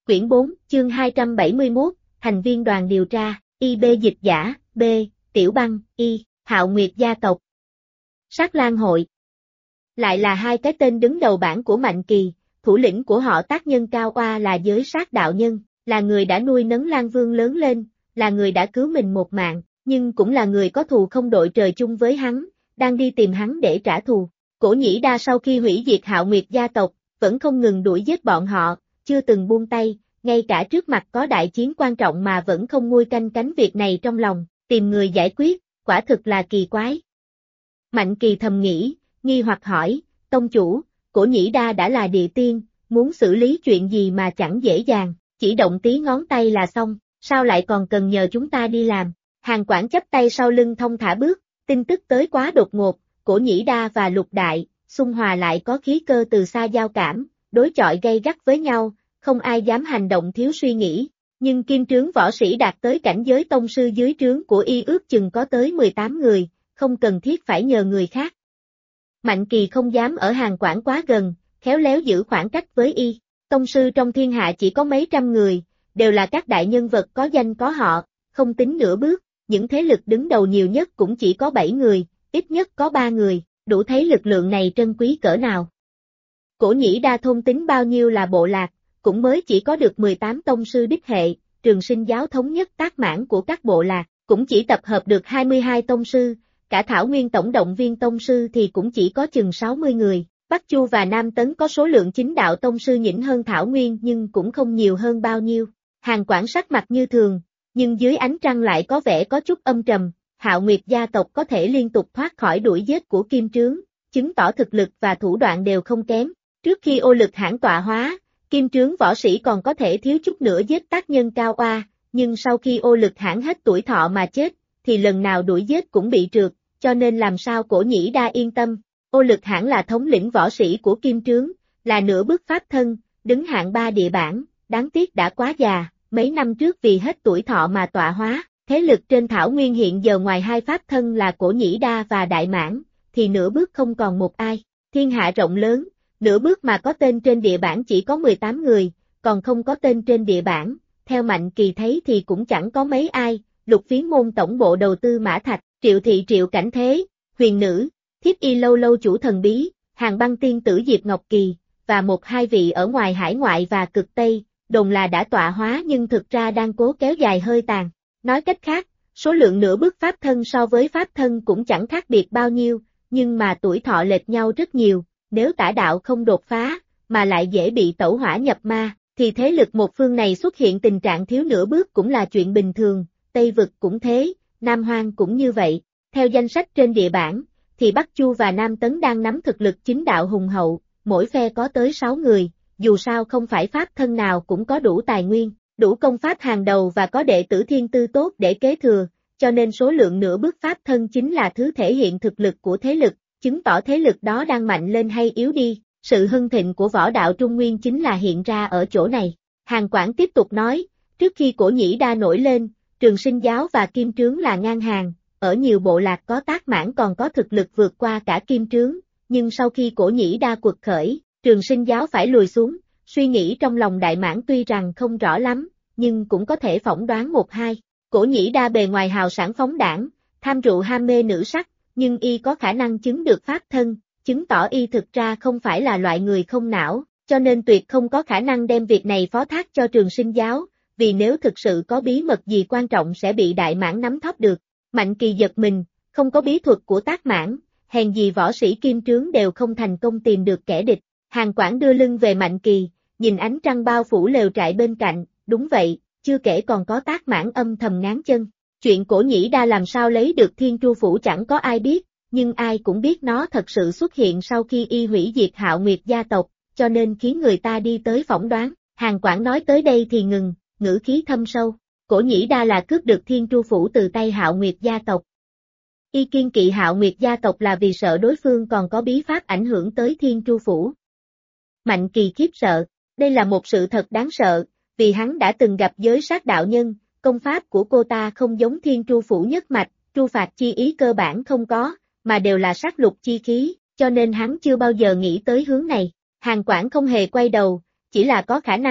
Quyển 4, chương 271, thành viên đoàn điều tra, IB dịch giả, B, Tiểu Băng, Y, Hạo Nguyệt gia tộc. Sát Lang hội. Lại là hai cái tên đứng đầu bảng của Mạnh Kỳ, thủ lĩnh của họ tác nhân Cao Oa là giới sát đạo nhân, là người đã nuôi nấng Lang Vương lớn lên, là người đã cứu mình một mạng, nhưng cũng là người có thù không đội trời chung với hắn, đang đi tìm hắn để trả thù. Cổ Nhĩ Đa sau khi hủy diệt Hạo Nguyệt gia tộc, vẫn không ngừng đuổi giết bọn họ, chưa từng buông tay, ngay cả trước mặt có đại chiến quan trọng mà vẫn không nguôi canh cánh việc này trong lòng, tìm người giải quyết, quả thực là kỳ quái. Mạnh Kỳ thầm nghĩ, nghi hoặc hỏi, tông chủ, Cổ Nhĩ Đa đã là địa tiên, muốn xử lý chuyện gì mà chẳng dễ dàng, chỉ động tí ngón tay là xong, sao lại còn cần nhờ chúng ta đi làm? Hàn Quản chắp tay sau lưng thong thả bước, tin tức tới quá đột ngột, Cổ Nhĩ Đa và Lục Đại, xung hòa lại có khí cơ từ xa giao cảm, đối chọi gay gắt với nhau, không ai dám hành động thiếu suy nghĩ, nhưng kim trướng võ sĩ đạt tới cảnh giới tông sư dưới trướng của Y ước chừng có tới 18 người, không cần thiết phải nhờ người khác. Mạnh Kỳ không dám ở Hàn Quản quá gần, khéo léo giữ khoảng cách với Y, tông sư trong thiên hạ chỉ có mấy trăm người, đều là các đại nhân vật có danh có họ, không tính nửa bước, những thế lực đứng đầu nhiều nhất cũng chỉ có 7 người, ít nhất có 3 người, đủ thấy lực lượng này trân quý cỡ nào. Cổ Nhĩ Đa thôn tính bao nhiêu là bộ lạc, cũng mới chỉ có được 18 tông sư đích hệ, Trường Sinh giáo thống nhất tác mãn của các bộ lạc, cũng chỉ tập hợp được 22 tông sư, cả Thảo Nguyên tổng động viên tông sư thì cũng chỉ có chừng 60 người, Bắc Chu và Nam Tấn có số lượng chính đạo tông sư nhỉnh hơn Thảo Nguyên nhưng cũng không nhiều hơn bao nhiêu. Hàn Quản sắc mặt như thường, nhưng dưới ánh trăng lại có vẻ có chút âm trầm, Hạo Nguyệt gia tộc có thể liên tục thoát khỏi đuổi giết của Kim Trướng, chứng tỏ thực lực và thủ đoạn đều không kém. Trước khi Ô Lực Hãn tọa hóa, Kim Trướng võ sĩ còn có thể thiếu chút nữa giết tác nhân Cao Oa, nhưng sau khi Ô Lực Hãn hết tuổi thọ mà chết, thì lần nào đuổi giết cũng bị trượt, cho nên làm sao Cổ Nhĩ Đa yên tâm. Ô Lực Hãn là thống lĩnh võ sĩ của Kim Trướng, là nửa bước pháp thân, đứng hạng 3 địa bảng, đáng tiếc đã quá già, mấy năm trước vì hết tuổi thọ mà tọa hóa. Thế lực trên Thảo Nguyên hiện giờ ngoài hai pháp thân là Cổ Nhĩ Đa và Đại Mãn, thì nửa bước không còn một ai. Thiên hạ rộng lớn, nửa bước mà có tên trên địa bảng chỉ có 18 người, còn không có tên trên địa bảng, theo Mạnh Kỳ thấy thì cũng chẳng có mấy ai. Lục Phiến môn tổng bộ đầu tư Mã Thạch, Triệu Thị Triệu Cảnh Thế, Huyền Nữ, Thiếp Y Lâu Lâu chủ thần bí, Hàng Băng tiên tử Diệp Ngọc Kỳ, và một hai vị ở ngoài hải ngoại và cực Tây, đồn là đã tọa hóa nhưng thực ra đang cố kéo dài hơi tàn. Nói cách khác, số lượng nửa bước pháp thân so với pháp thân cũng chẳng khác biệt bao nhiêu, nhưng mà tuổi thọ lệch nhau rất nhiều, nếu tả đạo không đột phá, mà lại dễ bị tẩu hỏa nhập ma, thì thế lực một phương này xuất hiện tình trạng thiếu nửa bước cũng là chuyện bình thường, Tây Vực cũng thế, Nam Hoang cũng như vậy. Theo danh sách trên địa bảng, thì Bắc Chu và Nam Tấn đang nắm thực lực chính đạo hùng hậu, mỗi phe có tới 6 người, dù sao không phải pháp thân nào cũng có đủ tài nguyên, đủ công pháp hàng đầu và có đệ tử thiên tư tốt để kế thừa, cho nên số lượng nửa bước pháp thân chính là thứ thể hiện thực lực của thế lực, chứng tỏ thế lực đó đang mạnh lên hay yếu đi. Sự hưng thịnh của võ đạo Trung Nguyên chính là hiện ra ở chỗ này. Hàn Quản tiếp tục nói, trước khi Cổ Nhĩ Đa nổi lên, Trường Sinh giáo và Kim Trướng là ngang hàng, ở nhiều bộ lạc có tác mãn còn có thực lực vượt qua cả Kim Trướng, nhưng sau khi Cổ Nhĩ Đa quật khởi, Trường Sinh giáo phải lùi xuống. Suy nghĩ trong lòng Đại Mãn tuy rằng không rõ lắm, nhưng cũng có thể phỏng đoán một hai. Cổ Nhĩ Đa bề ngoài hào sảng phóng đãng, tham rượu ham mê nữ sắc, nhưng Y có khả năng chứng được pháp thân, chứng tỏ Y thực ra không phải là loại người không não, cho nên tuyệt không có khả năng đem việc này phó thác cho Trường Sinh giáo, vì nếu thực sự có bí mật gì quan trọng sẽ bị Đại Mãn nắm thóp được. Mạnh Kỳ giật mình, không có bí thuật của tác mãn, hèn gì võ sĩ Kim Trướng đều không thành công tìm được kẻ địch. Hàn Quản đưa lưng về Mạnh Kỳ, nhìn ánh trăng bao phủ lều trại bên cạnh, đúng vậy, chưa kể còn có tác mãn âm thầm ngáng chân. Chuyện Cổ Nhĩ Đa làm sao lấy được Thiên Tru Phủ chẳng có ai biết, nhưng ai cũng biết nó thật sự xuất hiện sau khi Y hủy diệt Hạo Nguyệt gia tộc, cho nên khiến người ta đi tới phỏng đoán. Hàn Quản nói tới đây thì ngừng, ngữ khí thâm sâu. Cổ Nhĩ Đa là cướp được Thiên Tru Phủ từ tay Hạo Nguyệt gia tộc. Y kiên kỵ Hạo Nguyệt gia tộc là vì sợ đối phương còn có bí pháp ảnh hưởng tới Thiên Tru Phủ. Mạnh Kỳ khiếp sợ, đây là một sự thật đáng sợ, vì hắn đã từng gặp giới sát đạo nhân, công pháp của cô ta không giống Thiên Tru Phủ nhất mạch, tru phạt chi ý cơ bản không có, mà đều là sát lục chi khí, cho nên hắn chưa bao giờ nghĩ tới hướng này. Hàn Quản không hề quay đầu, chỉ là có khả năng,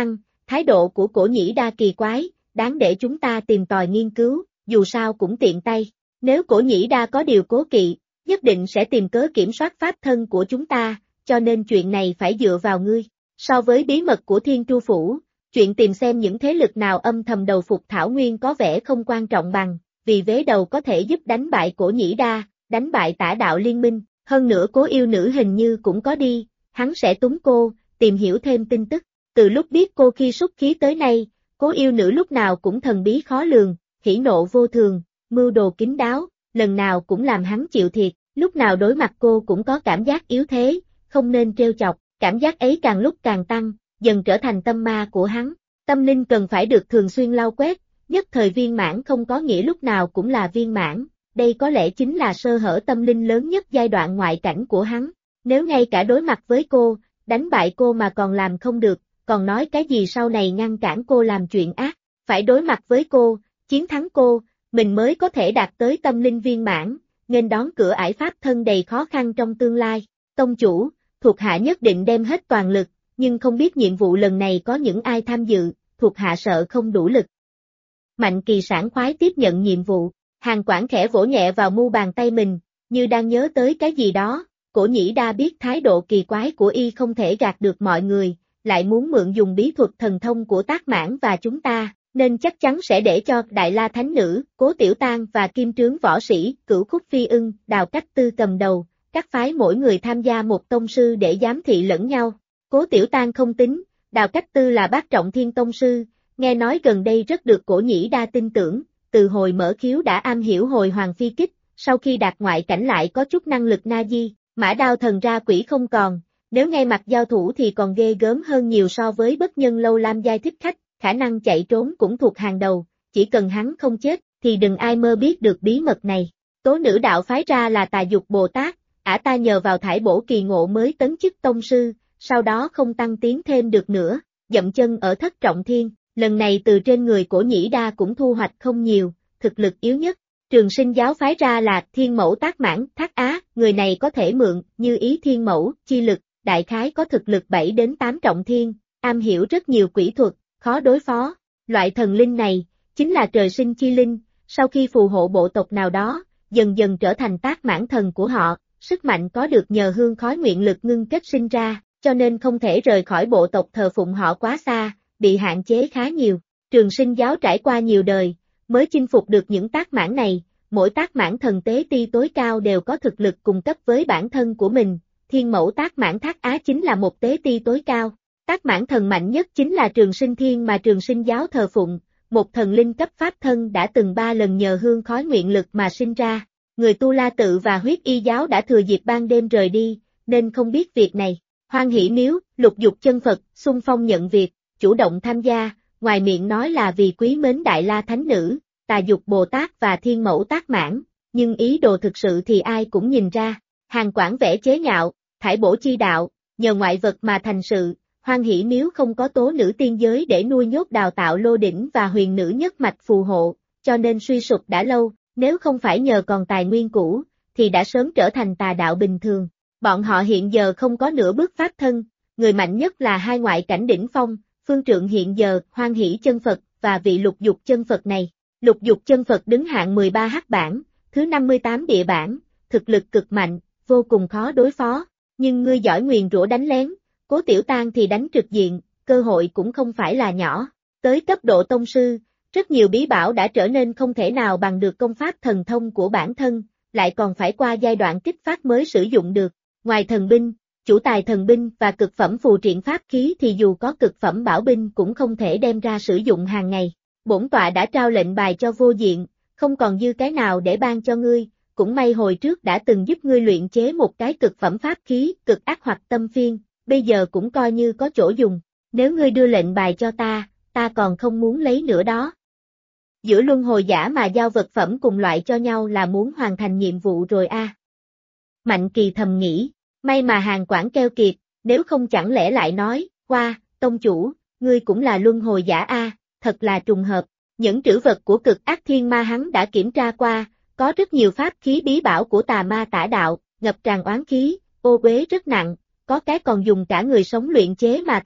Thái độ của Cổ Nhĩ Đa kỳ quái, đáng để chúng ta tìm tòi nghiên cứu, dù sao cũng tiện tay. Nếu Cổ Nhĩ Đa có điều cố kỵ, nhất định sẽ tìm cớ kiểm soát pháp thân của chúng ta, cho nên chuyện này phải dựa vào ngươi. So với bí mật của Thiên Tru Phủ, chuyện tìm xem những thế lực nào âm thầm đầu phục Thảo Nguyên có vẻ không quan trọng bằng, vì vế đầu có thể giúp đánh bại Cổ Nhĩ Đa, đánh bại Tả Đạo Liên Minh, hơn nữa Cố Yêu Nữ hình như cũng có đi, hắn sẽ túng cô, tìm hiểu thêm tin tức. Từ lúc biết cô khi xuất khí tới nay, Cố Yêu Nữ lúc nào cũng thần bí khó lường, hỉ nộ vô thường, mưu đồ kín đáo, lần nào cũng làm hắn chịu thiệt, lúc nào đối mặt cô cũng có cảm giác yếu thế, không nên trêu chọc, cảm giác ấy càng lúc càng tăng, dần trở thành tâm ma của hắn. Tâm linh cần phải được thường xuyên lau quét, nhất thời viên mãn không có nghĩa lúc nào cũng là viên mãn, đây có lẽ chính là sơ hở tâm linh lớn nhất giai đoạn ngoại cảnh của hắn. Nếu ngay cả đối mặt với cô, đánh bại cô mà còn làm không được, còn nói cái gì sau này ngăn cản cô làm chuyện ác, phải đối mặt với cô, chiến thắng cô, mình mới có thể đạt tới tâm linh viên mãn, nên đón cửa ải pháp thân đầy khó khăn trong tương lai. Tông chủ, thuộc hạ nhất định đem hết toàn lực, nhưng không biết nhiệm vụ lần này có những ai tham dự, thuộc hạ sợ không đủ lực. Mạnh Kỳ sảng khoái tiếp nhận nhiệm vụ, Hàn Quảng khẽ vỗ nhẹ vào mu bàn tay mình, như đang nhớ tới cái gì đó. Cổ Nhĩ Đa biết thái độ kỳ quái của y không thể gạt được mọi người, lại muốn mượn dùng bí thuật thần thông của Tác Mãn và chúng ta, nên chắc chắn sẽ để cho Đại La Thánh Nữ, Cố Tiểu Tang và Kim Trướng võ sĩ, Cửu Khúc Phi Ưng, Đào Cách Tư cầm đầu, các phái mỗi người tham gia một tông sư để giám thị lẫn nhau. Cố Tiểu Tang không tính, Đào Cách Tư là bát trọng thiên tông sư, nghe nói gần đây rất được Cổ Nhĩ Đa tin tưởng, từ hồi mở khiếu đã am hiểu hồi hoàng phi kích, sau khi đạt ngoại cảnh lại có chút năng lực na di, mã đao thần ra quỷ không còn, nếu ngay mặt giao thủ thì còn ghê gớm hơn nhiều so với bất nhân lâu lam giai thích khách, khả năng chạy trốn cũng thuộc hàng đầu, chỉ cần hắn không chết, thì đừng ai mơ biết được bí mật này. Tố nữ đạo phái ra là Tà Dục Bồ Tát, ả ta nhờ vào thải bổ kỳ ngộ mới tấn chức tông sư, sau đó không tăng tiến thêm được nữa, dậm chân ở thất trọng thiên, lần này từ trên người Cổ Nhĩ Đa cũng thu hoạch không nhiều, thực lực yếu nhất. Trường Sinh giáo phái ra là Thiên Mẫu Tác Mãn, Thác Á, người này có thể mượn, như ý thiên mẫu, chi lực, đại khái có thực lực 7 đến 8 trọng thiên, am hiểu rất nhiều quỷ thuật, khó đối phó. Loại thần linh này, chính là trời sinh chi linh, sau khi phù hộ bộ tộc nào đó, dần dần trở thành Tác Mãn thần của họ, sức mạnh có được nhờ hương khói nguyện lực ngưng kết sinh ra, cho nên không thể rời khỏi bộ tộc thờ phụng họ quá xa, bị hạn chế khá nhiều. Trường Sinh giáo trải qua nhiều đời, mới chinh phục được những Tác Mãn này, mỗi Tác Mãn thần tế ti tối cao đều có thực lực cùng cấp với bản thân của mình, Thiên Mẫu Tác Mãn Thác Á chính là một tế ti tối cao. Tác Mãn thần mạnh nhất chính là Trường Sinh Thiên mà Trường Sinh giáo thờ phụng, một thần linh cấp pháp thân đã từng 3 lần nhờ hương khói nguyện lực mà sinh ra. Người Tu La Tự và Huyết Y giáo đã thừa dịp ban đêm rời đi, nên không biết việc này. Hoan Hỷ Miếu, Lục Dục Chân Phật, xung phong nhận việc, chủ động tham gia, ngoài miệng nói là vì quý mến Đại La Thánh Nữ, Tà Dục Bồ Tát và Thiên Mẫu Tác Mãn, nhưng ý đồ thực sự thì ai cũng nhìn ra. Hàn Quảng vẽ chế nhạo, thải bổ chi đạo, nhờ ngoại vật mà thành sự. Hoan Hỷ Miếu không có tố nữ tiên giới để nuôi nhốt đào tạo lô đỉnh và huyền nữ nhất mạch phù hộ, cho nên suy sụp đã lâu, nếu không phải nhờ còn tài nguyên cũ, thì đã sớm trở thành tà đạo bình thường. Bọn họ hiện giờ không có nửa bước pháp thân, người mạnh nhất là 2 ngoại cảnh đỉnh phong, phương trượng hiện giờ Hoan Hỷ chân Phật và vị Lục Dục chân Phật này. Lục Dục chân Phật đứng hạng 13 hắc bảng, thứ 58 địa bảng, thực lực cực mạnh, vô cùng khó đối phó, nhưng ngươi giỏi nguyền rủa đánh lén. Cố Tiểu Tang thì đánh trực diện, cơ hội cũng không phải là nhỏ. Tới cấp độ tông sư, rất nhiều bí bảo đã trở nên không thể nào bằng được công pháp thần thông của bản thân, lại còn phải qua giai đoạn kích phát mới sử dụng được. Ngoài thần binh, chủ tài thần binh và cực phẩm phù triện pháp khí thì dù có cực phẩm bảo binh cũng không thể đem ra sử dụng hàng ngày. Bổn tọa đã trao lệnh bài cho vô diện, không còn dư cái nào để ban cho ngươi, cũng may hồi trước đã từng giúp ngươi luyện chế một cái cực phẩm pháp khí, cực ác hoặc tâm phiên. Bây giờ cũng coi như có chỗ dùng, nếu ngươi đưa lệnh bài cho ta còn không muốn lấy nữa đó. Giữa luân hồi giả mà giao vật phẩm cùng loại cho nhau là muốn hoàn thành nhiệm vụ rồi a. Mạnh Kỳ thầm nghĩ, may mà Hàn Quảng keo kiệt, nếu không chẳng lẽ lại nói, qua, tông chủ, ngươi cũng là luân hồi giả a, thật là trùng hợp. Những trữ vật của cực ác thiên ma hắn đã kiểm tra qua, có rất nhiều pháp khí bí bảo của tà ma tả đạo, ngập tràn oán khí, ô uế rất nặng. Có cái còn dùng cả người sống luyện chế mà thành,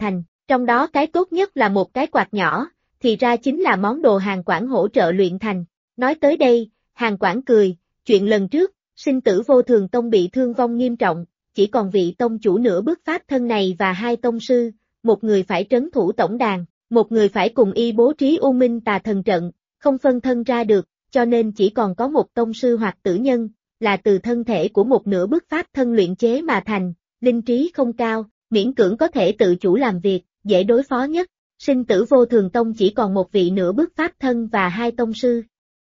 Trong đó cái tốt nhất là một cái quạt nhỏ, thì ra chính là món đồ Hàn Quảng hỗ trợ luyện thành. Nói tới đây, Hàn Quảng cười, chuyện lần trước, sinh tử vô thường tông bị thương vong nghiêm trọng, chỉ còn vị tông chủ nửa bước pháp thân này và hai tông sư, một người phải trấn thủ tổng đàn, một người phải cùng y bố trí U Minh Tà Thần trận, không phân thân ra được, cho nên chỉ còn có một tông sư hoặc tử nhân, là từ thân thể của một nửa bước pháp thân luyện chế mà thành, linh trí không cao, miễn cưỡng có thể tự chủ làm việc, dễ đối phó nhất. Sinh tử vô thường tông chỉ còn một vị nửa bước pháp thân và hai tông sư.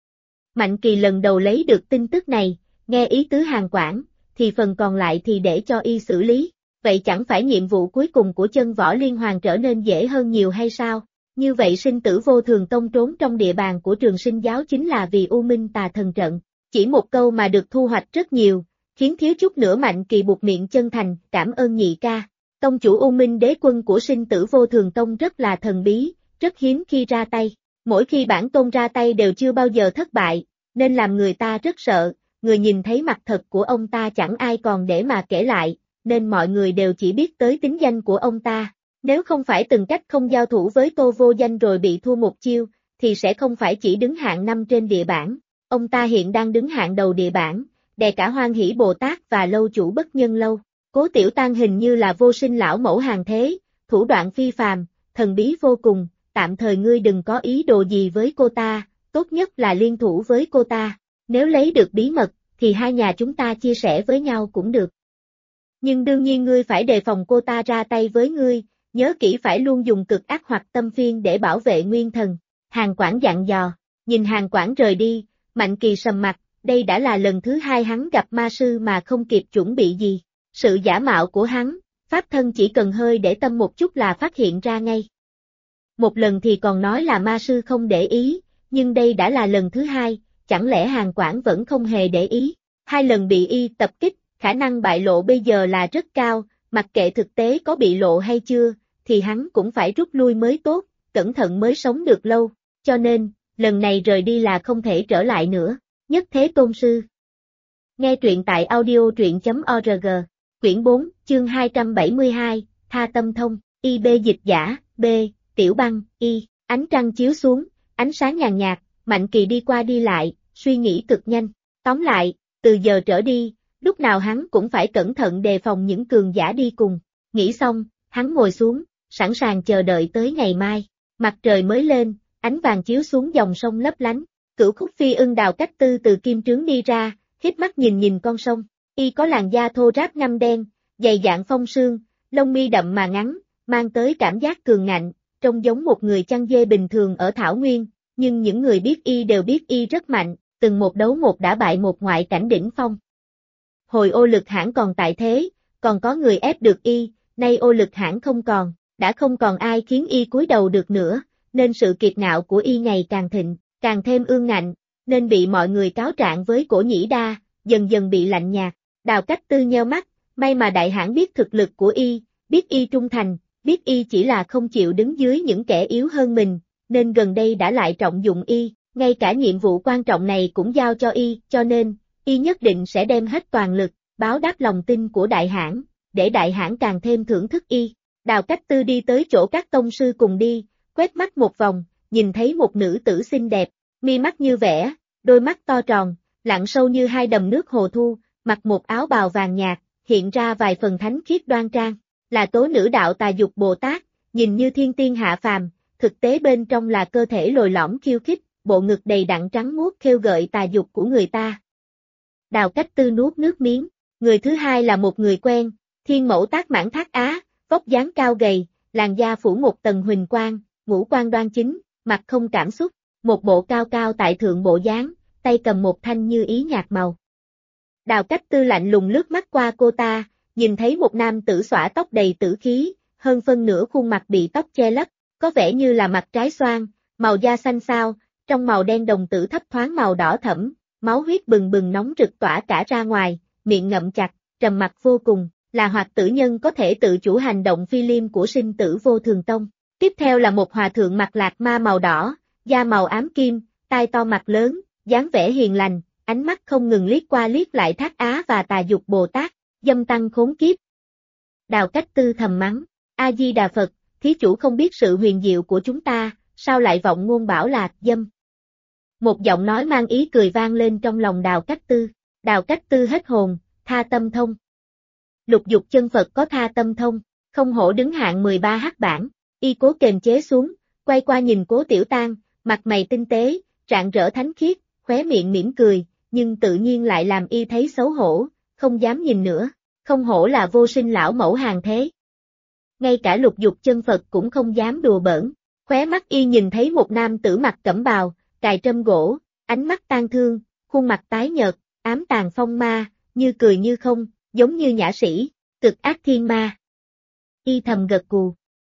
Mạnh Kỳ lần đầu lấy được tin tức này, nghe ý tứ Hàn Quảng, thì phần còn lại thì để cho y xử lý, vậy chẳng phải nhiệm vụ cuối cùng của chân võ liên hoàng trở nên dễ hơn nhiều hay sao? Như vậy sinh tử vô thường tông trốn trong địa bàn của Trường Sinh giáo chính là vì U Minh Tà Thần trận, chỉ một câu mà được thu hoạch rất nhiều, khiến thiếu chút nữa Mạnh Kỳ buộc miệng chân thành, cảm ơn nhị ca. Tông chủ U Minh đế quân của sinh tử vô thường tông rất là thần bí, rất hiếm khi ra tay, mỗi khi bản tôn ra tay đều chưa bao giờ thất bại, nên làm người ta rất sợ, người nhìn thấy mặt thật của ông ta chẳng ai còn để mà kể lại, nên mọi người đều chỉ biết tới tính danh của ông ta. Nếu không phải từng cách không giao thủ với Tô Vô Danh rồi bị thua một chiêu, thì sẽ không phải chỉ đứng hạng 5 trên địa bảng. Ông ta hiện đang đứng hạng đầu địa bảng, đè cả Hoan Hỷ Bồ Tát và lâu chủ Bất Nhân Lâu. Cố Tiểu Tan hình như là vô sinh lão mẫu hàng thế, thủ đoạn phi phàm, thần bí vô cùng, tạm thời ngươi đừng có ý đồ gì với cô ta, tốt nhất là liên thủ với cô ta. Nếu lấy được bí mật, thì hai nhà chúng ta chia sẻ với nhau cũng được. Nhưng đương nhiên ngươi phải đề phòng cô ta ra tay với ngươi, nhớ kỹ phải luôn dùng cực ác hoặc tâm phiên để bảo vệ nguyên thần. Hàn Quảng dặn dò, nhìn Hàn Quảng rời đi, Mạnh Kỳ sầm mặt, đây đã là lần thứ hai hắn gặp ma sư mà không kịp chuẩn bị gì. Sự giả mạo của hắn, pháp thân chỉ cần hơi để tâm một chút là phát hiện ra ngay. Một lần thì còn nói là ma sư không để ý, nhưng đây đã là lần thứ hai, chẳng lẽ Hàn Quảng vẫn không hề để ý. Hai lần bị y tập kích, khả năng bại lộ bây giờ là rất cao, mặc kệ thực tế có bị lộ hay chưa, thì hắn cũng phải rút lui mới tốt, cẩn thận mới sống được lâu, cho nên, lần này rời đi là không thể trở lại nữa. Nhất Thế Tôn Sư. Nghe truyện tại audio.org. Quyển 4, chương 272, Tha Tâm Thông, IB dịch giả, B, Tiểu Băng, Y, ánh trăng chiếu xuống, ánh sáng nhàn nhạt, Mạnh Kỳ đi qua đi lại, suy nghĩ cực nhanh. Tóm lại, từ giờ trở đi, lúc nào hắn cũng phải cẩn thận đề phòng những cường giả đi cùng. Nghĩ xong, hắn ngồi xuống, sẵn sàng chờ đợi tới ngày mai. Mặt trời mới lên, ánh vàng chiếu xuống dòng sông lấp lánh. Cửu Khúc Phi Ưng Đào Cách Tư từ kim trướng đi ra, híp mắt nhìn con sông. Y có làn da thô ráp ngăm đen, dày dạn phong sương, lông mi đậm mà ngắn, mang tới cảm giác cường ngạnh, trông giống một người chăn dê bình thường ở Thảo Nguyên, nhưng những người biết y đều biết y rất mạnh, từng một đấu một đã bại một ngoại cảnh đỉnh phong. Hồi Ô Lực Hãn còn tại thế, còn có người ép được y, nay Ô Lực Hãn không còn, đã không còn ai khiến y cúi đầu được nữa, nên sự kiệt ngạo của y ngày càng thịnh, càng thêm ương ngạnh, nên bị mọi người cáo trạng với Cổ Nhĩ Đa, dần dần bị lạnh nhạt. Đào Cách Tư nheo mắt, may mà đại hãn biết thực lực của y, biết y trung thành, biết y chỉ là không chịu đứng dưới những kẻ yếu hơn mình, nên gần đây đã lại trọng dụng y, ngay cả nhiệm vụ quan trọng này cũng giao cho y, cho nên, y nhất định sẽ đem hết toàn lực, báo đáp lòng tin của đại hãn, để đại hãn càng thêm thưởng thức y. Đào Cách Tư đi tới chỗ các tông sư cùng đi, quét mắt một vòng, nhìn thấy một nữ tử xinh đẹp, mi mắt như vẽ, đôi mắt to tròn, lặn sâu như hai đầm nước hồ thu, mặc một áo bào vàng nhạt, hiện ra vài phần thánh khiết đoan trang, là tố nữ đạo Tà Dục Bồ Tát, nhìn như thiên tiên hạ phàm, thực tế bên trong là cơ thể lồi lõm khiêu khích, bộ ngực đầy đặn trắng muốt khêu gợi tà dục của người ta. Đào Cách Tư nuốt nước miếng, người thứ hai là một người quen, Thiên Mẫu Tác Mãn Thác Á, vóc dáng cao gầy, làn da phủ một tầng huỳnh quang, ngũ quan đoan chính, mặt không cảm xúc, một bộ cao cao tại thượng bộ dáng, tay cầm một thanh như ý nhạt màu. Đào Cách Tư lạnh lùng lướt mắt qua cô ta, nhìn thấy một nam tử xõa tóc đầy tử khí, hơn phân nửa khuôn mặt bị tóc che lấp, có vẻ như là mặt trái xoan, màu da xanh xao, trong màu đen đồng tử thấp thoáng màu đỏ thẫm, máu huyết bừng bừng nóng rực tỏa cả ra ngoài, miệng ngậm chặt, trầm mặc vô cùng, là Hoạt Tử Nhân có thể tự chủ hành động phi liêm của sinh tử vô thường tông. Tiếp theo là một hòa thượng mặt lạc ma màu đỏ, da màu ám kim, tai to mặt lớn, dáng vẻ hiền lành, ánh mắt không ngừng liếc qua liếc lại Thác Á và Tà Dục Bồ Tát, dâm tăng khốn kiếp. Đào Cách Tư thầm mắng, A Di Đà Phật, thí chủ không biết sự huyền diệu của chúng ta, sao lại vọng ngôn bảo là dâm. Một giọng nói mang ý cười vang lên trong lòng Đào Cách Tư. Đào Cách Tư hết hồn, tha tâm thông. Lục dục chân Phật có tha tâm thông, không hổ đứng hạng 13 hắc bảng. Y cố kềm chế xuống, quay qua nhìn Cố Tiểu Tang, mặt mày tinh tế, rạng rỡ thánh khiết, khóe miệng mỉm cười, nhưng tự nhiên lại làm y thấy xấu hổ, không dám nhìn nữa. Không hổ là vô sinh lão mẫu hàng thế. Ngay cả lục dục chân Phật cũng không dám đùa bỡn. Khóe mắt y nhìn thấy một nam tử mặc cẩm bào, cài trâm gỗ, ánh mắt tang thương, khuôn mặt tái nhợt, ám tàn phong ma, như cười như không, giống như nhã sĩ, cực ác thiên ma. Y thầm gật gù.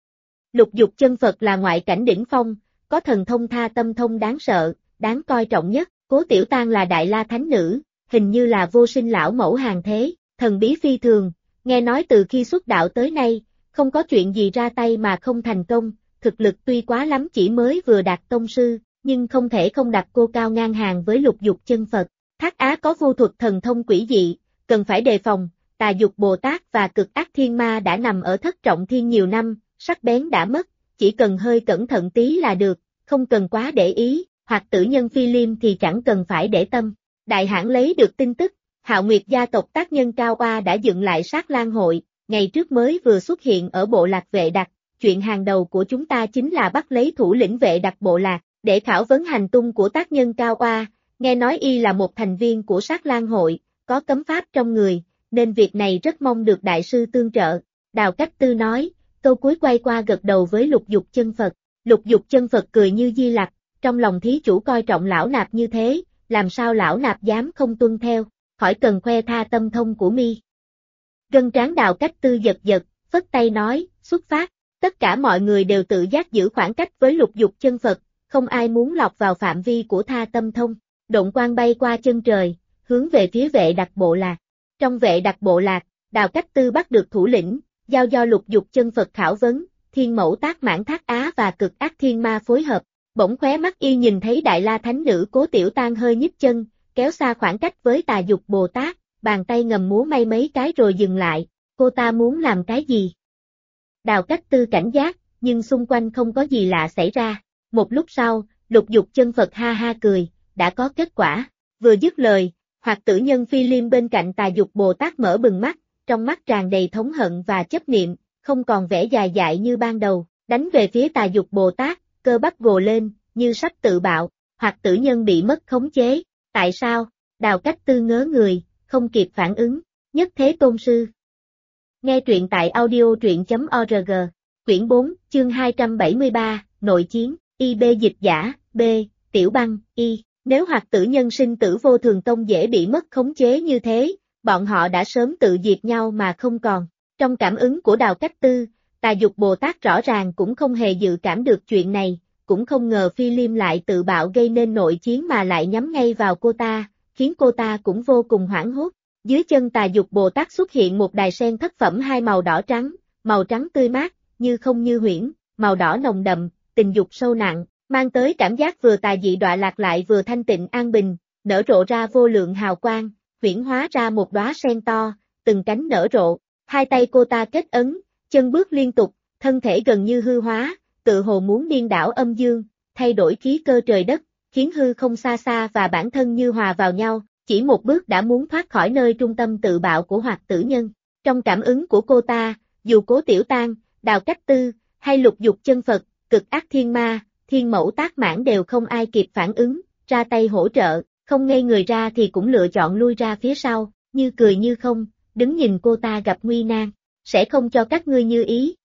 Lục dục chân Phật là ngoại cảnh đỉnh phong, có thần thông tha tâm thông đáng sợ, đáng coi trọng nhất. Cố Tiểu Tang là Đại La Thánh Nữ, hình như là vô sinh lão mẫu hàng thế, thần bí phi thường, nghe nói từ khi xuất đạo tới nay, không có chuyện gì ra tay mà không thành công, thực lực tuy quá lắm chỉ mới vừa đạt tông sư, nhưng không thể không đặt cô cao ngang hàng với lục dục chân Phật. Thác Á có vô thuật thần thông quỷ dị, cần phải đề phòng, Tà Dục Bồ Tát và Cực Ác Thiên Ma đã nằm ở thất trọng thiên nhiều năm, sắc bén đã mất, chỉ cần hơi cẩn thận tí là được, không cần quá để ý, hoặc tử nhân Phi Liêm thì chẳng cần phải để tâm. Đại hãn lấy được tin tức, Hạo Nguyệt gia tộc tác nhân Cao Oa đã dựng lại Sát Lang hội, ngày trước mới vừa xuất hiện ở bộ lạc Vệ Đặc, chuyện hàng đầu của chúng ta chính là bắt lấy thủ lĩnh Vệ Đặc bộ lạc, để khảo vấn hành tung của tác nhân Cao Oa, nghe nói y là một thành viên của Sát Lang hội, có cấm pháp trong người, nên việc này rất mong được đại sư tương trợ. Đào Cách Tư nói, câu cuối quay qua gật đầu với lục dục chân Phật. Lục dục chân Phật cười như di lặc, trong lòng thí chủ coi trọng lão nạp như thế, làm sao lão nạp dám không tuân theo, khỏi cần khoe tha tâm thông của mi. Gân trán Đào Cách Tư giật giật, phất tay nói, xuất phát, tất cả mọi người đều tự giác giữ khoảng cách với lục dục chân Phật, không ai muốn lọt vào phạm vi của tha tâm thông. Độn quang bay qua chân trời, hướng về phía Vệ Đặc bộ lạc. Trong Vệ Đặc bộ lạc, Đào Cách Tư bắt được thủ lĩnh, giao do lục dục chân Phật khảo vấn, Thiên Mẫu Tác Mãn Thác Á và Cực Ác Thiên Ma phối hợp. Bỗng khóe mắt y nhìn thấy Đại La Thánh Nữ Cố Tiểu Tang hơi nhích chân, kéo xa khoảng cách với Tà Dục Bồ Tát, bàn tay ngầm múa may mấy cái rồi dừng lại, cô ta muốn làm cái gì? Đào Cách Tư cảnh giác, nhưng xung quanh không có gì lạ xảy ra. Một lúc sau, lục dục chân Phật ha ha cười, đã có kết quả. Vừa dứt lời, hoặc tử nhân Phi Liêm bên cạnh Tà Dục Bồ Tát mở bừng mắt, trong mắt tràn đầy thống hận và chấp niệm, không còn vẻ dài dại như ban đầu, đánh về phía Tà Dục Bồ Tát, cơ bắp gồ lên, như sắp tự bạo, hoặc tử nhân bị mất khống chế. Tại sao? Đào Cách Tư ngớ người, không kịp phản ứng. Nhất Thế Tôn Sư. Nghe truyện tại audio.org. Quyển 4, chương 273, Nội chiến, IB dịch giả, B, Tiểu Băng, Y. Nếu hoặc tử nhân sinh tử vô thường tông dễ bị mất khống chế như thế, bọn họ đã sớm tự diệt nhau mà không còn. Trong cảm ứng của Đào Cách Tư, Tà Dục Bồ Tát rõ ràng cũng không hề dự cảm được chuyện này, cũng không ngờ Phi Liêm lại tự bạo gây nên nội chiến mà lại nhắm ngay vào cô ta, khiến cô ta cũng vô cùng hoảng hốt. Dưới chân Tà Dục Bồ Tát xuất hiện một đài sen thất phẩm hai màu đỏ trắng, màu trắng tươi mát, như không như huyễn, màu đỏ nồng đậm, tình dục sâu nặng, mang tới cảm giác vừa tà dị đọa lạc lại vừa thanh tịnh an bình, nở rộ ra vô lượng hào quang, huyễn hóa ra một đóa sen to, từng cánh nở rộ. Hai tay cô ta kết ấn, chân bước liên tục, thân thể gần như hư hóa, tự hồ muốn điên đảo âm dương, thay đổi khí cơ trời đất, khiến hư không xa xa và bản thân như hòa vào nhau, chỉ một bước đã muốn thoát khỏi nơi trung tâm tự bạo của Hoạt Tử Nhân. Trong cảm ứng của cô ta, dù Cố Tiểu Tang, Đào Cách Tư, hay lục dục chân Phật, Cực Ác Thiên Ma, Thiên Mẫu Tác Mãn đều không ai kịp phản ứng, ra tay hỗ trợ, không ngây người ra thì cũng lựa chọn lui ra phía sau, như cười như không, đứng nhìn cô ta gặp nguy nan, sẽ không cho các ngươi như ý.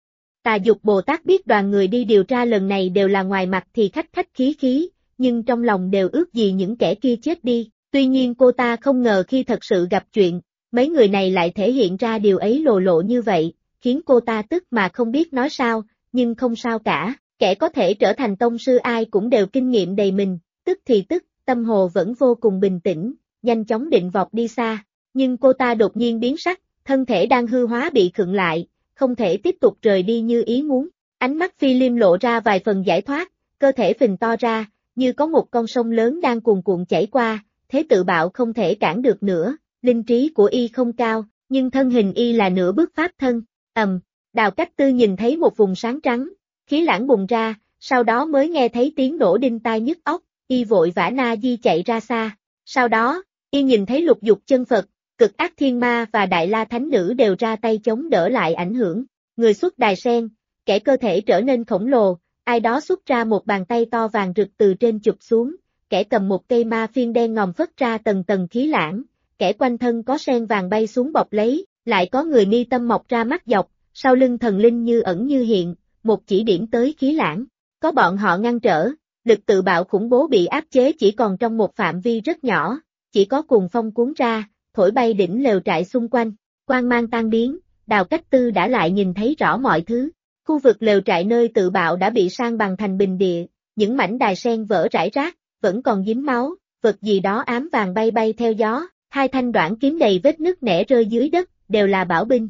Tà Dục Bồ Tát biết đoàn người đi điều tra lần này đều là ngoài mặt thì khách khách khí khí, nhưng trong lòng đều ước gì những kẻ kia chết đi. Tuy nhiên cô ta không ngờ khi thật sự gặp chuyện, mấy người này lại thể hiện ra điều ấy lộ lộ như vậy, khiến cô ta tức mà không biết nói sao, nhưng không sao cả, kẻ có thể trở thành tông sư ai cũng đều kinh nghiệm đầy mình, tức thì tức, tâm hồ vẫn vô cùng bình tĩnh, nhanh chóng định vọt đi xa, nhưng cô ta đột nhiên biến sắc, thân thể đang hư hóa bị khựng lại, không thể tiếp tục rời đi như ý muốn, ánh mắt Phi Liêm lộ ra vài phần giải thoát, cơ thể phình to ra, như có một con sông lớn đang cuồn cuộn chảy qua. Thế tự bạo không thể cản được nữa, linh trí của y không cao, nhưng thân hình y là nửa bước pháp thân, Đào Cách Tư nhìn thấy một vùng sáng trắng, khí lãng bùng ra, sau đó mới nghe thấy tiếng nổ đinh tai nhức óc, y vội vã na di chạy ra xa. Sau đó, y nhìn thấy Lục Dục Chân Phật, Cực Ác Thiên Ma và Đại La Thánh Nữ đều ra tay chống đỡ lại ảnh hưởng. Người xuất đài sen, kẻ cơ thể trở nên khổng lồ, ai đó xuất ra một bàn tay to vàng rực từ trên chụp xuống, kẻ cầm một cây ma phiên đen ngòm phất ra tầng tầng khí lãng, kẻ quanh thân có sen vàng bay xuống bọc lấy, lại có người mi tâm mọc ra mắt dọc, sau lưng thần linh như ẩn như hiện, một chỉ điểm tới khí lãng. Có bọn họ ngăn trở, lực tự bạo khủng bố bị áp chế chỉ còn trong một phạm vi rất nhỏ, chỉ có cuồng phong cuốn ra, thổi bay đỉnh lều trại xung quanh, quang mang tan biến, Đào Cách Tư đã lại nhìn thấy rõ mọi thứ. Khu vực lều trại nơi tự bạo đã bị san bằng thành bình địa, những mảnh đài sen vỡ rải rác, vẫn còn dính máu, vật gì đó ám vàng bay bay theo gió, hai thanh đoản kiếm đầy vết nứt nẻ rơi dưới đất, đều là bảo binh.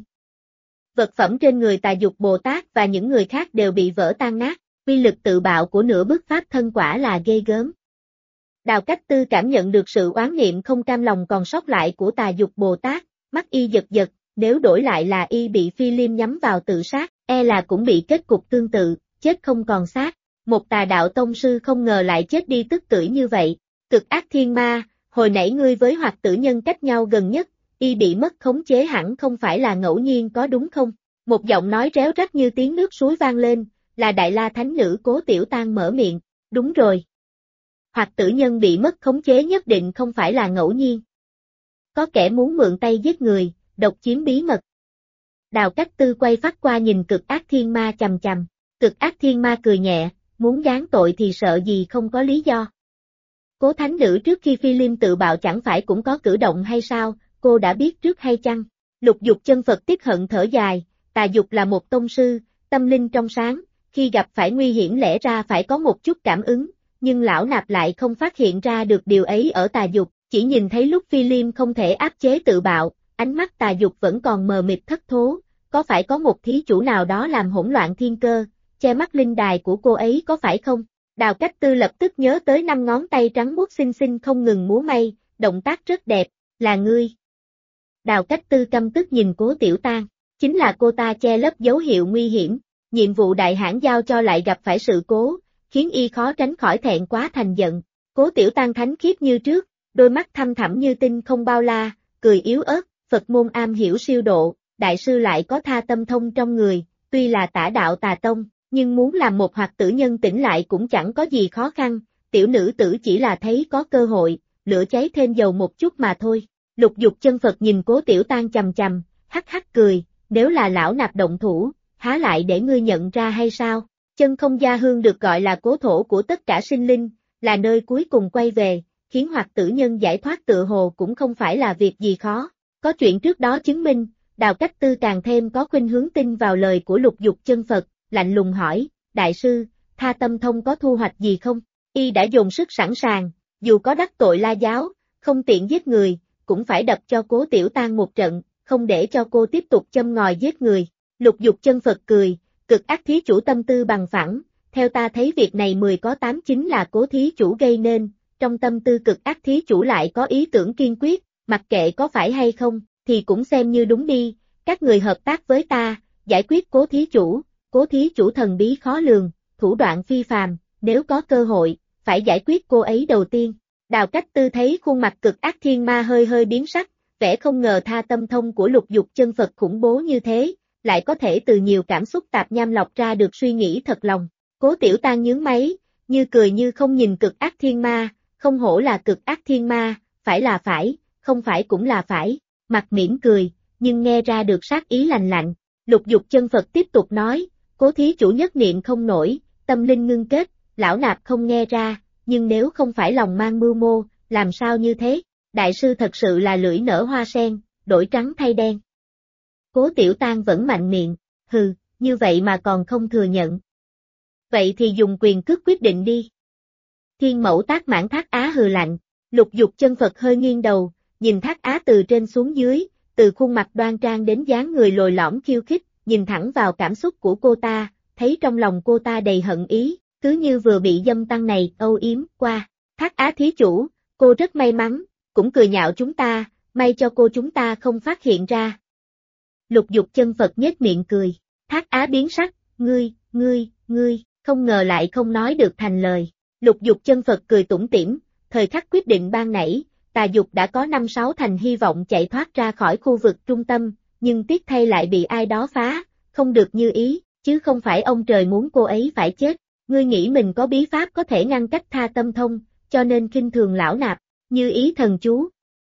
Vật phẩm trên người Tà Dục Bồ Tát và những người khác đều bị vỡ tan nát, uy lực tự bạo của nửa bức pháp thân quả là ghê gớm. Đào Cách Tư cảm nhận được sự oán niệm không cam lòng còn sót lại của Tà Dục Bồ Tát, mắt y giật giật, nếu đổi lại là y bị Phi Liêm nhắm vào tự sát, là cũng bị kết cục tương tự, chết không còn xác. Một tà đạo tông sư không ngờ lại chết đi tức tưởi như vậy. Cực Ác Thiên Ma, hồi nãy ngươi với Hoạt Tử Nhân cách nhau gần nhất, y bị mất khống chế hẳn không phải là ngẫu nhiên có đúng không? Một giọng nói réo rắt như tiếng nước suối vang lên, là Đại La Thánh Nữ Cố Tiểu Tang mở miệng, đúng rồi. Hoạt Tử Nhân bị mất khống chế nhất định không phải là ngẫu nhiên. Có kẻ muốn mượn tay giết người, độc chiếm bí mật. Đào Cách Tư quay phát qua nhìn Cực Ác Thiên Ma chằm chằm, Cực Ác Thiên Ma cười nhẹ, muốn gán tội thì sợ gì không có lý do. Cố Thánh Nữ trước khi Phi Liêm tự bạo chẳng phải cũng có cử động hay sao, cô đã biết trước hay chăng? Lục Dục Chân Phật tiếc hận thở dài, Tà Dục là một tông sư, tâm linh trong sáng, khi gặp phải nguy hiểm lẽ ra phải có một chút cảm ứng, nhưng lão nạp lại không phát hiện ra được điều ấy ở Tà Dục, chỉ nhìn thấy lúc Phi Liêm không thể áp chế tự bạo, ánh mắt Tà Dục vẫn còn mờ mịt thất thố, có phải có một thí chủ nào đó làm hỗn loạn thiên cơ, che mắt linh đài của cô ấy có phải không? Đào Cách Tư lập tức nhớ tới 5 ngón tay trắng muốt xinh xinh không ngừng múa may, động tác rất đẹp, là ngươi. Đào Cách Tư căm tức nhìn Cố Tiểu Tang, chính là cô ta che lấp dấu hiệu nguy hiểm, nhiệm vụ đại hãn giao cho lại gặp phải sự cố, khiến y khó tránh khỏi thẹn quá thành giận. Cố Tiểu Tang thánh khiết như trước, đôi mắt thăm thẳm như tinh không bao la, cười yếu ớt, Phật môn am hiểu siêu độ, đại sư lại có tha tâm thông trong người, tuy là tả đạo tà tông, nhưng muốn làm một Hoạt Tử Nhân tỉnh lại cũng chẳng có gì khó khăn, tiểu nữ tử chỉ là thấy có cơ hội, lửa cháy thêm dầu một chút mà thôi. Lục Dục Chân Phật nhìn Cố Tiểu Tang chằm chằm, hắc hắc cười, nếu là lão nạp động thủ, há lại để ngươi nhận ra hay sao? Chân Không Gia Hương được gọi là cố thổ của tất cả sinh linh, là nơi cuối cùng quay về, khiến Hoạt Tử Nhân giải thoát tựa hồ cũng không phải là việc gì khó. Có chuyện trước đó chứng minh, Đào Cách Tư càng thêm có khuynh hướng tin vào lời của Lục Dục Chân Phật, lạnh lùng hỏi, đại sư, tha tâm thông có thu hoạch gì không? Y đã dồn sức sẵn sàng, dù có đắc tội La Giáo, không tiện giết người, cũng phải đập cho Cố Tiểu Tang một trận, không để cho cô tiếp tục châm ngòi giết người. Lục Dục Chân Phật cười, Cực Ác thí chủ tâm tư bằng phẳng, theo ta thấy việc này 10 có 8 chính là Cố thí chủ gây nên, trong tâm tư Cực Ác thí chủ lại có ý tưởng kiên quyết, mặc kệ có phải hay không, thì cũng xem như đúng đi, các người hợp tác với ta, giải quyết Cố thí chủ thần bí khó lường, thủ đoạn phi phàm, nếu có cơ hội, phải giải quyết cô ấy đầu tiên. Đào Cách Tư thấy khuôn mặt Cực Ác Thiên Ma hơi hơi biến sắc, vẻ không ngờ tha tâm thông của Lục Dục Chân Phật khủng bố như thế, lại có thể từ nhiều cảm xúc tạp nham lọc ra được suy nghĩ thật lòng. Cố Tiểu Tang nhướng máy, như cười như không nhìn Cực Ác Thiên Ma, không hổ là Cực Ác Thiên Ma, phải là phải, không phải cũng là phải, mặt mỉm cười, nhưng nghe ra được sát ý lành lạnh. Lục Dục Chân Phật tiếp tục nói, Cố thí chủ nhất niệm không nổi, tâm linh ngưng kết, lão nạp không nghe ra, nhưng nếu không phải lòng mang mưu mô, làm sao như thế? Đại sư thật sự là lưỡi nở hoa sen, đổi trắng thay đen. Cố Tiểu Tang vẫn mạnh miệng, hừ, như vậy mà còn không thừa nhận. Vậy thì dùng quyền cước quyết định đi. Thiên Mẫu Tác Mãn Thác Á hừ lạnh, Lục Dục Chân Phật hơi nghiêng đầu, nhìn Thác Á từ trên xuống dưới, từ khuôn mặt đoan trang đến dáng người lồi lõm khiêu khích, nhìn thẳng vào cảm xúc của cô ta, thấy trong lòng cô ta đầy hận ý, cứ như vừa bị dâm tăng này âu yếm qua. Thác Á thí chủ, cô rất may mắn, cũng cười nhạo chúng ta, may cho cô chúng ta không phát hiện ra. Lục Dục Chân Phật nhếch miệng cười, Thác Á biến sắc, ngươi, không ngờ lại không nói được thành lời. Lục Dục Chân Phật cười tủm tỉm, thời khắc quyết định ban nãy, Tà Dục đã có 5-6 thành hy vọng chạy thoát ra khỏi khu vực trung tâm, nhưng tiếc thay lại bị ai đó phá, không được như ý, chứ không phải ông trời muốn cô ấy phải chết. Ngươi nghĩ mình có bí pháp có thể ngăn cách tha tâm thông, cho nên khinh thường lão nạp, Như Ý thần chú.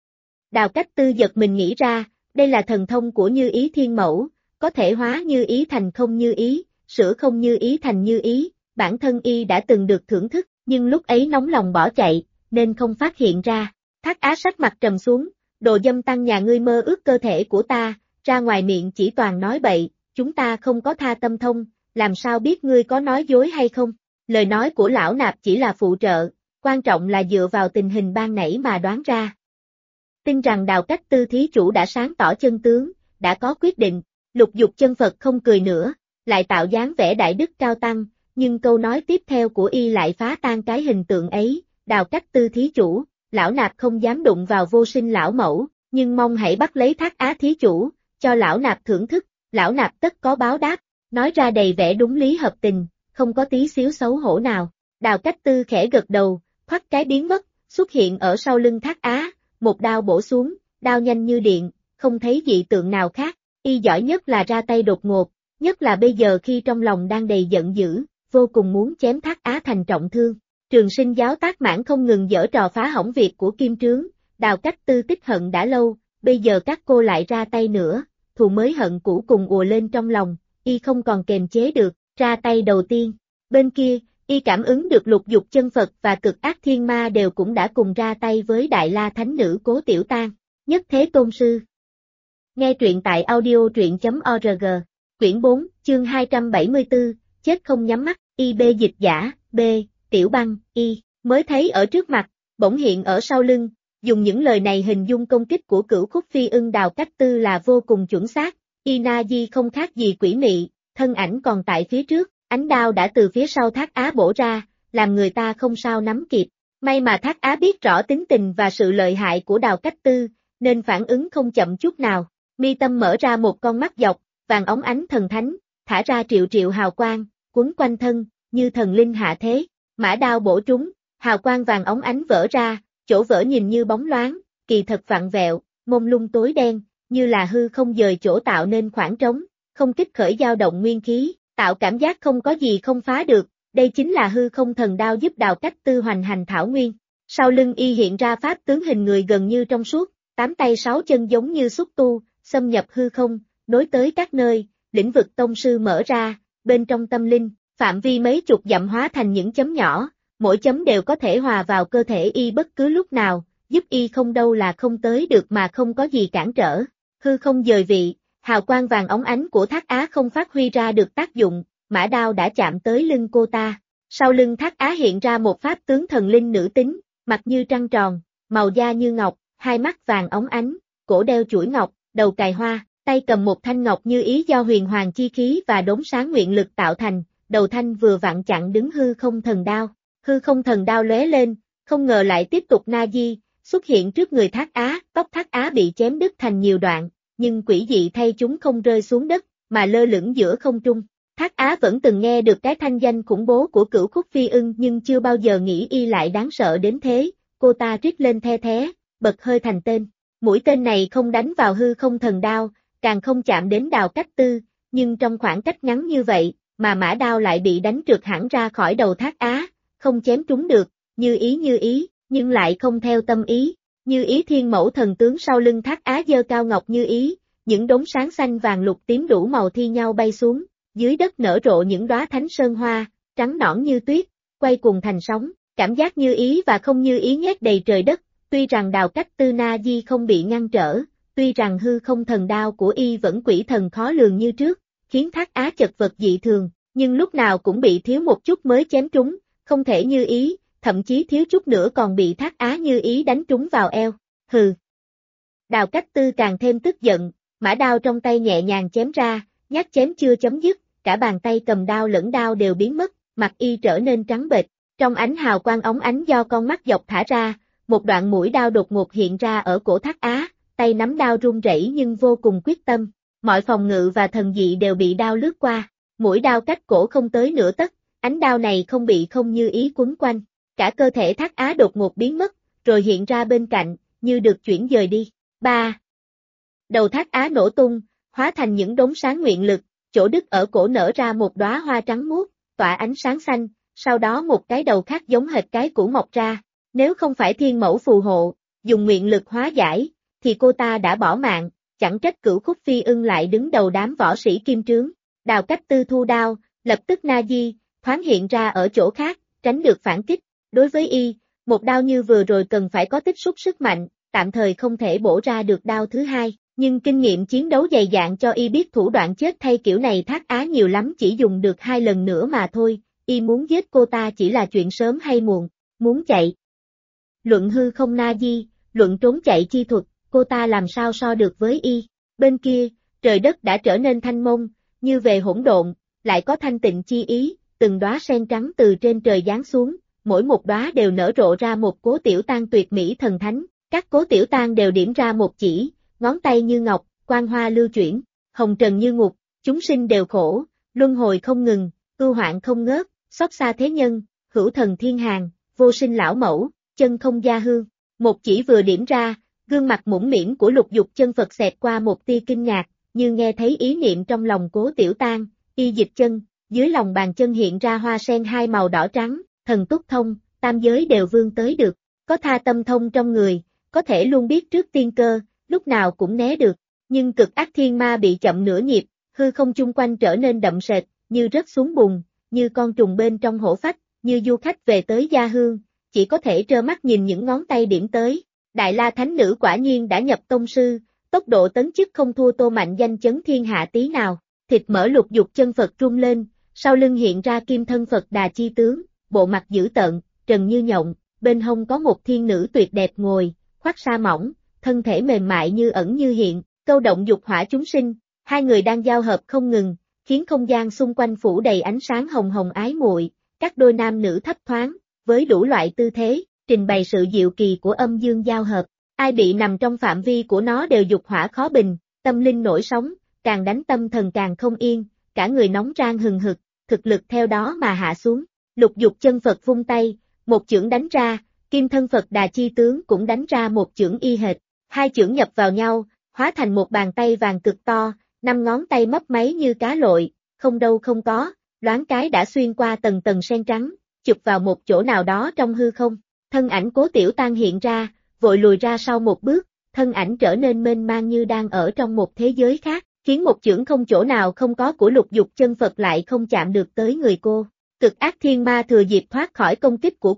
Đào Cách Tư giật mình nghĩ ra, đây là thần thông của Như Ý Thiên Mẫu, có thể hóa như ý thành không như ý, sửa không như ý thành như ý, bản thân y đã từng được thưởng thức, nhưng lúc ấy nóng lòng bỏ chạy, nên không phát hiện ra. Thác Á sắc mặt trầm xuống, đồ dâm tăng nhà ngươi mơ ước cơ thể của ta, ra ngoài miệng chỉ toàn nói bậy, chúng ta không có tha tâm thông, làm sao biết ngươi có nói dối hay không? Lời nói của lão nạp chỉ là phụ trợ, quan trọng là dựa vào tình hình ban nãy mà đoán ra. Tin rằng Đào Cách Tư thí chủ đã sáng tỏ chân tướng, đã có quyết định. Lục Dục Chân Phật không cười nữa, lại tạo dáng vẻ đại đức cao tăng, nhưng câu nói tiếp theo của y lại phá tan cái hình tượng ấy. Đào Cách Tư thí chủ, lão nạp không dám đụng vào vô sinh lão mẫu, nhưng mong hãy bắt lấy Thác Á thí chủ, cho lão nạp thưởng thức, lão nạp tất có báo đáp, nói ra đầy vẻ đúng lý hợp tình, không có tí xíu xấu hổ nào. Đào Cách Tư khẽ gật đầu, thoát cái biến mất, xuất hiện ở sau lưng Thác Á, một đao bổ xuống, đao nhanh như điện, không thấy dị tượng nào khác. Y giỏi nhất là ra tay đột ngột, nhất là bây giờ khi trong lòng đang đầy giận dữ, vô cùng muốn chém Thác Á thành trọng thương. Trường Sinh giáo Tác Mãn không ngừng giở trò phá hỏng việc của Kim Trướng, Đào Cách Tư tích hận đã lâu, bây giờ các cô lại ra tay nữa, thù mới hận cũ cùng ùa lên trong lòng, y không còn kềm chế được, ra tay đầu tiên. Bên kia, y cảm ứng được Lục Dục Chân Phật và Cực Ác Thiên Ma đều cũng đã cùng ra tay với Đại La Thánh Nữ Cố Tiểu Tang, Nhất Thế Tôn Sư. Nghe truyện tại audio.org, quyển 4, chương 274, chết không nhắm mắt, IB dịch giả, B, Tiểu Băng, Y, mới thấy ở trước mặt, bỗng hiện ở sau lưng, dùng những lời này hình dung công kích của Cửu Khúc Phi Ưng Đào Cách Tư là vô cùng chuẩn xác, Ina Di không khác gì quỷ mị, thân ảnh còn tại phía trước, ánh đao đã từ phía sau Thác Á bổ ra, làm người ta không sao nắm kịp, may mà Thác Á biết rõ tính tình và sự lợi hại của Đào Cách Tư, nên phản ứng không chậm chút nào. Mi tâm mở ra một con mắt dọc, vàng óng ánh thần thánh, thả ra triệu triệu hào quang, quấn quanh thân, như thần linh hạ thế, mã đao bổ trúng, hào quang vàng óng ánh vỡ ra, chỗ vỡ nhìn như bóng loáng, kỳ thật vặn vẹo, mông lung tối đen, như là hư không dời chỗ tạo nên khoảng trống, không kích khởi dao động nguyên khí, tạo cảm giác không có gì không phá được, đây chính là hư không thần đao giúp Đào Cách Tư hoành hành thảo nguyên. Sau lưng y hiện ra pháp tướng hình người gần như trong suốt, 8 tay 6 chân giống như xúc tu, xâm nhập hư không, nối tới các nơi, lĩnh vực tông sư mở ra, bên trong tâm linh, phạm vi mấy chục dặm hóa thành những chấm nhỏ, mỗi chấm đều có thể hòa vào cơ thể y bất cứ lúc nào, giúp y không đâu là không tới được mà không có gì cản trở. Hư không dời vị, hào quang vàng óng ánh của Thác Á không phát huy ra được tác dụng, mã đao đã chạm tới lưng cô ta. Sau lưng Thác Á hiện ra một pháp tướng thần linh nữ tính, mặt như trăng tròn, màu da như ngọc, hai mắt vàng óng ánh, cổ đeo chuỗi ngọc, đầu cài hoa, tay cầm một thanh ngọc như ý do huyền hoàng chi khí và đốm sáng nguyện lực tạo thành, đầu thanh vừa vặn chặn đứng hư không thần đao. Hư không thần đao lóe lên, không ngờ lại tiếp tục na di, xuất hiện trước người Thác Á, tóc Thác Á bị chém đứt thành nhiều đoạn, nhưng quỷ dị thay chúng không rơi xuống đất, mà lơ lửng giữa không trung. Thác Á vẫn từng nghe được cái thanh danh khủng bố của Cửu Khúc Phi Ưng nhưng chưa bao giờ nghĩ y lại đáng sợ đến thế, cô ta rít lên the thé, bật hơi thành tên. Mũi tên này không đánh vào hư không thần đao, càng không chạm đến Đào Cách Tư, nhưng trong khoảng cách ngắn như vậy, mà mã đao lại bị đánh trượt hẳn ra khỏi đầu Thác Á, không chém trúng được, như ý, nhưng lại không theo tâm ý. Như Ý Thiên Mẫu thần tướng sau lưng Thác Á giơ cao ngọc như ý, những đốm sáng xanh vàng lục tím đủ màu thi nhau bay xuống, dưới đất nở rộ những đóa thánh sơn hoa, trắng nõn như tuyết, quay cuồng thành sóng, cảm giác như ý và không như ý nhét đầy trời đất. Tuy rằng Đào Cách Tư na di không bị ngăn trở, tuy rằng hư không thần đao của y vẫn quỷ thần khó lường như trước, khiến Thác Á chật vật dị thường, nhưng lúc nào cũng bị thiếu một chút mới chém trúng, không thể như ý, thậm chí thiếu chút nữa còn bị Thác Á như ý đánh trúng vào eo. Hừ. Đào Cách Tư càng thêm tức giận, mã đao trong tay nhẹ nhàng chém ra, nhát chém chưa chấm dứt, cả bàn tay cầm đao lẫn đao đều biến mất, mặt y trở nên trắng bệch, trong ánh hào quang óng ánh do con mắt dọc thả ra. Một đoạn mũi đao đột ngột hiện ra ở cổ Thác Á, tay nắm đao run rẩy nhưng vô cùng quyết tâm. mọi phòng ngự và thần dị đều bị đao lướt qua, mũi đao cách cổ không tới nửa tấc, ánh đao này không bị không như ý quấn quanh, cả cơ thể Thác Á đột ngột biến mất, rồi hiện ra bên cạnh, như được chuyển dời đi. 3. Đầu Thác Á nổ tung, hóa thành những đốm sáng nguyện lực, chỗ đứt ở cổ nở ra một đóa hoa trắng muốt, tỏa ánh sáng xanh, sau đó một cái đầu khác giống hệt cái cũ mọc ra, nếu không phải thiên mẫu phù hộ, dùng nguyện lực hóa giải, thì cô ta đã bỏ mạng, chẳng trách Cửu Khúc Phi Ưng lại đứng đầu đám võ sĩ kim trướng. Đào Cách Tư thu đao, lập tức na di, thoáng hiện ra ở chỗ khác, tránh được phản kích. Đối với y, một đao như vừa rồi cần phải có tích xúc sức mạnh, tạm thời không thể bổ ra được đao thứ hai, nhưng kinh nghiệm chiến đấu dày dạn cho y biết thủ đoạn chết thay kiểu này Thác Á nhiều lắm chỉ dùng được 2 lần nữa mà thôi, y muốn giết cô ta chỉ là chuyện sớm hay muộn, muốn chạy. Luận hư không na di, luận trốn chạy chi thuật, cô ta làm sao so được với y. Bên kia, trời đất đã trở nên thanh mông, như về hỗn độn, lại có thanh tịnh chi ý, từng đóa sen trắng từ trên trời giáng xuống, mỗi một đóa đều nở rộ ra một cố tiểu tang tuyệt mỹ thần thánh, các cố tiểu tang đều điểm ra một chỉ, ngón tay như ngọc, quang hoa lưu chuyển, hồng trần như ngục, chúng sinh đều khổ, luân hồi không ngừng, ưu hoạn không ngớt, xót xa thế nhân, hữu thần thiên hàng, vô sinh lão mẫu, chân không gia hương. Một chỉ vừa điểm ra, gương mặt mũm mĩm của Lục Dục Chân Phật xẹt qua một tia kinh ngạc, như nghe thấy ý niệm trong lòng Cố Tiểu Tang, y dịch chân, dưới lòng bàn chân hiện ra hoa sen hai màu đỏ trắng, thần túc thông, tam giới đều vươn tới được, có tha tâm thông trong người, có thể luôn biết trước tiên cơ, lúc nào cũng né được, nhưng Cực Ác Thiên Ma bị chậm nửa nhịp, hư không chung quanh trở nên đậm sệt, như rớt xuống bùn, như con trùng bên trong hổ phách, như du khách về tới gia hương, chỉ có thể trơ mắt nhìn những ngón tay điểm tới. Đại La Thánh Nữ quả nhiên đã nhập tông sư, tốc độ tấn chức không thua Tô Mạnh danh chấn thiên hạ tí nào, thịt mỡ Lục Dục Chân Phật rung lên, sau lưng hiện ra kim thân Phật Đà chi tướng, bộ mặt dữ tợn, trần như nhộng, bên hông có một thiên nữ tuyệt đẹp ngồi, khoác sa mỏng, thân thể mềm mại như ẩn như hiện, câu động dục hỏa chúng sinh, hai người đang giao hợp không ngừng, khiến không gian xung quanh phủ đầy ánh sáng hồng hồng ái muội, các đôi nam nữ thấp thoáng, với đủ loại tư thế, trình bày sự diệu kỳ của âm dương giao hợp, ai bị nằm trong phạm vi của nó đều dục hỏa khó bình, tâm linh nổi sóng, càng đánh tâm thần càng không yên, cả người nóng rang hừng hực, thực lực theo đó mà hạ xuống. Lục Dục Chân Phật vung tay, một chưởng đánh ra, kim thân Phật Đà chi tướng cũng đánh ra một chưởng y hệt, hai chưởng nhập vào nhau, hóa thành một bàn tay vàng cực to, 5 ngón tay mấp máy như cá lội, không đâu không có, loáng cái đã xuyên qua tầng tầng sen trắng, chụp vào một chỗ nào đó trong hư không. Thân ảnh Cố Tiểu Tang hiện ra, vội lùi ra sau một bước, thân ảnh trở nên mênh mang như đang ở trong một thế giới khác, khiến một chưởng không chỗ nào không có của Lục Dục Chân Phật lại không chạm được tới người cô. Cực Ác Thiên Ma thừa dịp thoát khỏi công kích của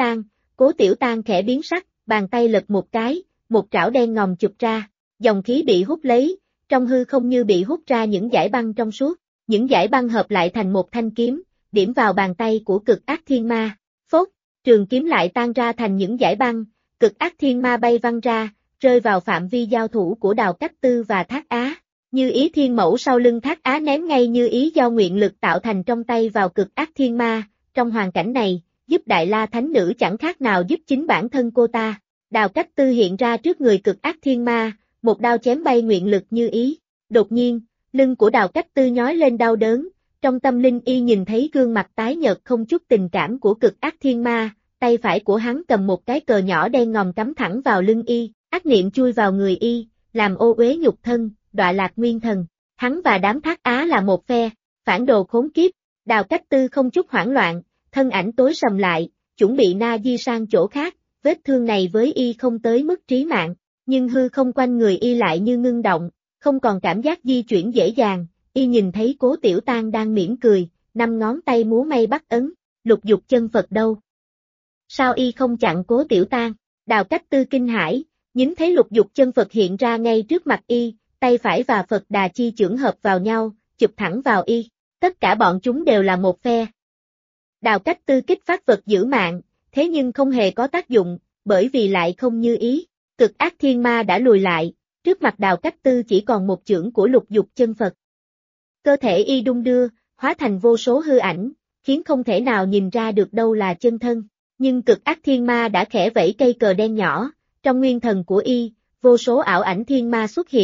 Cố Tiểu Tang khẽ biến sắc, bàn tay lật một cái, một trảo đen ngòm chụp ra, dòng khí bị hút lấy, trong hư không như bị hút ra những dải băng trong suốt, những dải băng hợp lại thành một thanh kiếm, điểm vào bàn tay của Cực Ác Thiên Ma, phốt, trường kiếm lại tan ra thành những dải băng, Cực Ác Thiên Ma bay văng ra, rơi vào phạm vi giao thủ của Đào Cách Tư và Thác Á. Như ý thiên mẫu sau lưng Thác Á ném ngay như ý do nguyện lực tạo thành trong tay vào Cực Ác Thiên Ma, trong hoàn cảnh này, giúp Đại La Thánh Nữ chẳng khác nào giúp chính bản thân cô ta. Đào Cách Tư hiện ra trước người Cực Ác Thiên Ma, một đao chém bay nguyện lực như ý. Đột nhiên, lưng của Đào Cách Tư nhói lên đau đớn, trong tâm linh y nhìn thấy gương mặt tái nhợt không chút tình cảm của Cực Ác Thiên Ma, tay phải của hắn cầm một cái cờ nhỏ đen ngòm cắm thẳng vào lưng y, ác niệm chui vào người y, làm ô uế nhục thân, đọa lạc nguyên thần. Hắn và đám Thác Á là một phe, phản đồ khốn kiếp. Đào Cách Tư không chút hoảng loạn, thân ảnh tối sầm lại, chuẩn bị na di sang chỗ khác, vết thương này với y không tới mức trí mạng, nhưng hư không quanh người y lại như ngưng động, không còn cảm giác di chuyển dễ dàng, y nhìn thấy Cố Tiểu Tang đang mỉm cười, 5 ngón tay múa may bắt ấn, Lục Dục Chân Phật đâu? Sao y không chặn Cố Tiểu Tang? Đào Cách Tư kinh hãi, nhìn thấy Lục Dục Chân Phật hiện ra ngay trước mặt y, tay phải và Phật Đà chi chưởng hợp vào nhau, chụp thẳng vào y, tất cả bọn chúng đều là một phe. Đào Cách Tư kích phát vật giữ mạng, thế nhưng không hề có tác dụng, bởi vì lại không như ý, Cực Ác Thiên Ma đã lùi lại, trước mặt Đào Cách Tư chỉ còn một chưởng của Lục Dục Chân Phật. Cơ thể y đung đưa, hóa thành vô số hư ảnh, khiến không thể nào nhìn ra được đâu là chân thân, nhưng Cực Ác Thiên Ma đã khẽ vẫy cây cờ đen nhỏ, trong nguyên thần của y, vô số ảo ảnh thiên ma xuất hiện,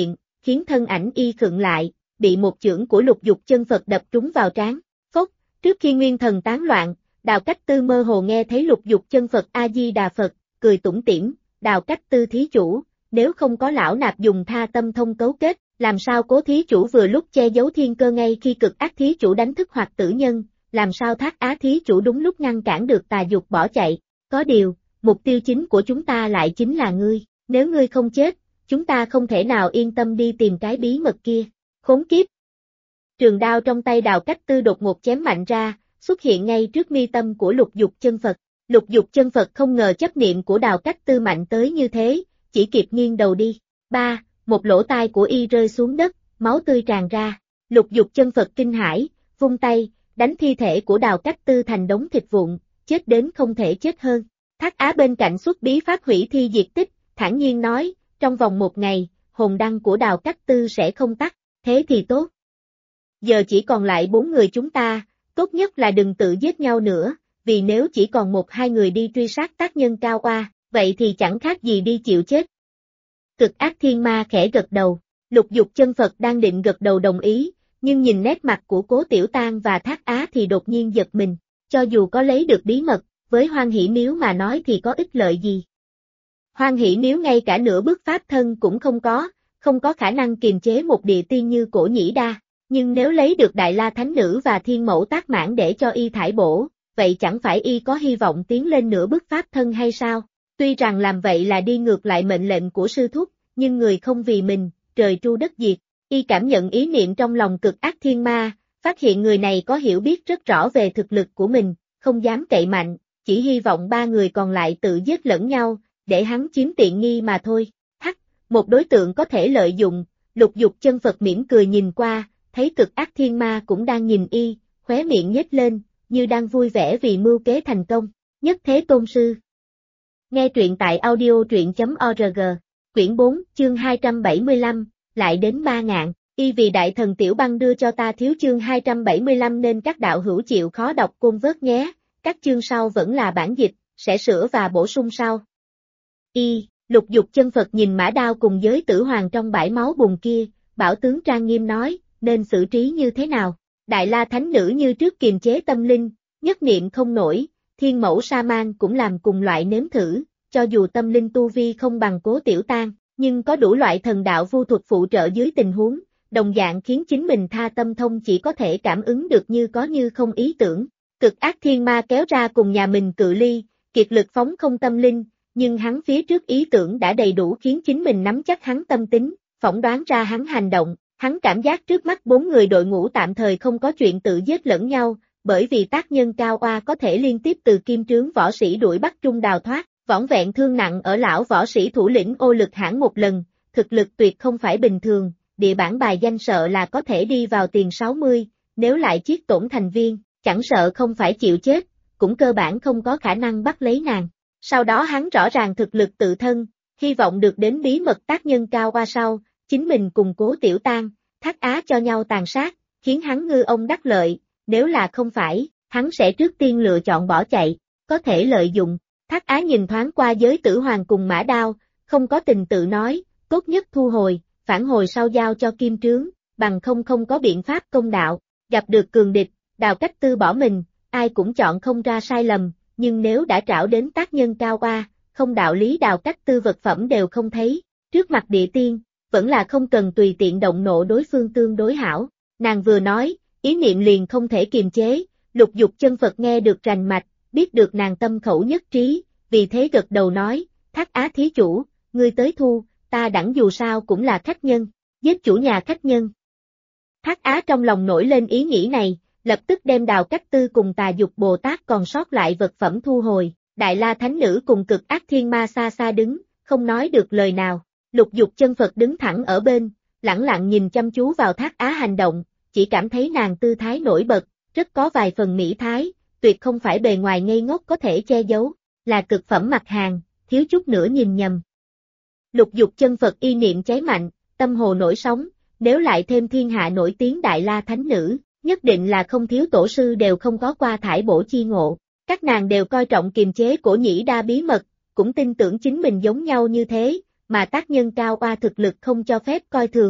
khiến thân ảnh y khựng lại, bị một chưởng của Lục Dục Chân Phật đập trúng vào trán. Phốc, trước khi nguyên thần tán loạn, Đào Cách Tư mơ hồ nghe thấy Lục Dục Chân Phật A Di Đà Phật, cười tủm tỉm, Đào Cách Tư thí chủ, nếu không có lão nạp dùng tha tâm thông cấu kết, làm sao Cố thí chủ vừa lúc che giấu thiên cơ ngay khi cực ác thí chủ đánh thức Hoạt Tử Nhân, làm sao Thác Á thí chủ đúng lúc ngăn cản được tà dục bỏ chạy, có điều, mục tiêu chính của chúng ta lại chính là ngươi, nếu ngươi không chết, chúng ta không thể nào yên tâm đi tìm cái bí mật kia, khốn kiếp. Trường đao trong tay Đào Cách Tư đột ngột chém mạnh ra, xuất hiện ngay trước mi tâm của Lục Dục Chân Phật. Lục Dục Chân Phật không ngờ chấp niệm của Đào Cách Tư mạnh tới như thế, chỉ kịp nghiêng đầu đi. Một lỗ tai của y rơi xuống đất, máu tươi tràn ra. Lục Dục Chân Phật kinh hãi, vung tay, đánh thi thể của Đào Cách Tư thành đống thịt vụn, chết đến không thể chết hơn. Thác Á bên cạnh xuất bí pháp hủy thi diệt tích, thản nhiên nói, trong vòng 1 ngày, hồn đăng của Đào Cách Tư sẽ không tắt, thế thì tốt. Giờ chỉ còn lại 4 người chúng ta, tốt nhất là đừng tự giết nhau nữa, vì nếu chỉ còn 1-2 người đi truy sát tác nhân Cao Oa, vậy thì chẳng khác gì đi chịu chết. Cực ác thiên ma khẽ gật đầu, Lục Dục Chân Phật đang định gật đầu đồng ý, nhưng nhìn nét mặt của Cố Tiểu Tang và Thác Á thì đột nhiên giật mình, cho dù có lấy được bí mật, với Hoan Hỷ Miếu mà nói thì có ích lợi gì. Hoan Hỷ Miếu ngay cả nửa bước pháp thân cũng không có khả năng kiềm chế một địa tiên như Cổ Nhĩ Đa, nhưng nếu lấy được Đại La Thánh Nữ và Thiên Mẫu Tác Mãn để cho y thải bổ, vậy chẳng phải y có hy vọng tiến lên nửa bước pháp thân hay sao? Tuy rằng làm vậy là đi ngược lại mệnh lệnh của sư thúc, nhưng người không vì mình, trời tru đất diệt, y cảm nhận ý niệm trong lòng cực ác thiên ma, phát hiện người này có hiểu biết rất rõ về thực lực của mình, không dám cậy mạnh, chỉ hy vọng 3 người còn lại tự giết lẫn nhau, để hắn chiếm tiện nghi mà thôi. Một đối tượng có thể lợi dụng, Lục Dục Chân Phật mỉm cười nhìn qua, thấy cực ác thiên ma cũng đang nhìn y, khóe miệng nhếch lên, như đang vui vẻ vì mưu kế thành công. Nhất Thế Tôn Sư. Nghe truyện tại audio.org, quyển 4, chương 275, lại đến 3 ngạn, y vì đại thần Tiểu Băng đưa cho ta thiếu chương 275 nên các đạo hữu chịu khó đọc côn vớt nhé, các chương sau vẫn là bản dịch, sẽ sửa và bổ sung sau. Lục Dục Chân Phật nhìn mã đao cùng giới tử hoàng trong bãi máu bùn kia, bảo tướng trang nghiêm nói, nên xử trí như thế nào? Đại La Thánh Nữ như trước kiềm chế tâm linh, nhất niệm không nổi, Thiên Mẫu Sa Man cũng làm cùng loại nếm thử, cho dù tâm linh tu vi không bằng Cố Tiểu Tang, nhưng có đủ loại thần đạo vu thuật phụ trợ dưới tình huống, đồng dạng khiến chính mình tha tâm thông chỉ có thể cảm ứng được như có như không ý tưởng. Cực ác thiên ma kéo ra cùng nhà mình cự ly, kiệt lực phóng không tâm linh, nhưng hắn phía trước ý tưởng đã đầy đủ khiến chính mình nắm chắc hắn tâm tính, phỏng đoán ra hắn hành động, hắn cảm giác trước mắt 4 người đội ngũ tạm thời không có chuyện tự giết lẫn nhau, bởi vì tác nhân Cao Oa có thể liên tiếp từ kim trướng võ sĩ đuổi bắt trung đào thoát, vỏn vẹn thương nặng ở lão võ sĩ thủ lĩnh Ô Lực Hãn một lần, thực lực tuyệt không phải bình thường, địa bản bài danh sợ là có thể đi vào tiền 60, nếu lại chiết tổn thành viên, chẳng sợ không phải chịu chết, cũng cơ bản không có khả năng bắt lấy nàng. Sau đó hắn rõ ràng thực lực tự thân, hy vọng được đến bí mật tác nhân Cao Oa sau, chính mình cùng Cố Tiểu Tang, Thác Á cho nhau tàn sát, khiến hắn ngư ông đắc lợi, nếu là không phải, hắn sẽ trước tiên lựa chọn bỏ chạy, có thể lợi dụng. Thác Á nhìn thoáng qua giới tử hoàng cùng mã đao, không có tình tự nói, tốt nhất thu hồi, phản hồi sau giao cho kim trướng, bằng không có biện pháp công đạo, gặp được cường địch, Đào Cách Tư bỏ mình, ai cũng chọn không ra sai lầm, nhưng nếu đã trảo đến tác nhân Cao Oa, không đạo lý Đào Cách Tư vật phẩm đều không thấy, trước mặt địa tiên, vẫn là không cần tùy tiện động nộ đối phương tương đối hảo, nàng vừa nói, ý niệm liền không thể kiềm chế, Lục Dục Chân Phật nghe được rành mạch, biết được nàng tâm khẩu nhất trí, vì thế gật đầu nói, Thác Á thí chủ, ngươi tới thu, ta đẳng dù sao cũng là khách nhân, giết chủ nhà khách nhân. Thác Á trong lòng nổi lên ý nghĩ này, lập tức đem Đào Cách Tư cùng Tà Dục Bồ Tát còn sót lại vật phẩm thu hồi, Đại La Thánh Nữ cùng cực ác thiên ma xa xa đứng, không nói được lời nào, Lục Dục Chân Phật đứng thẳng ở bên, lẳng lặng nhìn chăm chú vào Thác Á hành động, chỉ cảm thấy nàng tư thái nổi bật, rất có vài phần mỹ thái, tuyệt không phải bề ngoài ngây ngốc có thể che giấu, là cực phẩm mặt hàng, thiếu chút nữa nhìn nhầm. Lục Dục Chân Phật y niệm cháy mạnh, tâm hồ nổi sóng, nếu lại thêm thiên hạ nổi tiếng Đại La Thánh Nữ, nhất định là không thiếu tổ sư đều không có qua thải bổ chi ngộ, các nàng đều coi trọng kiềm chế Cổ Nhĩ Đa bí mật, cũng tin tưởng chính mình giống nhau như thế, mà tác nhân Cao Oa thực lực không cho phép coi thường,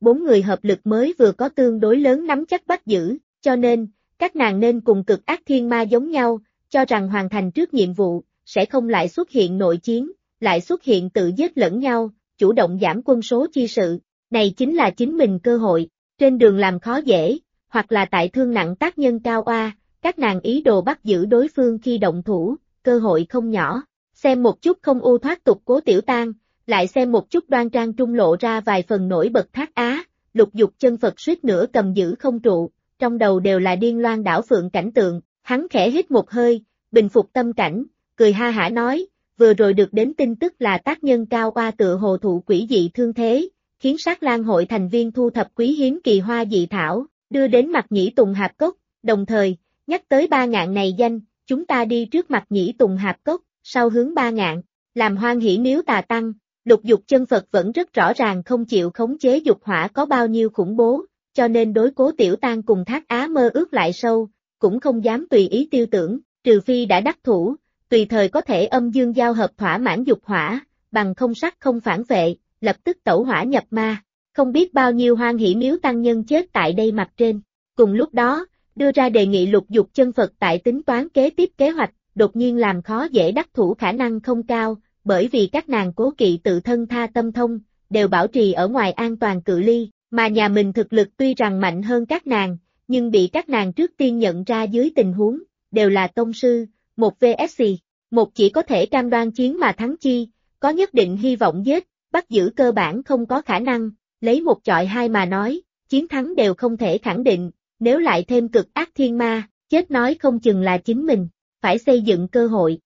4 người hợp lực mới vừa có tương đối lớn nắm chắc bắt giữ, cho nên, các nàng nên cùng cực ác thiên ma giống nhau, cho rằng hoàn thành trước nhiệm vụ, sẽ không lại xuất hiện nội chiến, lại xuất hiện tự giết lẫn nhau, chủ động giảm quân số chi sự, này chính là chính mình cơ hội, trên đường làm khó dễ, hoặc là tại thương nặng tác nhân cao oa, các nàng ý đồ bắt giữ đối phương khi động thủ, cơ hội không nhỏ, xem một chút không ưu thoát tục Cố Tiểu Tang, lại xem một chút đoan trang trung lộ ra vài phần nổi bật Thác Á, Lục Dục Chân Phật suýt nữa cầm giữ không trụ, trong đầu đều là điên loan đảo phượng cảnh tượng, hắn khẽ hít một hơi, bình phục tâm cảnh, cười ha hả nói, vừa rồi được đến tin tức là tác nhân cao oa tựa hồ thụ quỷ dị thương thế, khiến Sát Lang hội thành viên thu thập quý hiếm kỳ hoa dị thảo, đưa đến Mạc Nhĩ Tùng Hạp Cốc, đồng thời, nhắc tới 3 ngạn này danh, chúng ta đi trước Mạc Nhĩ Tùng Hạp Cốc, sau hướng 3 ngạn, làm hoan hỷ nếu tà tăng, Lục Dục Chân Phật vẫn rất rõ ràng không chịu khống chế dục hỏa có bao nhiêu khủng bố, cho nên đối Cố Tiểu Tang cùng Thác Á mơ ước lại sâu, cũng không dám tùy ý tiêu tưởng, trừ phi đã đắc thủ, tùy thời có thể âm dương giao hợp thỏa mãn dục hỏa, bằng không sắc không phản vệ, lập tức tẩu hỏa nhập ma, không biết bao nhiêu hoan hỷ miếu tăng nhân chết tại đây mặt trên. Cùng lúc đó, đưa ra đề nghị Lục Dục Chân Phật tại tính toán kế tiếp kế hoạch, đột nhiên làm khó dễ đắc thủ khả năng không cao, bởi vì các nàng cố kỵ tự thân tha tâm thông, đều bảo trì ở ngoài an toàn cự ly, mà nhà mình thực lực tuy rằng mạnh hơn các nàng, nhưng bị các nàng trước tiên nhận ra dưới tình huống, đều là tông sư, một vs một chỉ có thể cam đoan chiến mà thắng chi, có nhất định hy vọng giết, bắt giữ cơ bản không có khả năng, lấy một chọi hai mà nói, chiến thắng đều không thể khẳng định, nếu lại thêm cực ác thiên ma, chết nói không chừng là chính mình, phải xây dựng cơ hội.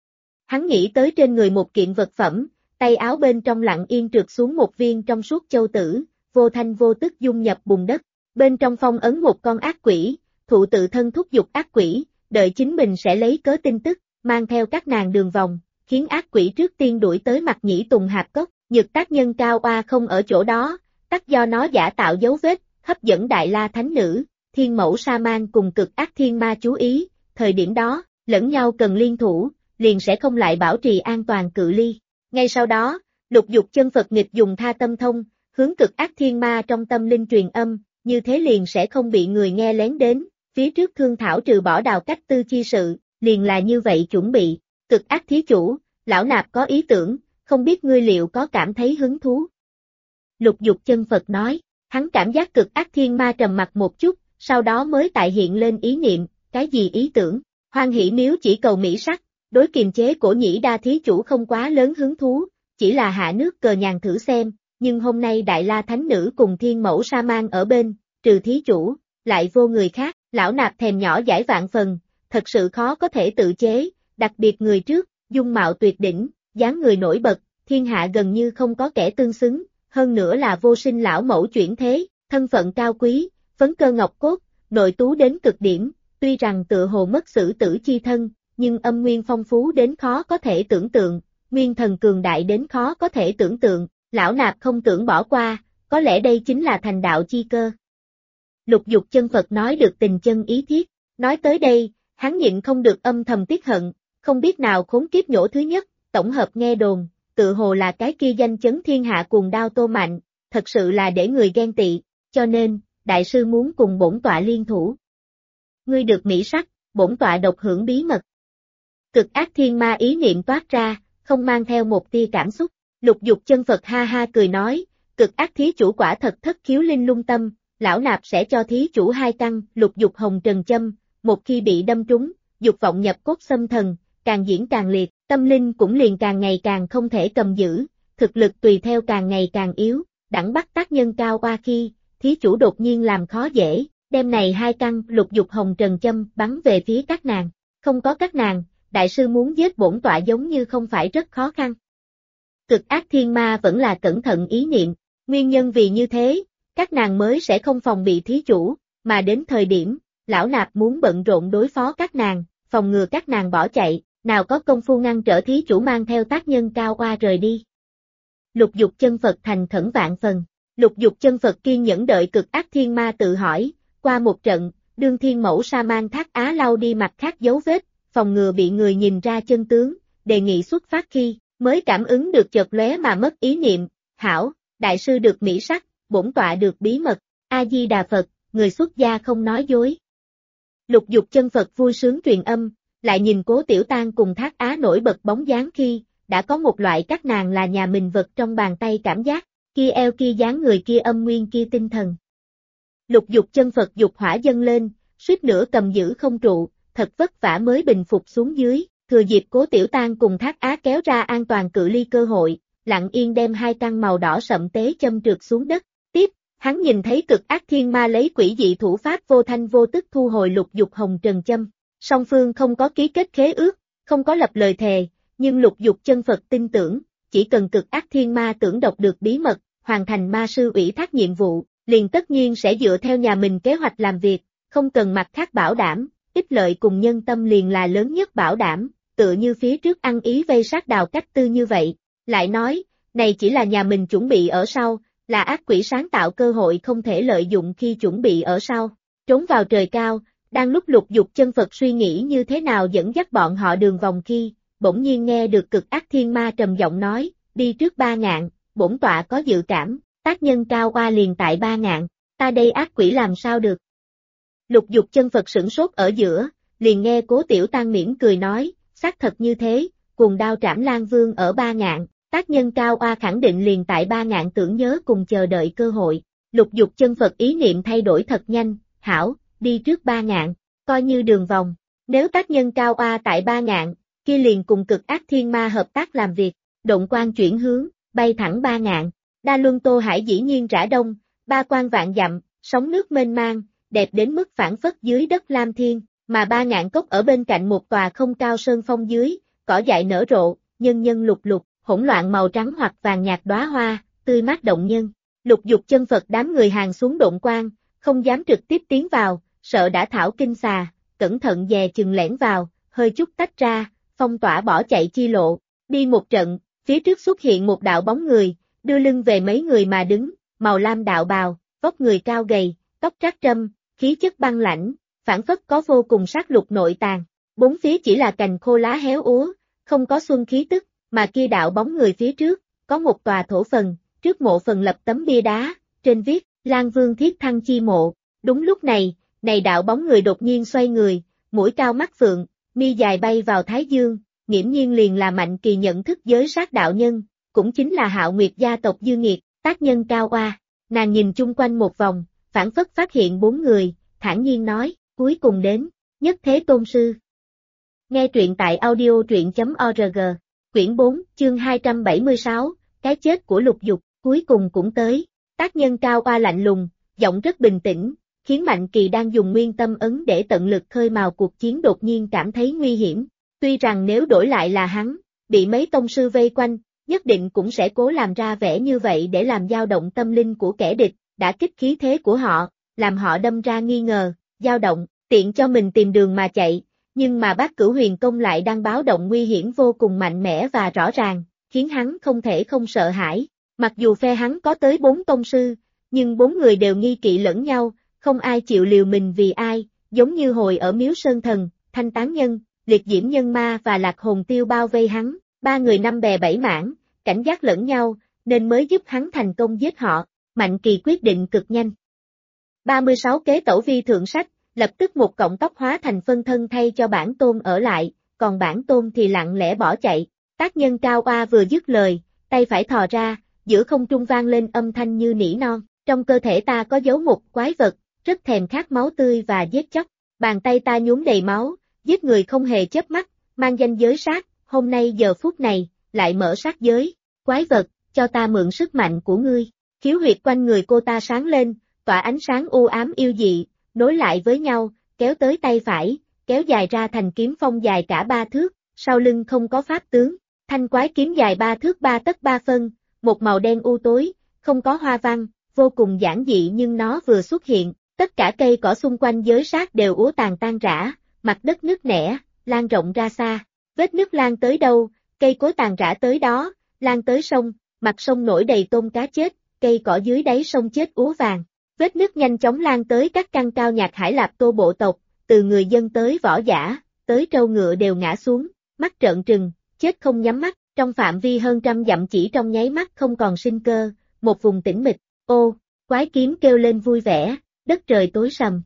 Hắn nghĩ tới trên người một kiện vật phẩm, tay áo bên trong lặng yên trượt xuống một viên trong suốt châu tử, vô thanh vô tức dung nhập bùn đất, bên trong phong ấn một con ác quỷ, thụ tự thân thúc giục ác quỷ, đợi chính mình sẽ lấy cớ tin tức, mang theo các nàng đường vòng, khiến ác quỷ trước tiên đuổi tới Mạc Nhĩ Tùng Hạp Cốc, Nhược tác nhân cao oa không ở chỗ đó, tắc do nó giả tạo dấu vết, hấp dẫn Đại La Thánh Nữ, Thiên Mẫu Sa Man cùng cực ác thiên ma chú ý, thời điểm đó, lẫn nhau cần liên thủ, liền sẽ không lại bảo trì an toàn cự ly. Ngay sau đó, Lục Dục Chân Phật nghịch dùng tha tâm thông, hướng cực ác thiên ma trong tâm linh truyền âm, như thế liền sẽ không bị người nghe lén đến, phía trước thương thảo trừ bỏ đào cách tư chi sự, liền là như vậy chuẩn bị, cực ác thí chủ, lão nạp có ý tưởng, không biết ngươi liệu có cảm thấy hứng thú. Lục Dục Chân Phật nói, hắn cảm giác cực ác thiên ma trầm mặt một chút, sau đó mới tại hiện lên ý niệm, cái gì ý tưởng, hoan hỷ nếu chỉ cầu mỹ sắc, đối kiềm chế Cổ Nhĩ Đa thí chủ không quá lớn hứng thú, chỉ là hạ nước cờ nhàn thử xem, nhưng hôm nay Đại La Thánh Nữ cùng Thiên Mẫu Sa Man ở bên, trừ thí chủ, lại vô người khác, lão nạp thèm nhỏ giải vạn phần, thật sự khó có thể tự chế, đặc biệt người trước, dung mạo tuyệt đỉnh, dáng người nổi bật, thiên hạ gần như không có kẻ tương xứng, hơn nữa là vô sinh lão mẫu chuyển thế, thân phận cao quý, phấn cơ ngọc cốt, nội tú đến cực điểm, tuy rằng tựa hồ mất xử tử chi thân, nhưng âm nguyên phong phú đến khó có thể tưởng tượng, nguyên thần cường đại đến khó có thể tưởng tượng, lão nạp không tưởng bỏ qua, có lẽ đây chính là thành đạo chi cơ. Lục Dục Chân Phật nói được tình chân ý thiết, nói tới đây, hắn nhịn không được âm thầm tiếc hận, không biết nào khốn kiếp nhổ thứ nhất, tổng hợp nghe đồn, tự hồ là cái kia danh chấn thiên hạ cuồng đao Tô Mạnh, thật sự là để người ghen tị, cho nên, đại sư muốn cùng bổn tọa liên thủ. Ngươi được mỹ sắc, bổn tọa độc hưởng bí mật. Cực ác thiên ma ý niệm toát ra, không mang theo một tia cảm xúc, Lục Dục Chân Phật ha ha cười nói, cực ác thí chủ quả thật thất khiếu linh lung tâm, lão nạp sẽ cho thí chủ 2 căn, Lục Dục hồng trần châm, một khi bị đâm trúng, dục vọng nhập cốt xâm thần, càng diễn càng liệt, tâm linh cũng liền càng ngày càng không thể cầm giữ, thực lực tùy theo càng ngày càng yếu, đẳng bắt tác nhân cao oa khi, thí chủ đột nhiên làm khó dễ, đem này 2 căn Lục Dục hồng trần châm bắn về phía các nàng, không có các nàng, đại sư muốn giết bổn tọa giống như không phải rất khó khăn. Cực ác thiên ma vẫn là cẩn thận ý niệm, nguyên nhân vì như thế, các nàng mới sẽ không phòng bị thí chủ, mà đến thời điểm, lão nạp muốn bận rộn đối phó các nàng, phòng ngừa các nàng bỏ chạy, nào có công phu ngăn trở thí chủ mang theo tác nhân cao oa rời đi. Lục Dục Chân Phật thành khẩn vạn phần, Lục Dục Chân Phật kiên nhẫn đợi cực ác thiên ma tự hỏi, qua một trận, đương Thiên Mẫu Sa Man Thác Á lau đi mặt khác dấu vết, phòng ngừa bị người nhìn ra chân tướng, đề nghị xuất phát khi, mới cảm ứng được chợt lóe mà mất ý niệm, hảo, đại sư được mỹ sắc, bổn tọa được bí mật, A-di-đà Phật, người xuất gia không nói dối. Lục Dục chân Phật vui sướng truyền âm, lại nhìn Cố Tiểu Tang cùng Thác Á nổi bật bóng dáng khi, đã có một loại các nàng là nhà mình vật trong bàn tay cảm giác, kia eo kia dáng người kia âm nguyên kia tinh thần. Lục Dục chân Phật dục hỏa dâng lên, suýt nữa cầm giữ không trụ, thật vất vả mới bình phục xuống dưới, thừa dịp Cố Tiểu Tang cùng Thác Á kéo ra an toàn cự ly cơ hội, lặng yên đem hai căn màu đỏ sậm tế châm trượt xuống đất. Tiếp, hắn nhìn thấy Cực Ác Thiên Ma lấy quỷ dị thủ pháp vô thanh vô tức thu hồi Lục Dục hồng trần châm. Song phương không có ký kết khế ước, không có lập lời thề, nhưng Lục Dục chân Phật tin tưởng, chỉ cần Cực Ác Thiên Ma tưởng đọc được bí mật, hoàn thành ma sư ủy thác nhiệm vụ, liền tất nhiên sẽ dựa theo nhà mình kế hoạch làm việc, không cần mặt khác bảo đảm, ích lợi cùng nhân tâm liền là lớn nhất bảo đảm, tựa như phía trước ăn ý vây sát Đào Cách Tư như vậy. Lại nói, này chỉ là nhà mình chuẩn bị ở sau, là ác quỷ sáng tạo cơ hội không thể lợi dụng khi chuẩn bị ở sau. Trốn vào trời cao, đang lúc Lục Dục chân Phật suy nghĩ như thế nào dẫn dắt bọn họ đường vòng khi, bỗng nhiên nghe được Cực Ác Thiên Ma trầm giọng nói, đi trước Ba Ngạn, bổn tọa có dự cảm, tác nhân cao oa liền tại Ba Ngạn, ta đây ác quỷ làm sao được. Lục Dục chân Phật sửng sốt ở giữa, liền nghe Cố Tiểu Tang mỉm cười nói, xác thật như thế, cùng đao trảm Lan Vương ở Ba Ngạn, tác nhân cao oa khẳng định liền tại Ba Ngạn tưởng nhớ cùng chờ đợi cơ hội. Lục Dục chân Phật ý niệm thay đổi thật nhanh, hảo, đi trước Ba Ngạn, coi như đường vòng, nếu tác nhân cao oa tại Ba Ngạn, kia liền cùng Cực Ác Thiên Ma hợp tác làm việc, động quan chuyển hướng, bay thẳng Ba Ngạn, Đa Luân Tô Hải dĩ nhiên rã đông, ba quan vạn dặm, sóng nước mênh mang, đẹp đến mức phảng phất dưới đất lam thiên, mà Ba Ngạn cốc ở bên cạnh một tòa không cao sơn phong dưới, cỏ dại nở rộ, nhân nhân lục lục, hỗn loạn màu trắng hoặc vàng nhạt đóa hoa, tươi mát động nhân. Lục Dục chân Phật đám người hàng xuống độn quan, không dám trực tiếp tiến vào, sợ đã thảo kinh xà, cẩn thận dè chừng lẻn vào, hơi chút tách ra, phong tỏa bỏ chạy chi lộ, đi một trận, phía trước xuất hiện một đạo bóng người, đưa lưng về mấy người mà đứng, màu lam đạo bào, vóc người cao gầy, tóc trát trâm, khí chất băng lãnh, phảng phất có vô cùng sát lục nội tàn, bốn phía chỉ là cành khô lá héo úa, không có xuân khí tức, mà kia đạo bóng người phía trước, có một tòa thổ phần, trước mộ phần lập tấm bia đá, trên viết, Lan Vương Thiết Thăng chi mộ, đúng lúc này đạo bóng người đột nhiên xoay người, mũi cao mắt phượng, mi dài bay vào Thái Dương, nghiễm nhiên liền là Mạnh Kỳ nhận thức giới sát đạo nhân, cũng chính là Hạo Nguyệt gia tộc Dư Nghiệt, tác nhân cao oa. Nàng nhìn chung quanh một vòng, phảng phất phát hiện bốn người, thản nhiên nói, cuối cùng đến, Nhất Thế Tôn Sư. Nghe truyện tại audio.org, quyển 4, chương 276, cái chết của Lục Dục, cuối cùng cũng tới, tác nhân cao oa lạnh lùng, giọng rất bình tĩnh, khiến Mạnh Kỳ đang dùng nguyên tâm ấn để tận lực khơi mào cuộc chiến đột nhiên cảm thấy nguy hiểm. Tuy rằng nếu đổi lại là hắn, bị mấy tông sư vây quanh, nhất định cũng sẽ cố làm ra vẻ như vậy để làm dao động tâm linh của kẻ địch, đã kích khí thế của họ, làm họ đâm ra nghi ngờ, dao động, tiện cho mình tìm đường mà chạy, nhưng mà Bát Cửu Huyền Công lại đang báo động nguy hiểm vô cùng mạnh mẽ và rõ ràng, khiến hắn không thể không sợ hãi. Mặc dù phe hắn có tới 4 tông sư, nhưng 4 người đều nghi kỵ lẫn nhau, không ai chịu liều mình vì ai, giống như hồi ở Miếu Sơn Thần, Thanh Tán Nhân, Liệt Diễm Nhân Ma và Lạc Hồn Tiêu bao vây hắn, 3 người năm bè bảy mảng, cảnh giác lẫn nhau, nên mới giúp hắn thành công giết họ. Mạnh Kỳ quyết định cực nhanh. 36 kế tẩu vi thượng sách, lập tức một cọng tóc hóa thành phân thân thay cho bản tôn ở lại, còn bản tôn thì lặng lẽ bỏ chạy. Tác nhân cao oa vừa dứt lời, tay phải thò ra, giữa không trung vang lên âm thanh như nỉ non, trong cơ thể ta có dấu một quái vật, rất thèm khát máu tươi và giết chóc, bàn tay ta nhuốm đầy máu, giết người không hề chớp mắt, mang danh giới sát, hôm nay giờ phút này, lại mở sát giới, quái vật, cho ta mượn sức mạnh của ngươi, khiếu huyệt quanh người cô ta sáng lên, tỏa ánh sáng u ám yêu dị, nối lại với nhau, kéo tới tay phải, kéo dài ra thành kiếm phong dài cả 3 thước, sau lưng không có pháp tướng, thanh quái kiếm dài 3 thước 3 tấc 3 phân, một màu đen u tối, không có hoa văn, vô cùng giản dị nhưng nó vừa xuất hiện, tất cả cây cỏ xung quanh giới sát đều úa tàn tan rã, mặt đất nứt nẻ, lan rộng ra xa, vết nứt lan tới đâu, cây cối tàn rã tới đó, lan tới sông, mặt sông nổi đầy tôm cá chết, cây cỏ dưới đáy sông chết úa vàng. Vết nứt nhanh chóng lan tới các căn cao nhạc Hải Lạp Tô bộ tộc, từ người dân tới võ giả, tới trâu ngựa đều ngã xuống, mắt trợn trừng, chết không nhắm mắt, trong phạm vi hơn trăm dặm chỉ trong nháy mắt không còn sinh cơ, một vùng tĩnh mịch. Ô, Quái kiếm kêu lên vui vẻ, đất trời tối sầm.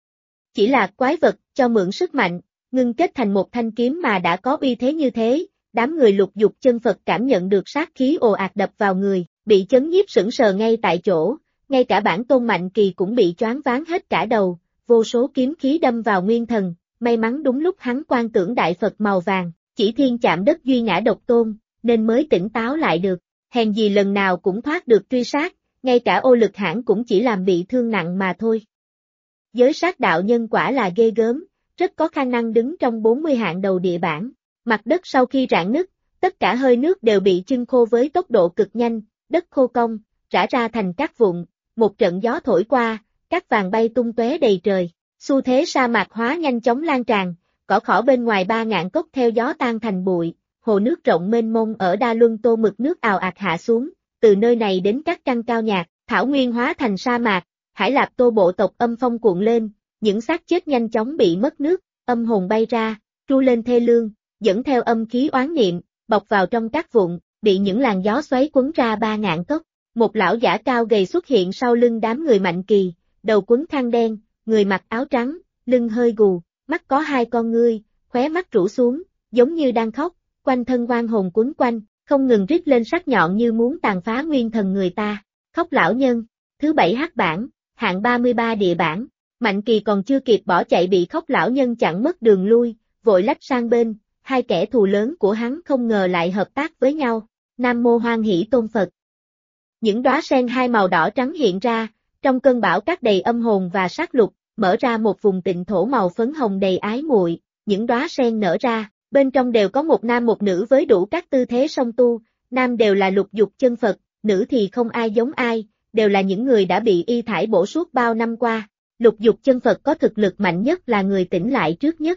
Chỉ là quái vật cho mượn sức mạnh, ngưng kết thành một thanh kiếm mà đã có uy thế như thế, đám người Lục Dục Chân Phật cảm nhận được sát khí ồ ạt đập vào người, bị chấn nhiếp sững sờ ngay tại chỗ, ngay cả bản tôn Mạnh Kỳ cũng bị choáng váng hết cả đầu, vô số kiếm khí đâm vào nguyên thần, may mắn đúng lúc hắn quan tưởng đại Phật màu vàng, chỉ thiên chạm đất duy ngã độc tôn, nên mới tỉnh táo lại được, hèn gì lần nào cũng thoát được truy sát, ngay cả Ô Lực Hãn cũng chỉ làm bị thương nặng mà thôi. Giới sát đạo nhân quả là ghê gớm, rất có khả năng đứng trong 40 hạng đầu địa bảng. Mặt đất sau khi rạn nứt, tất cả hơi nước đều bị chưng khô với tốc độ cực nhanh, đất khô cong, rã ra thành các vụn, một trận gió thổi qua, cát vàng bay tung tóe đầy trời, xu thế sa mạc hóa nhanh chóng lan tràn, cỏ khỏ bên ngoài 3.000 cốc theo gió tan thành bụi, hồ nước rộng mênh mông ở Đa Luân Tô mực nước ào ạt hạ xuống, từ nơi này đến các căn cao nhạc, thảo nguyên hóa thành sa mạc, Hải Lạp Tô bộ tộc âm phong cuộn lên, những xác chết nhanh chóng bị mất nước, âm hồn bay ra, tru lên thê lương, dẫn theo âm khí oán niệm, bọc vào trong các vụn, bị những làn gió xoáy quấn ra 3.000 cốc. Một lão giả cao gầy xuất hiện sau lưng đám người Mạnh Kỳ, đầu quấn khăn đen, người mặc áo trắng, lưng hơi gù, mắt có 2 con ngươi, khóe mắt rũ xuống, giống như đang khóc, quanh thân oan hồn quấn quanh, không ngừng rít lên sắc nhọn như muốn tàn phá nguyên thần người ta. Khóc lão nhân, thứ 7 hắc bảng, hạng 33 địa bảng. Mạnh Kỳ còn chưa kịp bỏ chạy bị Khóc lão nhân chặn mất đường lui, vội lách sang bên, hai kẻ thù lớn của hắn không ngờ lại hợp tác với nhau. Nam Mô Hoan Hỷ Tôn Phật. Những đóa sen 2 màu đỏ trắng hiện ra, trong cơn bão cát đầy âm hồn và sát lục, mở ra một vùng tịnh thổ màu phấn hồng đầy ái muội. Những đóa sen nở ra, bên trong đều có một nam một nữ với đủ các tư thế song tu, nam đều là Lục Dục Chân Phật, nữ thì không ai giống ai, đều là những người đã bị y thải bổ suốt bao năm qua. Lục Dục Chân Phật có thực lực mạnh nhất là người tỉnh lại trước nhất.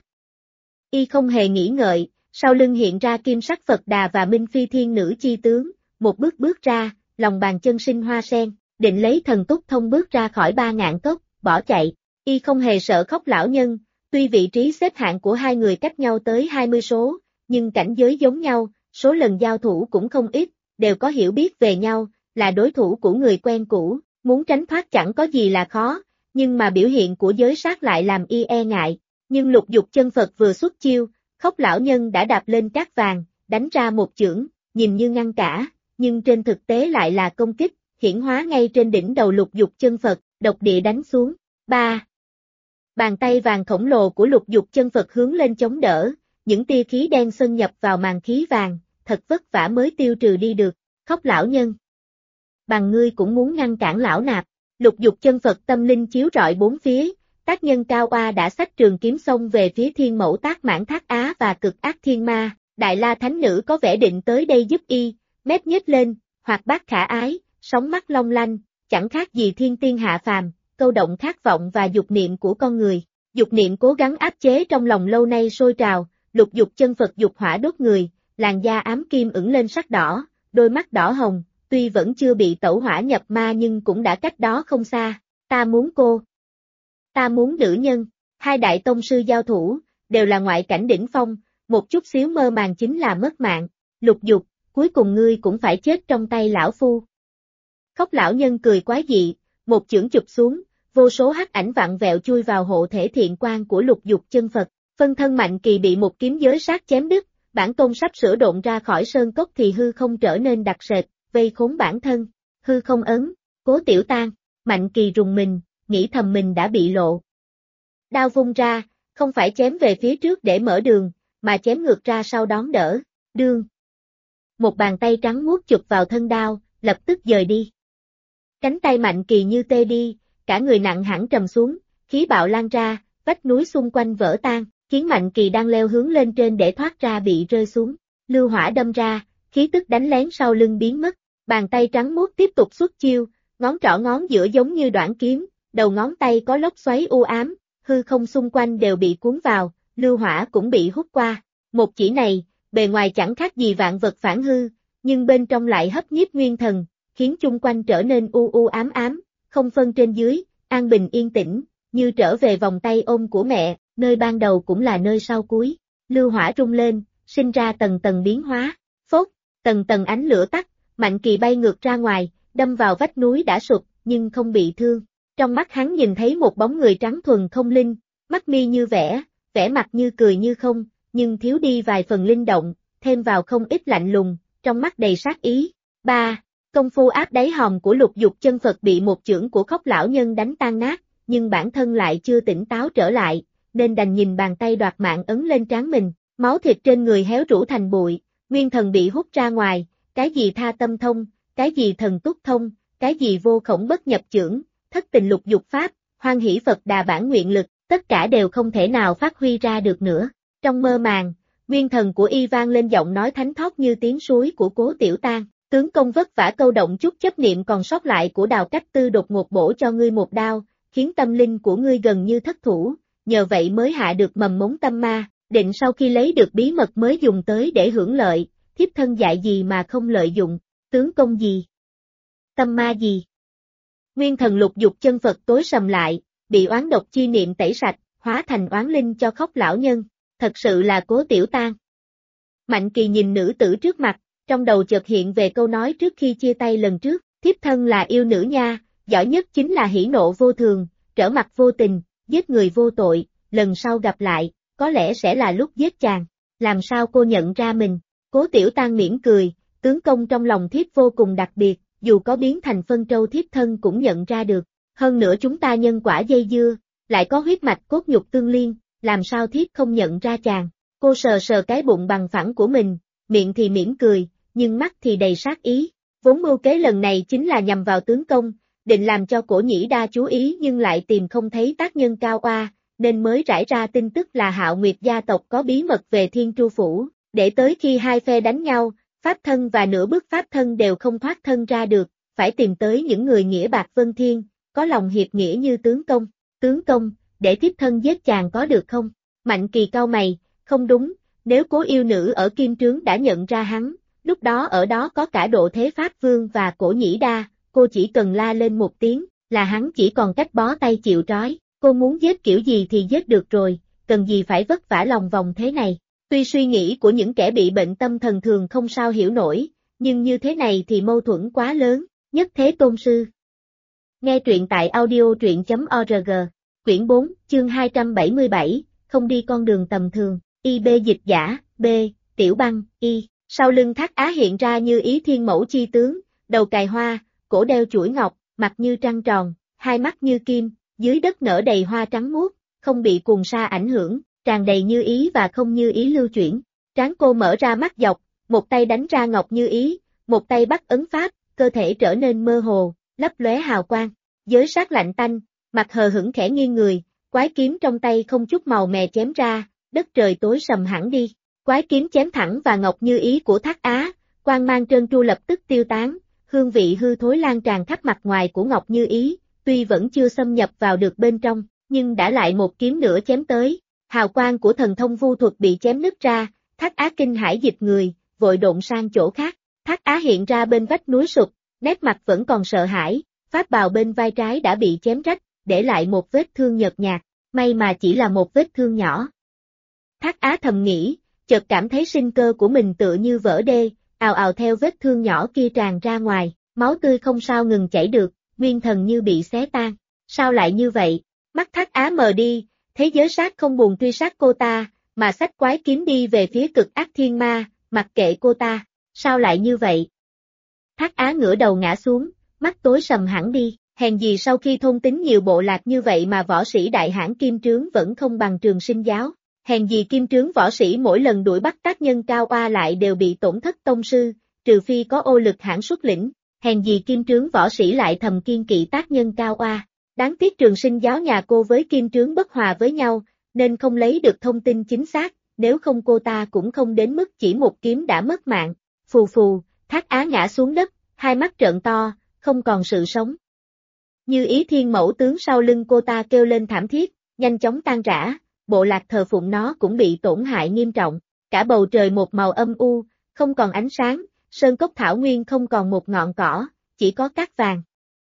Y không hề nghĩ ngợi, sau lưng hiện ra kim sắc Phật Đà và Minh Phi Thiên Nữ chi tướng, một bước bước ra, lòng bàn chân sinh hoa sen, định lấy thần túc thông bước ra khỏi 3.000 cốc, bỏ chạy. Y không hề sợ Khóc lão nhân, tuy vị trí xếp hạng của hai người cách nhau tới 20 số, nhưng cảnh giới giống nhau, số lần giao thủ cũng không ít, đều có hiểu biết về nhau, là đối thủ của người quen cũ, muốn tránh thoát chẳng có gì là khó, nhưng mà biểu hiện của giới sát lại làm y e ngại. Nhưng Lục Dục Chân Phật vừa xuất chiêu, Khóc lão nhân đã đạp lên cát vàng, đánh ra một chưởng, nhìn như ngăn cả, nhưng trên thực tế lại là công kích, hiển hóa ngay trên đỉnh đầu Lục Dục Chân Phật, độc địa đánh xuống. 3. Bàn tay vàng khổng lồ của Lục Dục Chân Phật hướng lên chống đỡ, những tia khí đen xâm nhập vào màn khí vàng, thật vất vả mới tiêu trừ đi được. Khóc lão nhân, bằng ngươi cũng muốn ngăn cản lão nạp. Lục Dục Chân Phật tâm linh chiếu rọi bốn phía, tác nhân cao oa đã xách trường kiếm xông về phía Thiên Mẫu Tác Mãn Thác Á và Cực Ác Thiên Ma. Đại La Thánh Nữ có vẻ định tới đây giúp y, mép nhếch lên, hoạt bát khả ái, sóng mắt long lanh, chẳng khác gì thiên tiên hạ phàm, câu động khát vọng và dục niệm của con người. Dục niệm cố gắng áp chế trong lòng lâu nay sôi trào, Lục Dục Chân Phật dục hỏa đốt người, làn da ám kim ửng lên sắc đỏ, đôi mắt đỏ hồng, tuy vẫn chưa bị tẩu hỏa nhập ma nhưng cũng đã cách đó không xa. Ta muốn cô. Ta muốn nữ nhân. Hai đại tông sư giao thủ, đều là ngoại cảnh đỉnh phong, một chút xíu mơ màng chính là mất mạng. Lục Dục, cuối cùng ngươi cũng phải chết trong tay lão phu. Khóc lão nhân cười quái dị, một chưởng chụp xuống, vô số hắc ảnh vặn vẹo chui vào hộ thể thiện quan của Lục Dục Chân Phật. Phân thân Mạnh Kỳ bị một kiếm giới sát chém đứt, bản tôn sắp sửa độn ra khỏi sơn cốc thì hư không trở nên đặc sệt, vây khốn bản thân. Hư không ấn, Cố Tiểu Tan. Mạnh Kỳ rùng mình, nghĩ thầm mình đã bị lộ. Đao vung ra, không phải chém về phía trước để mở đường, mà chém ngược ra sau đón đỡ. Đương. Một bàn tay trắng muốt chụp vào thân đao, lập tức dời đi. Cánh tay Mạnh Kỳ như tê đi, cả người nặng hẳn trầm xuống, khí bạo lan ra, vách núi xung quanh vỡ tan, khiến Mạnh Kỳ đang leo hướng lên trên để thoát ra bị rơi xuống. Lưu hỏa đâm ra, khí tức đánh lén sau lưng biến mất, bàn tay trắng muốt tiếp tục xuất chiêu, ngón trỏ ngón giữa giống như đoạn kiếm, đầu ngón tay có lốc xoáy u ám, hư không xung quanh đều bị cuốn vào, lưu hỏa cũng bị hút qua. Một chỉ này, bề ngoài chẳng khác gì vạn vật phản hư, nhưng bên trong lại hấp nhiếp nguyên thần, khiến chung quanh trở nên u u ám ám, không phân trên dưới, an bình yên tĩnh, như trở về vòng tay ôm của mẹ, nơi ban đầu cũng là nơi sau cuối. Lưu hỏa rung lên, sinh ra tầng tầng biến hóa, phốt, tầng tầng ánh lửa tắt, Mạnh Kỳ bay ngược ra ngoài, đâm vào vách núi đã sụp, nhưng không bị thương. Trong mắt hắn nhìn thấy một bóng người trắng thuần không linh, mắt mi như vẽ mặt như cười như không, nhưng thiếu đi vài phần linh động, thêm vào không ít lạnh lùng, trong mắt đầy sát ý. 3. Công phu áp đáy hòm của Lục Dục Chân Phật bị một chưởng của Khóc lão nhân đánh tan nát, nhưng bản thân lại chưa tỉnh táo trở lại, nên đành nhìn bàn tay đoạt mạng ấn lên trán mình, máu thịt trên người héo rũ thành bụi, nguyên thần bị hút ra ngoài, cái gì tha tâm thông, cái gì thần túc thông, cái gì vô khổng bất nhập chưởng, thất tình lục dục pháp, hoan hỷ Phật đà bản nguyện lực, tất cả đều không thể nào phát huy ra được nữa. Trong mơ màng, nguyên thần của y vang lên giọng nói thánh thót như tiếng suối của Cố Tiểu Tang, tướng công vất vả câu động chút chấp niệm còn sót lại của Đào Cách Tư đột ngột bổ cho ngươi một đao, khiến tâm linh của ngươi gần như thất thủ, nhờ vậy mới hạ được mầm mống tâm ma, định sau khi lấy được bí mật mới dùng tới để hưởng lợi, thiếp thân dạy gì mà không lợi dụng, tướng công gì? Tâm ma gì? Nguyên thần Lục Dục Chân Phật tối sầm lại, bị oán độc chi niệm tẩy sạch, hóa thành oán linh cho Khóc lão nhân, thật sự là Cố Tiểu Tang. Mạnh Kỳ nhìn nữ tử trước mặt, trong đầu chợt hiện về câu nói trước khi chia tay lần trước, thiếp thân là yêu nữ nha, giỏi nhất chính là hỉ nộ vô thường, trở mặt vô tình, giết người vô tội, lần sau gặp lại, có lẽ sẽ là lúc giết chàng. Làm sao cô nhận ra mình? Cố Tiểu Tang mỉm cười, tướng công trong lòng thiếp vô cùng đặc biệt, dù có biến thành phân trâu thiếp thân cũng nhận ra được. Hơn nữa chúng ta nhân quả dây dưa, lại có huyết mạch cốt nhục tương liên, làm sao thiếp không nhận ra chàng. Cô sờ sờ cái bụng bằng phẳng của mình, miệng thì mỉm cười, nhưng mắt thì đầy sát ý. Vốn mưu kế lần này chính là nhằm vào tướng công, định làm cho Cổ Nhĩ Đa chú ý nhưng lại tìm không thấy tác nhân cao oa, nên mới rải ra tin tức là Hạo Nguyệt gia tộc có bí mật về Thiên Tru Phủ, để tới khi hai phe đánh nhau, pháp thân và nửa bước pháp thân đều không thoát thân ra được, phải tìm tới những người nghĩa bạc vân thiên, có lòng hiệp nghĩa như tướng công. Tướng công, để thiếp thân giết chàng có được không? Mạnh Kỳ cau mày, không đúng, nếu Cố yêu nữ ở Kim Trướng đã nhận ra hắn, lúc đó ở đó có cả Độ Thế Pháp Vương và Cổ Nhĩ Đa, cô chỉ cần la lên một tiếng, là hắn chỉ còn cách bó tay chịu trói, cô muốn giết kiểu gì thì giết được rồi, cần gì phải vất vả lòng vòng thế này. Tuy suy nghĩ của những kẻ bị bệnh tâm thần thường không sao hiểu nổi, nhưng như thế này thì mâu thuẫn quá lớn, Nhất Thế Tôn Sư. Nghe truyện tại audio.truyện.org, quyển 4, chương 277, không đi con đường tầm thường, IB dịch giả, B, Tiểu Băng, Y, sau lưng Thác Á hiện ra như ý thiên mẫu chi tướng, đầu cài hoa, cổ đeo chuỗi ngọc, mặt như trăng tròn, hai mắt như kim, dưới đất nở đầy hoa trắng muốt, không bị cuồng sa ảnh hưởng, tràn đầy như ý và không như ý lưu chuyển. Trán cô mở ra mắt dọc, một tay đánh ra ngọc như ý, một tay bắt ấn pháp, cơ thể trở nên mơ hồ, lấp lóe hào quang. Giới sát lạnh tanh, mặt hờ hững khẽ nghiêng người, quái kiếm trong tay không chút màu mè chém ra, đất trời tối sầm hẳn đi. Quái kiếm chém thẳng và ngọc như ý của Thác Á, quang mang trơn tru lập tức tiêu tán, hương vị hư thối lan tràn khắp mặt ngoài của ngọc như ý, tuy vẫn chưa xâm nhập vào được bên trong, nhưng đã lại một kiếm nữa chém tới. Hào quang của thần thông vu thuật bị chém nứt ra, Thác Á kinh hãi dịch người, vội độn sang chỗ khác. Thác Á hiện ra bên vách núi sụp, nét mặt vẫn còn sợ hãi, pháp bào bên vai trái đã bị chém rách, để lại một vết thương nhợt nhạt, may mà chỉ là một vết thương nhỏ. Thác Á thầm nghĩ, chợt cảm thấy sinh cơ của mình tựa như vỡ đê, ào ào theo vết thương nhỏ kia tràn ra ngoài, máu tươi không sao ngừng chảy được, nguyên thần như bị xé tan. Sao lại như vậy? Mắt Thác Á mờ đi, thấy giới sát không buồn truy sát cô ta, mà xách quái kiếm đi về phía Cực Ác Thiên Ma, mặc kệ cô ta. Sao lại như vậy? Thác Á ngửa đầu ngã xuống, mắt tối sầm hẳn đi, hèn gì sau khi thôn tính nhiều bộ lạc như vậy mà võ sĩ đại hãn Kim Trướng vẫn không bằng Trường Sinh giáo. Hèn gì Kim Trướng võ sĩ mỗi lần đuổi bắt tác nhân cao oa lại đều bị tổn thất tông sư, trừ phi có Ô Lực hãn xuất lĩnh. Hèn gì Kim Trướng võ sĩ lại thầm kiên kỵ tác nhân cao oa. Đáng tiếc Trường Sinh giáo nhà cô với Kim Trướng bất hòa với nhau, nên không lấy được thông tin chính xác, nếu không cô ta cũng không đến mức chỉ một kiếm đã mất mạng. Phù phù, Thác Á ngã xuống đất, hai mắt trợn to, không còn sự sống. Như ý thiên mẫu tướng sau lưng cô ta kêu lên thảm thiết, nhanh chóng tan rã, bộ lạc thờ phụng nó cũng bị tổn hại nghiêm trọng. Cả bầu trời một màu âm u, không còn ánh sáng, sơn cốc thảo nguyên không còn một ngọn cỏ, chỉ có cát vàng.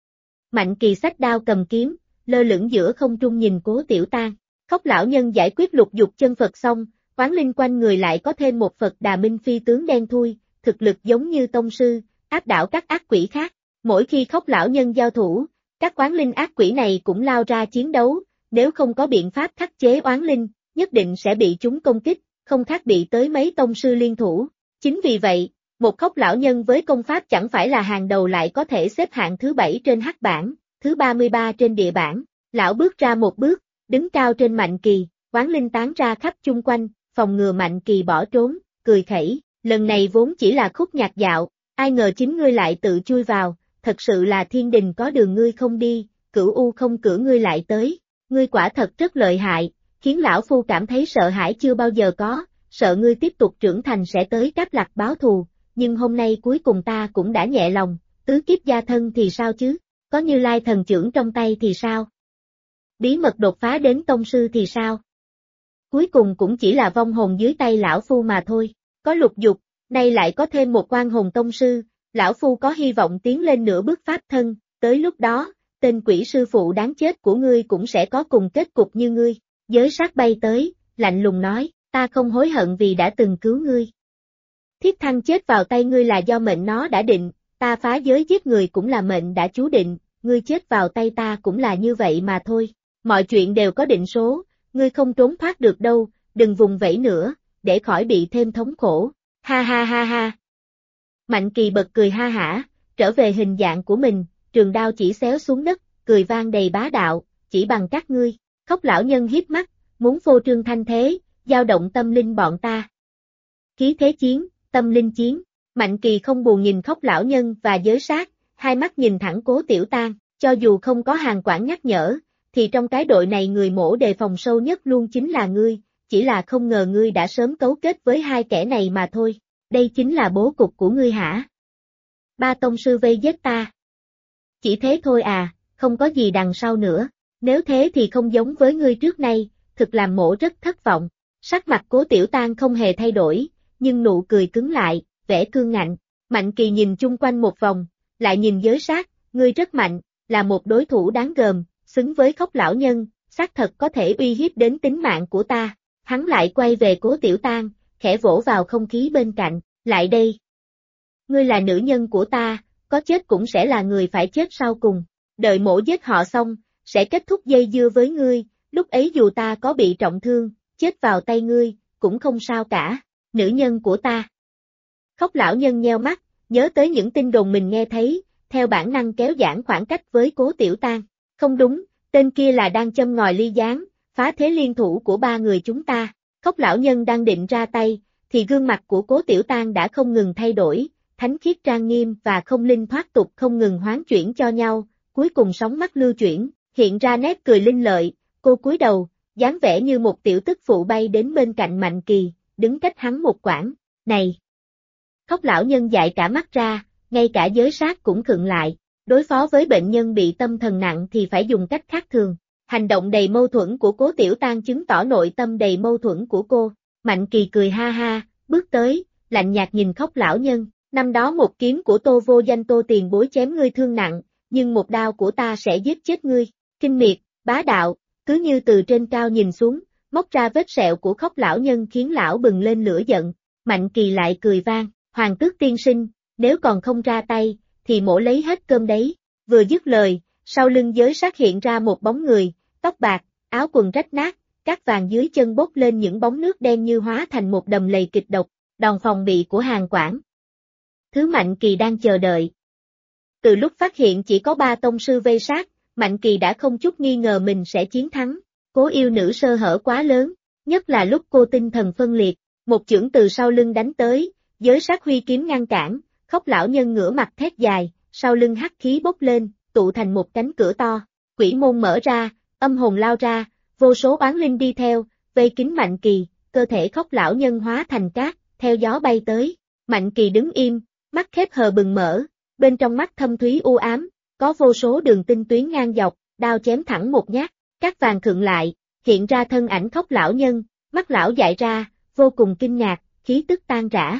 Mạnh Kỳ xách đao cầm kiếm, lơ lửng giữa không trung nhìn Cố Tiểu Tang. Khóc lão nhân giải quyết Lục Dục Chân Phật xong, quán linh quanh người lại có thêm một Phật Đà Minh phi tướng đen thui, thực lực giống như tông sư, áp đảo các ác quỷ khác. Mỗi khi Khóc lão nhân giao thủ, Các oán linh ác quỷ này cũng lao ra chiến đấu, nếu không có biện pháp khắc chế oán linh, nhất định sẽ bị chúng công kích, không khác bị tới mấy tông sư liên thủ. Chính vì vậy, một Khốc lão nhân với công pháp chẳng phải là hàng đầu lại có thể xếp hạng thứ 7 trên hắc bảng, thứ 33 trên địa bảng. Lão bước ra một bước, đứng cao trên Mạnh Kỳ, oán linh tán ra khắp chung quanh, phòng ngừa Mạnh Kỳ bỏ trốn, cười khẩy, lần này vốn chỉ là khúc nhạc dạo, ai ngờ chính ngươi lại tự chui vào, thật sự là thiên đình có đường ngươi không đi, cửu u không cửa ngươi lại tới, ngươi quả thật rất lợi hại, khiến lão phu cảm thấy sợ hãi chưa bao giờ có, sợ ngươi tiếp tục trưởng thành sẽ tới Cáp Lạc báo thù, nhưng hôm nay cuối cùng ta cũng đã nhẹ lòng, tứ kiếp gia thân thì sao chứ, có Như Lai thần chưởng trong tay thì sao? Bí mật đột phá đến tông sư thì sao? Cuối cùng cũng chỉ là vong hồn dưới tay lão phu mà thôi, có Lục Dục, nay lại có thêm một oan hồn tông sư, lão phu có hy vọng tiến lên nửa bước pháp thân, tới lúc đó, tên quỷ sư phụ đáng chết của ngươi cũng sẽ có cùng kết cục như ngươi. Giới sát bay tới, lạnh lùng nói, ta không hối hận vì đã từng cứu ngươi. Thiết Thăng chết vào tay ngươi là do mệnh nó đã định, ta phá giới giết người cũng là mệnh đã chú định, ngươi chết vào tay ta cũng là như vậy mà thôi. Mọi chuyện đều có định số, ngươi không trốn thoát được đâu, đừng vùng vẫy nữa, để khỏi bị thêm thống khổ. Ha ha ha ha. Mạnh Kỳ bật cười ha hả, trở về hình dạng của mình, trường đao chỉ xéo xuống đất, cười vang đầy bá đạo, chỉ bằng các ngươi. Khốc lão nhân hiếp mắt, muốn phô trương thanh thế, dao động tâm linh bọn ta. Khí thế chiến, tâm linh chiến, Mạnh Kỳ không buồn nhìn Khốc lão nhân và giới sát, hai mắt nhìn thẳng Cố Tiểu Tang, cho dù không có Hàn Quản nhắc nhở, thì trong cái đội này người mổ đề phòng sâu nhất luôn chính là ngươi, chỉ là không ngờ ngươi đã sớm cấu kết với hai kẻ này mà thôi, đây chính là bố cục của ngươi hả? Ba tông sư vây giết ta. Chỉ thế thôi à, không có gì đằng sau nữa. Nếu thế thì không giống với ngươi trước nay, thực làm mổ rất thất vọng. Sắc mặt Cố Tiểu Tang không hề thay đổi, nhưng nụ cười cứng lại, vẻ cương ngạnh. Mạnh Kỳ nhìn chung quanh một vòng, lại nhìn giới sát, ngươi rất mạnh, là một đối thủ đáng gờm, xứng với Khốc lão nhân, xác thật có thể uy hiếp đến tính mạng của ta. Hắn lại quay về Cố Tiểu Tang, khẽ vỗ vào không khí bên cạnh, lại đây. Ngươi là nữ nhân của ta, có chết cũng sẽ là người phải chết sau cùng. Đợi mổ giết họ xong, sẽ kết thúc dây dưa với ngươi, lúc ấy dù ta có bị trọng thương, chết vào tay ngươi, cũng không sao cả, nữ nhân của ta. Khốc lão nhân nheo mắt, nhớ tới những tin đồn mình nghe thấy, theo bản năng kéo giãn khoảng cách với Cố Tiểu Tang. Không đúng, tên kia là đang châm ngòi ly gián, phá thế liên thủ của ba người chúng ta. Khốc lão nhân đang định ra tay, thì gương mặt của Cố Tiểu Tang đã không ngừng thay đổi, thánh khiết trang nghiêm và không linh thoát tục không ngừng hoán chuyển cho nhau, cuối cùng sóng mắt lưu chuyển, hiện ra nét cười linh lợi, cô cúi đầu, dáng vẻ như một tiểu tức phụ bay đến bên cạnh Mạnh Kỳ, đứng cách hắn một quãng, này. Khốc lão nhân dại cả mắt ra, ngay cả giới sát cũng khựng lại, đối phó với bệnh nhân bị tâm thần nặng thì phải dùng cách khác thường. Hành động đầy mâu thuẫn của Cố Tiểu Tang chứng tỏ nội tâm đầy mâu thuẫn của cô. Mạnh Kỳ cười ha ha, bước tới, lạnh nhạt nhìn Khốc lão nhân, năm đó một kiếm của Tô Vô Danh Tô tiền bối chém ngươi thương nặng, nhưng một đao của ta sẽ giết chết ngươi. Kinh miệt, bá đạo, cứ như từ trên cao nhìn xuống, móc ra vết sẹo của Khốc lão nhân khiến lão bừng lên lửa giận. Mạnh Kỳ lại cười vang, Hoàng tước tiên sinh, nếu còn không ra tay, thì mổ lấy hết cơm đấy. Vừa dứt lời, sau lưng giới sát hiện ra một bóng người, tóc bạc, áo quần rách nát, cát vàng dưới chân bốc lên những bóng nước đen như hóa thành một đầm lầy kịch độc, đòn phòng bị của Hàn Quản. Thứ Mạnh Kỳ đang chờ đợi. Từ lúc phát hiện chỉ có 3 tông sư vây sát, Mạnh Kỳ đã không chút nghi ngờ mình sẽ chiến thắng. Cố Yêu Nữ sơ hở quá lớn, nhất là lúc cô tinh thần phân liệt, một chưởng từ sau lưng đánh tới, giới sát huy kiếm ngăn cản, Khốc lão nhân ngửa mặt thét dài, sau lưng hắc khí bốc lên, tụ thành một cánh cửa to, quỷ môn mở ra, âm hồn lao ra, vô số oán linh đi theo, vây kín Mạnh Kỳ, cơ thể Khốc lão nhân hóa thành cát, theo gió bay tới. Mạnh Kỳ đứng im, mắt khép hờ bừng mở, bên trong mắt thâm thúy u ám, có vô số đường tinh tuyến ngang dọc, đao chém thẳng một nhát, cát vàng khựng lại, hiện ra thân ảnh Khốc lão nhân, mắt lão dại ra, vô cùng kinh ngạc, khí tức tan rã,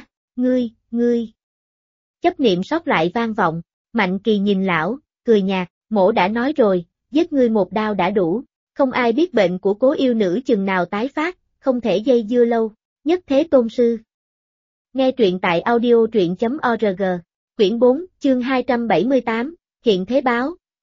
ngươi. Chấp niệm sót lại vang vọng, Mạnh Kỳ nhìn lão, cười nhạt, mổ đã nói rồi, giết ngươi một đao đã đủ, không ai biết bệnh của Cố Yêu Nữ chừng nào tái phát, không thể dây dưa lâu, nhất thế tôn sư. Nghe truyện tại audio truyện.org, quyển 4, chương 278, hiện thế báo,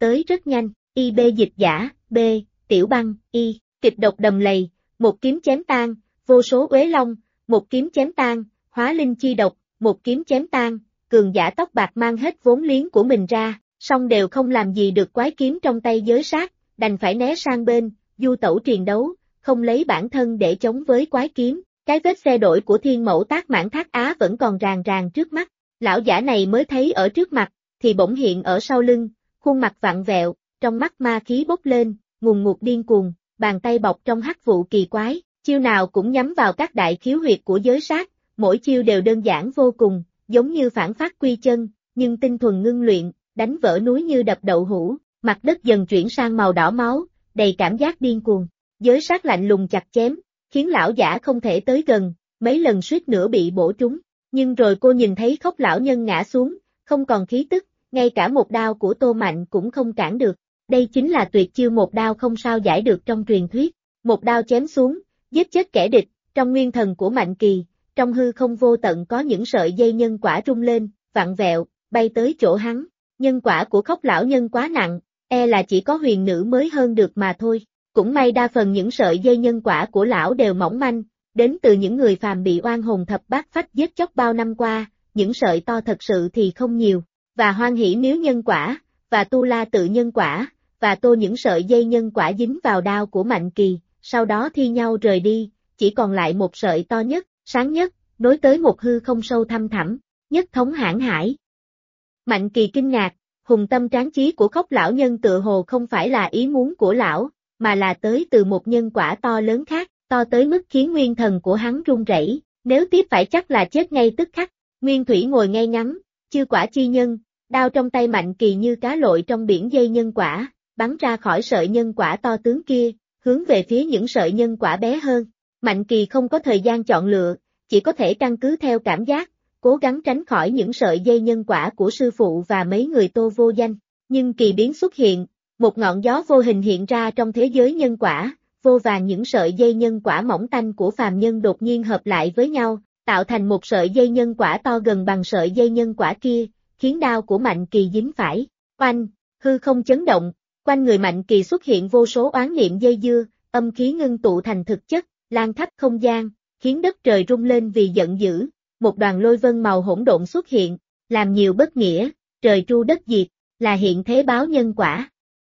tới rất nhanh, IB dịch giả, B, Tiểu Băng, Y, kịch độc đầm lầy, một kiếm chém tan, vô số uế long, một kiếm chém tan, hóa linh chi độc, một kiếm chém tan, cường giả tóc bạc mang hết vốn liếng của mình ra, song đều không làm gì được quái kiếm trong tay giới sát, đành phải né sang bên, du tẩu triền đấu, không lấy bản thân để chống với quái kiếm. Cái vết xe đổi của thiên mẫu Tác Mãn Thác Á vẫn còn ràng ràng trước mắt, lão giả này mới thấy ở trước mặt, thì bỗng hiện ở sau lưng, khuôn mặt vặn vẹo, trong mắt ma khí bốc lên, ngùn ngụt điên cuồng, bàn tay bọc trong hắc vụ kỳ quái, chiêu nào cũng nhắm vào các đại khiếu huyệt của giới sát, mỗi chiêu đều đơn giản vô cùng, giống như phản phát quy chân, nhưng tinh thuần ngưng luyện, đánh vỡ núi như đập đậu hũ, mặt đất dần chuyển sang màu đỏ máu, đầy cảm giác điên cuồng. Giới sát lạnh lùng chặt chém, khiến lão giả không thể tới gần, mấy lần suýt nữa bị bổ trúng, nhưng rồi cô nhìn thấy Khốc lão nhân ngã xuống, không còn khí tức, ngay cả một đao của Tô Mạnh cũng không cản được. Đây chính là tuyệt chiêu một đao không sao giải được trong truyền thuyết, một đao chém xuống, giết chết kẻ địch, trong nguyên thần của Mạnh Kỳ, trong hư không vô tận có những sợi dây nhân quả rung lên, vặn vẹo, bay tới chỗ hắn. Nhân quả của Khốc lão nhân quá nặng, là chỉ có huyền nữ mới hơn được mà thôi. Cũng may đa phần những sợi dây nhân quả của lão đều mỏng manh, đến từ những người phàm bị oan hồn thập bát phách giết chóc bao năm qua, những sợi to thật sự thì không nhiều, và Hoan Hỷ nếu nhân quả, và Tu La tự nhân quả, và Tô những sợi dây nhân quả dính vào đao của Mạnh Kỳ, sau đó thi nhau rời đi, chỉ còn lại một sợi to nhất, sáng nhất, nối tới một hư không sâu thăm thẳm, nhất thống hãn hải. Mạnh Kỳ kinh ngạc, hùng tâm tráng chí của Khốc lão nhân tựa hồ không phải là ý muốn của lão, mà là tới từ một nhân quả to lớn khác, to tới mức khiến nguyên thần của hắn run rẩy, nếu tiếp phải chắc là chết ngay tức khắc. Nguyên Thủy ngồi ngay ngắn, chư quả chi nhân, đao trong tay Mạnh Kỳ như cá lội trong biển dây nhân quả, bắn ra khỏi sợi nhân quả to tướng kia, hướng về phía những sợi nhân quả bé hơn. Mạnh Kỳ không có thời gian chọn lựa, chỉ có thể căn cứ theo cảm giác, cố gắng tránh khỏi những sợi dây nhân quả của sư phụ và mấy người Tô vô danh. Nhưng kỳ biến xuất hiện, một ngọn gió vô hình hiện ra trong thế giới nhân quả, vô vàn những sợi dây nhân quả mỏng tanh của phàm nhân đột nhiên hợp lại với nhau, tạo thành một sợi dây nhân quả to gần bằng sợi dây nhân quả kia, khiến đao của Mạnh Kỳ dính phải. Oanh, hư không chấn động, quanh người Mạnh Kỳ xuất hiện vô số oán niệm dây dưa, âm khí ngưng tụ thành thực chất, lan khắp không gian, khiến đất trời rung lên vì giận dữ, một đoàn lôi vân màu hỗn độn xuất hiện, làm nhiều bất nghĩa, trời tru đất diệt, là hiện thế báo nhân quả.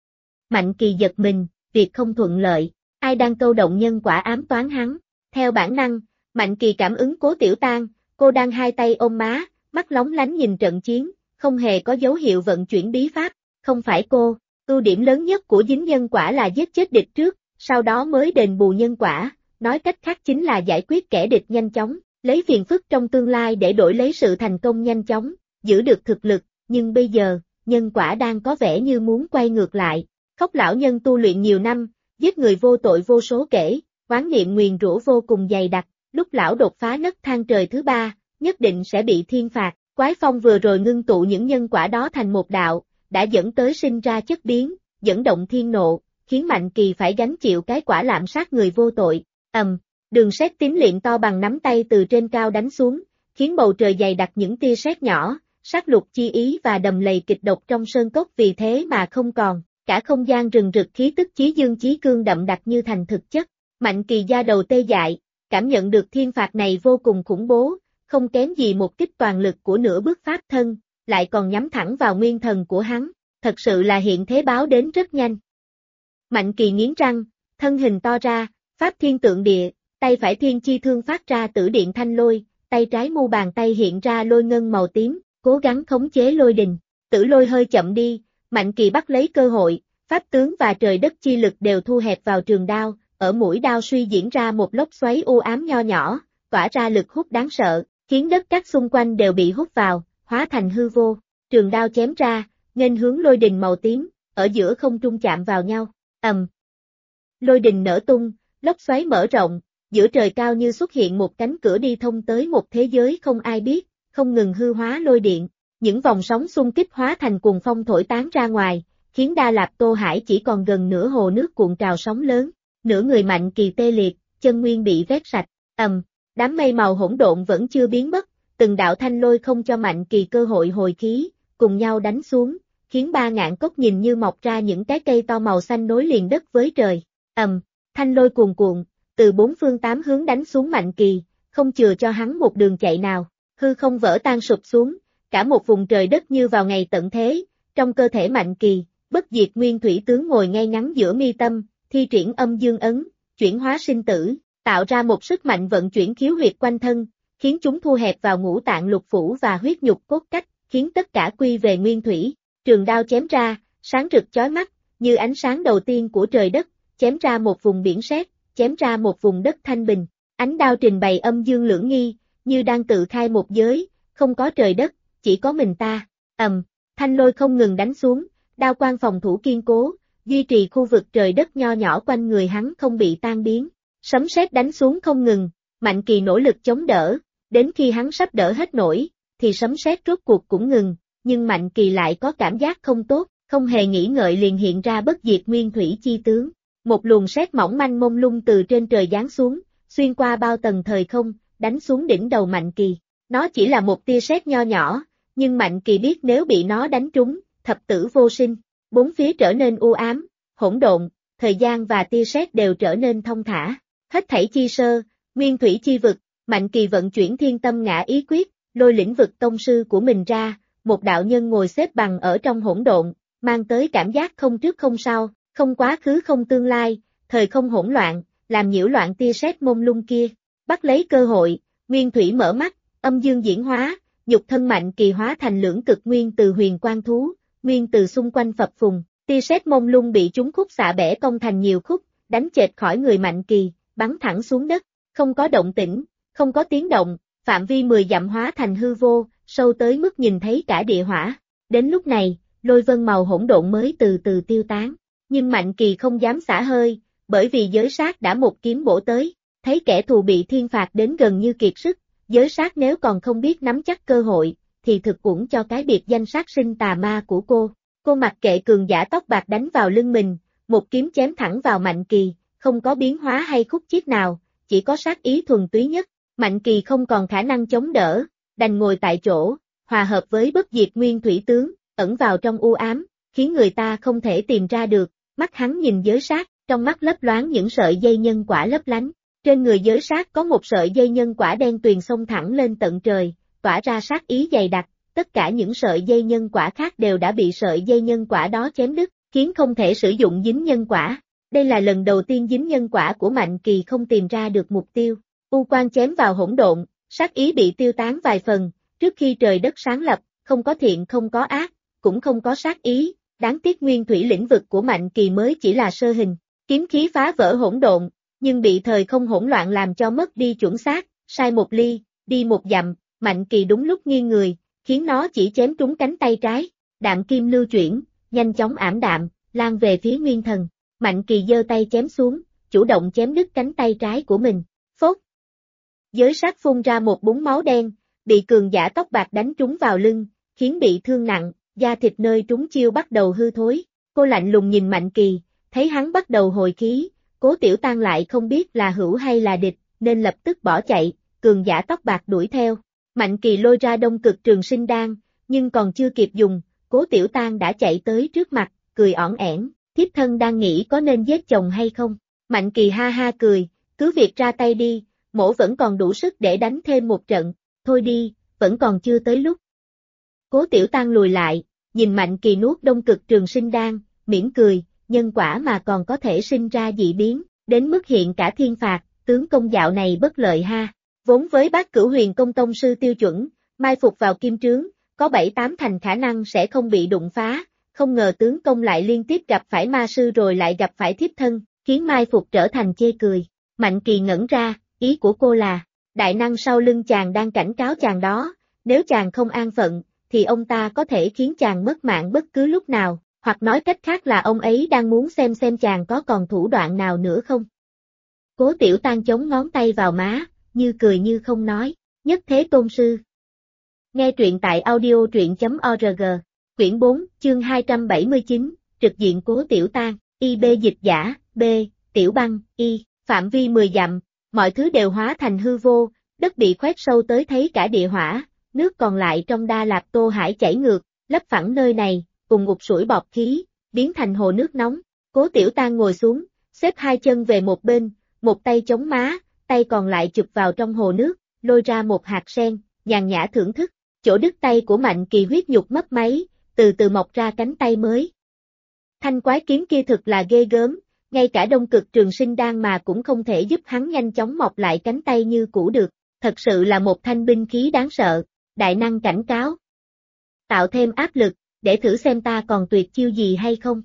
Mạnh Kỳ giật mình, việc không thuận lợi, ai đang câu động nhân quả ám toán hắn. Theo bản năng, Mạnh Kỳ cảm ứng Cố Tiểu Tang, cô đang hai tay ôm má, mắt lóng lánh nhìn trận chiến, không hề có dấu hiệu vận chuyển bí pháp. Không phải cô, ưu điểm lớn nhất của dính nhân quả là giết chết địch trước, sau đó mới đền bù nhân quả, nói cách khác chính là giải quyết kẻ địch nhanh chóng, lấy phiền phức trong tương lai để đổi lấy sự thành công nhanh chóng, giữ được thực lực, nhưng bây giờ, nhân quả đang có vẻ như muốn quay ngược lại. Khốc lão nhân tu luyện nhiều năm, giết người vô tội vô số kể, oán niệm nguyền rủa vô cùng dày đặc, lúc lão đột phá nấc thang trời thứ 3, nhất định sẽ bị thiên phạt. Quái phong vừa rồi ngưng tụ những nhân quả đó thành một đạo, đã dẫn tới sinh ra chất biến, dẫn động thiên nộ, khiến Mạnh Kỳ phải gánh chịu cái quả lạm sát người vô tội. Đường sét tím liệm to bằng nắm tay từ trên cao đánh xuống, khiến bầu trời dày đặc những tia sét nhỏ, sát lục chi ý và đầm lầy kịch độc trong sơn cốc vì thế mà không còn. Cả không gian rừng rực khí tức chí dương chí cương đậm đặc như thành thực chất. Mạnh Kỳ da đầu tê dại, cảm nhận được thiên phạt này vô cùng khủng bố, không kém gì một kích toàn lực của nửa bước pháp thân, lại còn nhắm thẳng vào nguyên thần của hắn, thật sự là hiện thế báo đến rất nhanh. Mạnh Kỳ nghiến răng, thân hình to ra, pháp thiên tượng địa, tay phải thiên chi thương phát ra tử điện thanh lôi, tay trái mu bàn tay hiện ra lôi ngân màu tím, cố gắng khống chế lôi đình. Tử lôi hơi chậm đi, Mạnh Kỳ bắt lấy cơ hội, pháp tướng và trời đất chi lực đều thu hẹp vào trường đao, ở mũi đao suy diễn ra một lốc xoáy u ám nho nhỏ, tỏa ra lực hút đáng sợ, khiến đất cát xung quanh đều bị hút vào, hóa thành hư vô. Trường đao chém ra, nghênh hướng lôi đình màu tím, ở giữa không trung chạm vào nhau. Lôi đình nở tung, lốc xoáy mở rộng, giữa trời cao như xuất hiện một cánh cửa đi thông tới một thế giới không ai biết, không ngừng hư hóa lôi điện. Những vòng sóng xung kích hóa thành cuồng phong thổi tán ra ngoài, khiến Đa Lạp Tô Hải chỉ còn gần nửa hồ nước cuộn trào sóng lớn, nửa người Mạnh Kỳ tê liệt, chân nguyên bị vét sạch. Đám mây màu hỗn độn vẫn chưa biến mất, từng đạo thanh lôi không cho Mạnh Kỳ cơ hội hồi khí, cùng nhau đánh xuống, khiến 3.000 cốc nhìn như mọc ra những cái cây to màu xanh nối liền đất với trời. Thanh lôi cuồn cuộn, từ 4 phương 8 hướng đánh xuống Mạnh Kỳ, không chừa cho hắn một đường chạy nào, hư không vỡ tan sụp xuống, cả một vùng trời đất như vào ngày tận thế, trong cơ thể Mạnh Kỳ, bất diệt nguyên thủy tướng ngồi ngay ngắn giữa mi tâm, thi triển âm dương ấn, chuyển hóa sinh tử, tạo ra một sức mạnh vận chuyển khiếu huyệt quanh thân, khiến chúng thu hẹp vào ngũ tạng lục phủ và huyết nhục cốt cách, khiến tất cả quy về nguyên thủy. Trường đao chém ra, sáng rực chói mắt, như ánh sáng đầu tiên của trời đất, chém ra một vùng biển sét, chém ra một vùng đất thanh bình. Ánh đao trình bày âm dương lưỡng nghi, như đang tự khai một giới, không có trời đất, chỉ có mình ta. Thanh lôi không ngừng đánh xuống, đao quang phòng thủ kiên cố, duy trì khu vực trời đất nho nhỏ quanh người hắn không bị tan biến. Sấm sét đánh xuống không ngừng, Mạnh Kỳ nỗ lực chống đỡ, đến khi hắn sắp đỡ hết nổi, thì sấm sét rốt cuộc cũng ngừng, nhưng Mạnh Kỳ lại có cảm giác không tốt, không hề nghĩ ngợi liền hiện ra bất diệt nguyên thủy chi tướng. Một luồng sét mỏng manh mông lung từ trên trời giáng xuống, xuyên qua bao tầng thời không, đánh xuống đỉnh đầu Mạnh Kỳ. Nó chỉ là một tia sét nho nhỏ, nhưng Mạnh Kỳ biết nếu bị nó đánh trúng, thập tử vô sinh. Bốn phía trở nên u ám, hỗn độn, thời gian và tia sét đều trở nên thong thả. Hết thảy chi sơ, nguyên thủy chi vực, Mạnh Kỳ vận chuyển thiên tâm ngã ý quyết, lôi lĩnh vực tông sư của mình ra, một đạo nhân ngồi xếp bằng ở trong hỗn độn, mang tới cảm giác không trước không sau, không quá khứ không tương lai, thời không hỗn loạn, làm nhiễu loạn tia sét mông lung kia. Bắt lấy cơ hội, nguyên thủy mở mắt, âm dương diễn hóa, nhục thân Mạnh Kỳ hóa thành lưỡng cực nguyên từ huyền quang thú, nguyên từ xung quanh phập phùng, tia sét mông lung bị chúng khúc xạ bẻ cong thành nhiều khúc, đánh chệch khỏi người Mạnh Kỳ, bắn thẳng xuống đất, không có động tĩnh, không có tiếng động, phạm vi 10 dặm hóa thành hư vô, sâu tới mức nhìn thấy cả địa hỏa. Đến lúc này, lôi vân màu hỗn độn mới từ từ tiêu tán, nhưng Mạnh Kỳ không dám xả hơi, bởi vì giới sát đã một kiếm bổ tới, thấy kẻ thù bị thiên phạt đến gần như kiệt sức, giới sát nếu còn không biết nắm chắc cơ hội, thì thực uổng cho cái biệt danh sát sinh tà ma của cô. Cô mặc kệ cường giả tóc bạc đánh vào lưng mình, một kiếm chém thẳng vào Mạnh Kỳ, không có biến hóa hay khúc chiết nào, chỉ có sát ý thuần túy nhất. Mạnh Kỳ không còn khả năng chống đỡ, đành ngồi tại chỗ, hòa hợp với bất diệt nguyên thủy tướng, ẩn vào trong u ám, khiến người ta không thể tìm ra được. Mắt hắn nhìn giới sát, trong mắt lấp loáng những sợi dây nhân quả lấp lánh. Trên người giới sát có một sợi dây nhân quả đen tuyền xông thẳng lên tận trời, tỏa ra sát ý dày đặc, tất cả những sợi dây nhân quả khác đều đã bị sợi dây nhân quả đó chém đứt, khiến không thể sử dụng dính nhân quả. Đây là lần đầu tiên dính nhân quả của Mạnh Kỳ không tìm ra được mục tiêu. U quang chém vào hỗn độn, sát ý bị tiêu tán vài phần, trước khi trời đất sáng lập, không có thiện không có ác, cũng không có sát ý, đáng tiếc nguyên thủy lĩnh vực của Mạnh Kỳ mới chỉ là sơ hình, kiếm khí phá vỡ hỗn độn, nhưng bị thời không hỗn loạn làm cho mất đi chuẩn xác, sai một ly, đi một dặm, Mạnh Kỳ đúng lúc nghiêng người, khiến nó chỉ chém trúng cánh tay trái, đạm kim lưu chuyển, nhanh chóng ảm đạm, lan về phía Nguyên Thần. Mạnh Kỳ giơ tay chém xuống, chủ động chém đứt cánh tay trái của mình. Phốt! Giới sát phun ra một búng máu đen, bị cường giả tóc bạc đánh trúng vào lưng, khiến bị thương nặng, da thịt nơi trúng chiêu bắt đầu hư thối. Cô lạnh lùng nhìn Mạnh Kỳ, thấy hắn bắt đầu hồi khí, Cố Tiểu Tăng lại không biết là hữu hay là địch, nên lập tức bỏ chạy, cường giả tóc bạc đuổi theo. Mạnh Kỳ lôi ra Đông Cực Trường Sinh Đan, nhưng còn chưa kịp dùng, Cố Tiểu Tăng đã chạy tới trước mặt, cười ỏn ẻn, thiếp thân đang nghĩ có nên giết chồng hay không. Mạnh Kỳ ha ha cười, cứ việc ra tay đi, mỗ vẫn còn đủ sức để đánh thêm một trận, thôi đi, vẫn còn chưa tới lúc. Cố Tiểu Tăng lùi lại, nhìn Mạnh Kỳ nuốt Đông Cực Trường Sinh Đan, mỉm cười, nhân quả mà còn có thể sinh ra dị biến, đến mức hiện cả thiên phạt, tướng công dạo này bất lợi ha. Vốn với Bát Cửu Huyền Công tông sư tiêu chuẩn, mai phục vào kim trướng, có 7-8 thành khả năng sẽ không bị đụng phá, không ngờ tướng công lại liên tiếp gặp phải ma sư rồi lại gặp phải thiếp thân, khiến mai phục trở thành chê cười. Mạnh Kỳ ngẩn ra, ý của cô là, đại năng sau lưng chàng đang cảnh cáo chàng đó, nếu chàng không an phận, thì ông ta có thể khiến chàng mất mạng bất cứ lúc nào, hoặc nói cách khác là ông ấy đang muốn xem chàng có còn thủ đoạn nào nữa không. Cố Tiểu Tăng chống ngón tay vào má, như cười như không nói, nhất thế tôn sư. Nghe truyện tại audio truyện.org, quyển 4, chương 279, trực diện Cố Tiểu Tăng, IB dịch giả, B, Tiểu Băng, Y, phạm vi 10 dặm, mọi thứ đều hóa thành hư vô, đất bị khoét sâu tới thấy cả địa hỏa, nước còn lại trong Đa Lạt Tô Hải chảy ngược, lấp phẳng nơi này, cùng ngục sủi bọt khí, biến thành hồ nước nóng. Cố Tiểu Tang ngồi xuống, xếp hai chân về một bên, một tay chống má, tay còn lại chụp vào trong hồ nước, lôi ra một hạt sen, nhàn nhã thưởng thức. Chỗ đứt tay của Mạnh Kỳ huyết nhục mấp máy, từ từ mọc ra cánh tay mới. Thanh quái kiếm kia thực là ghê gớm, ngay cả Đông Cực Trường Sinh Đan mà cũng không thể giúp hắn nhanh chóng mọc lại cánh tay như cũ được, thật sự là một thanh binh khí đáng sợ. Đại năng cảnh cáo. Tạo thêm áp lực, để thử xem ta còn tuyệt chiêu gì hay không.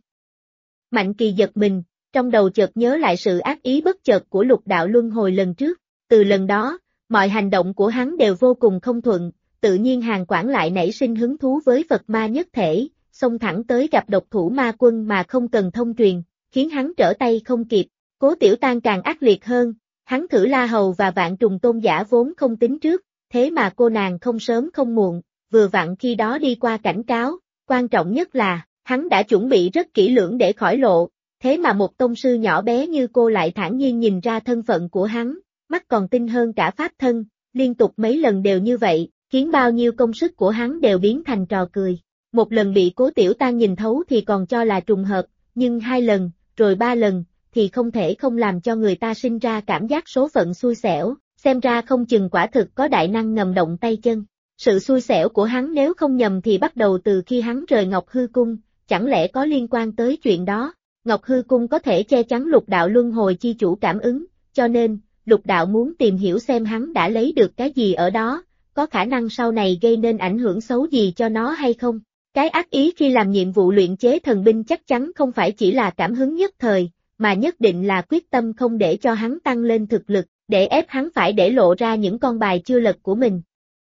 Mạnh Kỳ giật mình, trong đầu chợt nhớ lại sự ác ý bất chợt của Lục Đạo Luân Hồi lần trước. Từ lần đó, mọi hành động của hắn đều vô cùng không thuận, tự nhiên Hàn Quảng lại nảy sinh hứng thú với Phật ma nhất thể, xông thẳng tới gặp độc thủ ma quân mà không cần thông truyền, khiến hắn trở tay không kịp. Cố Tiểu Tang càng ác liệt hơn, hắn thử La Hầu và Vạn Trùng Tôn giả vốn không tính trước, thế mà cô nàng không sớm không muộn, vừa vặn khi đó đi qua cảnh cáo, quan trọng nhất là, hắn đã chuẩn bị rất kỹ lưỡng để khỏi lộ, thế mà một tông sư nhỏ bé như cô lại thản nhiên nhìn ra thân phận của hắn, mắt còn tinh hơn cả pháp thân, liên tục mấy lần đều như vậy, khiến bao nhiêu công sức của hắn đều biến thành trò cười. Một lần bị Cố Tiểu Tang nhìn thấu thì còn cho là trùng hợp, nhưng 2 lần, rồi 3 lần, thì không thể không làm cho người ta sinh ra cảm giác số phận xui xẻo, xem ra không chừng quả thực có đại năng ngầm động tay chân. Sự xui xẻo của hắn nếu không nhầm thì bắt đầu từ khi hắn rời Ngọc Hư Cung, chẳng lẽ có liên quan tới chuyện đó? Ngọc Hư Cung có thể che chắn Lục Đạo Luân Hồi chi chủ cảm ứng, cho nên, Lục Đạo muốn tìm hiểu xem hắn đã lấy được cái gì ở đó, có khả năng sau này gây nên ảnh hưởng xấu gì cho nó hay không. Cái ác ý khi làm nhiệm vụ luyện chế thần binh chắc chắn không phải chỉ là cảm hứng nhất thời, mà nhất định là quyết tâm không để cho hắn tăng lên thực lực, để ép hắn phải để lộ ra những con bài chưa lật của mình.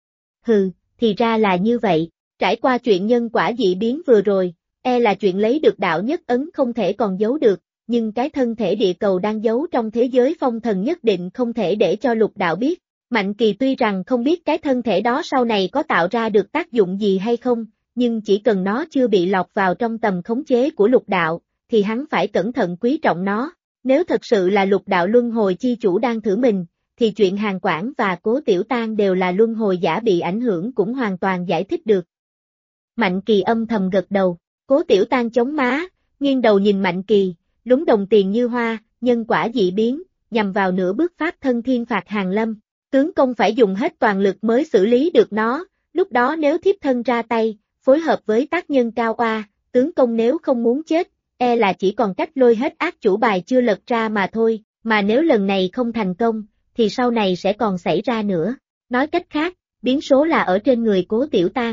Hừ, thì ra là như vậy, trải qua chuyện nhân quả dị biến vừa rồi, là chuyện lấy được đạo nhất ấn không thể còn giấu được, nhưng cái thân thể địa cầu đang giấu trong thế giới phong thần nhất định không thể để cho Lục Đạo biết. Mạnh Kỳ tuy rằng không biết cái thân thể đó sau này có tạo ra được tác dụng gì hay không, nhưng chỉ cần nó chưa bị lọt vào trong tầm khống chế của Lục Đạo, thì hắn phải cẩn thận quý trọng nó. Nếu thật sự là Lục Đạo Luân Hồi chi chủ đang thử mình, thì chuyện Hàn Quảng và Cố Tiểu Tang đều là luân hồi giả bị ảnh hưởng cũng hoàn toàn giải thích được. Mạnh Kỳ âm thầm gật đầu, Cố Tiểu Tang chống má, nghiêng đầu nhìn Mạnh Kỳ, lúng đồng tiền như hoa, nhân quả dị biến, nhằm vào nửa bước pháp thân thiên phạt Hàn Lâm. Tướng công phải dùng hết toàn lực mới xử lý được nó, lúc đó nếu thiếp thân ra tay, phối hợp với tác nhân cao oa, tướng công nếu không muốn chết, là chỉ còn cách lôi hết ác chủ bài chưa lật ra mà thôi, mà nếu lần này không thành công, thì sau này sẽ còn xảy ra nữa. Nói cách khác, biến số là ở trên người Cố Tiểu Tang.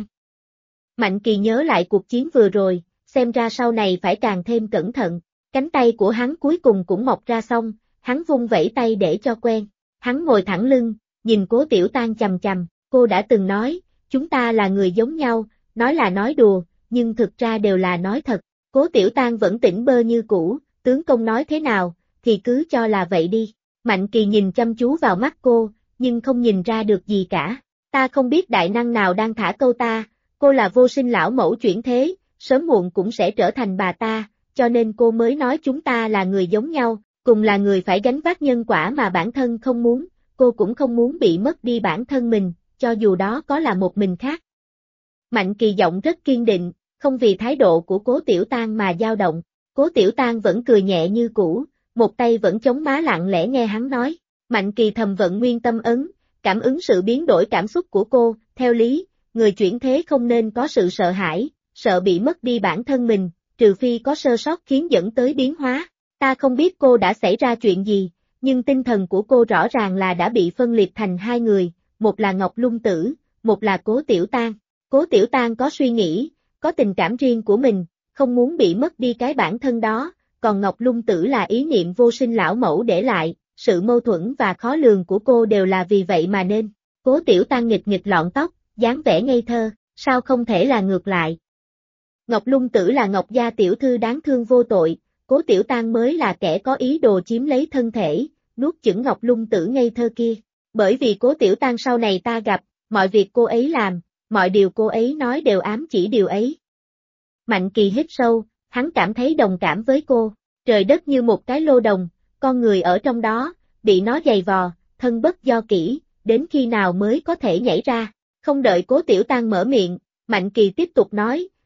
Mạnh Kỳ nhớ lại cuộc chiến vừa rồi, xem ra sau này phải càng thêm cẩn thận. Cánh tay của hắn cuối cùng cũng mọc ra xong, hắn vung vẩy tay để cho quen. Hắn ngồi thẳng lưng, nhìn Cố Tiểu Tang chằm chằm, cô đã từng nói, chúng ta là người giống nhau, nói là nói đùa, nhưng thực ra đều là nói thật. Cố Tiểu Tang vẫn tỉnh bơ như cũ, tướng công nói thế nào, thì cứ cho là vậy đi. Mạnh Kỳ nhìn chăm chú vào mắt cô, nhưng không nhìn ra được gì cả. Ta không biết đại năng nào đang thả câu ta, cô là vô sinh lão mẫu chuyển thế, sớm muộn cũng sẽ trở thành bà ta, cho nên cô mới nói chúng ta là người giống nhau, cùng là người phải gánh vác nhân quả mà bản thân không muốn, cô cũng không muốn bị mất đi bản thân mình, cho dù đó có là một mình khác. Mạnh Kỳ giọng rất kiên định, không vì thái độ của Cố Tiểu Tang mà dao động. Cố Tiểu Tang vẫn cười nhẹ như cũ, một tay vẫn chống má lặng lẽ nghe hắn nói. Mạnh Kỳ thầm vận nguyên tâm ấn, cảm ứng sự biến đổi cảm xúc của cô, theo lý, người chuyển thế không nên có sự sợ hãi, sợ bị mất đi bản thân mình, trừ phi có sơ sót khiến dẫn tới biến hóa. Ta không biết cô đã xảy ra chuyện gì, nhưng tinh thần của cô rõ ràng là đã bị phân liệt thành 2 người, một là Ngọc Lung Tử, một là Cố Tiểu Tang. Cố Tiểu Tang có suy nghĩ, có tình cảm riêng của mình, không muốn bị mất đi cái bản thân đó, còn Ngọc Lung Tử là ý niệm vô sinh lão mẫu để lại, sự mâu thuẫn và khó lường của cô đều là vì vậy mà nên. Cố Tiểu Tang nghịch nghịch lọn tóc, dáng vẻ ngây thơ, sao không thể là ngược lại. Ngọc Lung Tử là Ngọc gia tiểu thư đáng thương vô tội, Cố Tiểu Tang mới là kẻ có ý đồ chiếm lấy thân thể, nuốt chửng Ngọc Lung Tử ngây thơ kia. Bởi vì Cố Tiểu Tang sau này ta gặp, mọi việc cô ấy làm, mọi điều cô ấy nói đều ám chỉ điều ấy. Mạnh Kỳ hít sâu, hắn cảm thấy đồng cảm với cô, trời đất như một cái lô đồng, con người ở trong đó, bị nó giày vò, thân bất do kỹ, đến khi nào mới có thể nhảy ra. Không đợi Cố Tiểu Tang mở miệng, Mạnh Kỳ tiếp tục nói,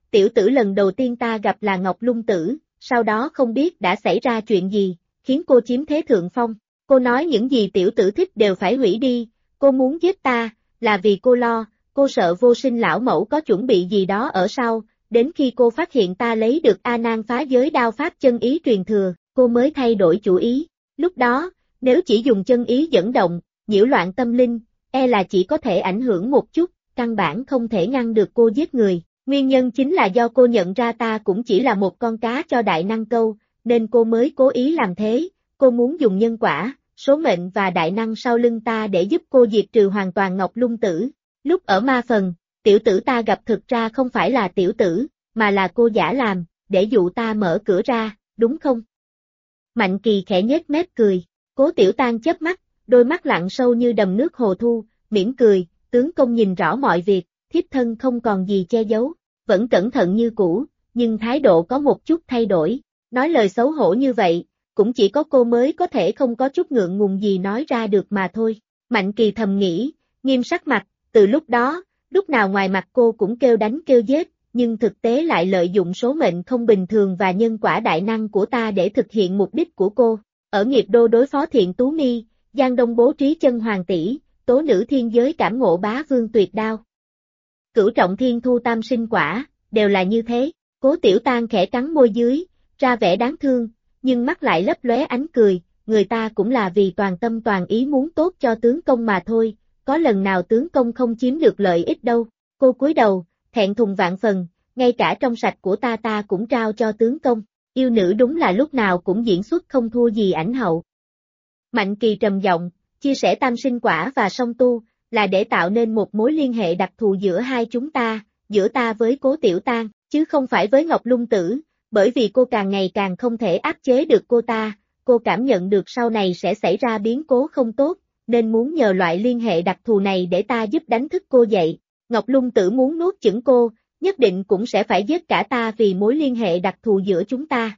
tiểu tử lần đầu tiên ta gặp là Ngọc Lung Tử, sau đó không biết đã xảy ra chuyện gì, khiến cô chiếm thế thượng phong. Cô nói những gì tiểu tử thích đều phải hủy đi, cô muốn giết ta, là vì cô lo, cô sợ Vô Sinh lão mẫu có chuẩn bị gì đó ở sau, đến khi cô phát hiện ta lấy được A Nan phá giới đao pháp chân ý truyền thừa, cô mới thay đổi chủ ý. Lúc đó, nếu chỉ dùng chân ý dẫn động, nhiễu loạn tâm linh, là chỉ có thể ảnh hưởng một chút, căn bản không thể ngăn được cô giết người. Nguyên nhân chính là do cô nhận ra ta cũng chỉ là một con cá cho đại năng câu, nên cô mới cố ý làm thế, cô muốn dùng nhân quả, số mệnh và đại năng sau lưng ta để giúp cô diệt trừ hoàn toàn Ngọc Lung Tử. Lúc ở ma phần, tiểu tử ta gặp thực ra không phải là tiểu tử, mà là cô giả làm, để dụ ta mở cửa ra, đúng không? Mạnh Kỳ khẽ nhếch mép cười, Cố Tiểu Tan chớp mắt, đôi mắt lặng sâu như đầm nước hồ thu, mỉm cười, tướng công nhìn rõ mọi việc, thiếp thân không còn gì che giấu, vẫn cẩn thận như cũ, nhưng thái độ có một chút thay đổi, nói lời xấu hổ như vậy, cũng chỉ có cô mới có thể không có chút ngượng ngùng gì nói ra được mà thôi. Mạnh Kỳ thầm nghĩ, nghiêm sắc mặt, từ lúc đó, lúc nào ngoài mặt cô cũng kêu đánh kêu giết, nhưng thực tế lại lợi dụng số mệnh không bình thường và nhân quả đại năng của ta để thực hiện mục đích của cô. Ở nghiệp đô đối phó Thiện Tú Mi, Giang Đông bố trí chân hoàng tỷ, Tố Nữ thiên giới cảm ngộ bá vương tuyệt đao. Cửu trọng thiên thu tam sinh quả, đều là như thế. Cố Tiểu Tan khẽ cắn môi dưới, ra vẻ đáng thương, nhưng mắt lại lấp lóe ánh cười, người ta cũng là vì toàn tâm toàn ý muốn tốt cho tướng công mà thôi, có lần nào tướng công không chiếm được lợi ích đâu. Cô cúi đầu, thẹn thùng vạn phần, ngay cả trong sạch của ta cũng trao cho tướng công, yêu nữ đúng là lúc nào cũng diễn xuất không thua gì ảnh hậu. Mạnh Kỳ trầm giọng, chia sẻ tam sinh quả và song tu, là để tạo nên một mối liên hệ đặc thù giữa hai chúng ta, giữa ta với Cố Tiểu Tan, chứ không phải với Ngọc Lung Tử, bởi vì cô càng ngày càng không thể áp chế được cô cảm nhận được sau này sẽ xảy ra biến cố không tốt, nên muốn nhờ loại liên hệ đặc thù này để ta giúp đánh thức cô dậy. Ngọc Lung Tử muốn nuốt chửng cô, nhất định cũng sẽ phải giết cả ta vì mối liên hệ đặc thù giữa chúng ta.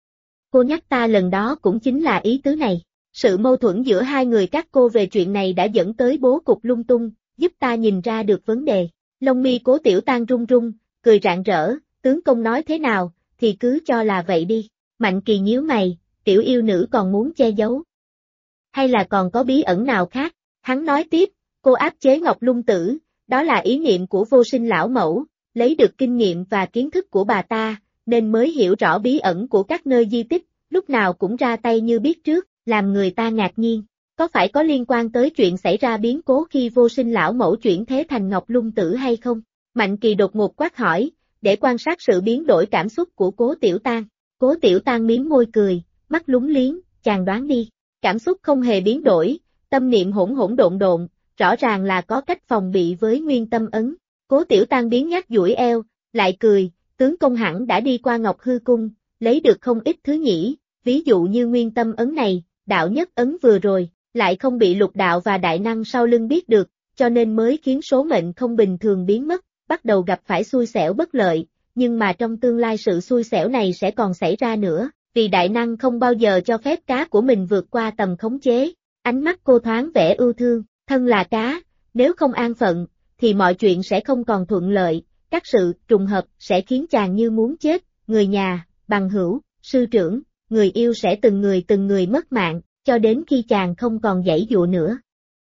Cô nhắc ta lần đó cũng chính là ý tứ này. Sự mâu thuẫn giữa hai người các cô về chuyện này đã dẫn tới bố cục lung tung, giúp ta nhìn ra được vấn đề. Lông mi Cố Tiểu Tan run run, cười rạng rỡ, tướng công nói thế nào, thì cứ cho là vậy đi. Mạnh Kỳ nhíu mày, tiểu yêu nữ còn muốn che giấu. Hay là còn có bí ẩn nào khác? Hắn nói tiếp, cô áp chế Ngọc Lung Tử, đó là ý niệm của Vô Sinh lão mẫu, lấy được kinh nghiệm và kiến thức của bà ta, nên mới hiểu rõ bí ẩn của các nơi di tích, lúc nào cũng ra tay như biết trước, làm người ta ngạc nhiên. Có phải có liên quan tới chuyện xảy ra biến cố khi Vô Sinh lão mẫu chuyển thế thành Ngọc Lung Tử hay không? Mạnh Kỳ đột ngột quát hỏi, để quan sát sự biến đổi cảm xúc của Cố Tiểu Tan. Cố Tiểu Tan mím môi cười, mắt lúng liếng, chàng đoán đi. Cảm xúc không hề biến đổi, tâm niệm hỗn hỗn độn độn, rõ ràng là có cách phòng bị với nguyên tâm ấn. Cố Tiểu Tan biến nhát duỗi eo, lại cười, tướng công hẳn đã đi qua Ngọc Hư Cung, lấy được không ít thứ nhỉ, ví dụ như nguyên tâm ấn này, đạo nhất ấn vừa rồi, lại không bị lục đạo và đại năng sau lưng biết được, cho nên mới khiến số mệnh không bình thường biến mất, bắt đầu gặp phải xui xẻo bất lợi, nhưng mà trong tương lai sự xui xẻo này sẽ còn xảy ra nữa, vì đại năng không bao giờ cho phép cá của mình vượt qua tầm khống chế. Ánh mắt cô thoáng vẻ ưu thương, thân là cá, nếu không an phận, thì mọi chuyện sẽ không còn thuận lợi, các sự trùng hợp sẽ khiến chàng như muốn chết, người nhà, bằng hữu, sư trưởng, người yêu sẽ từng người mất mạng, cho đến khi chàng không còn giãy dụa nữa.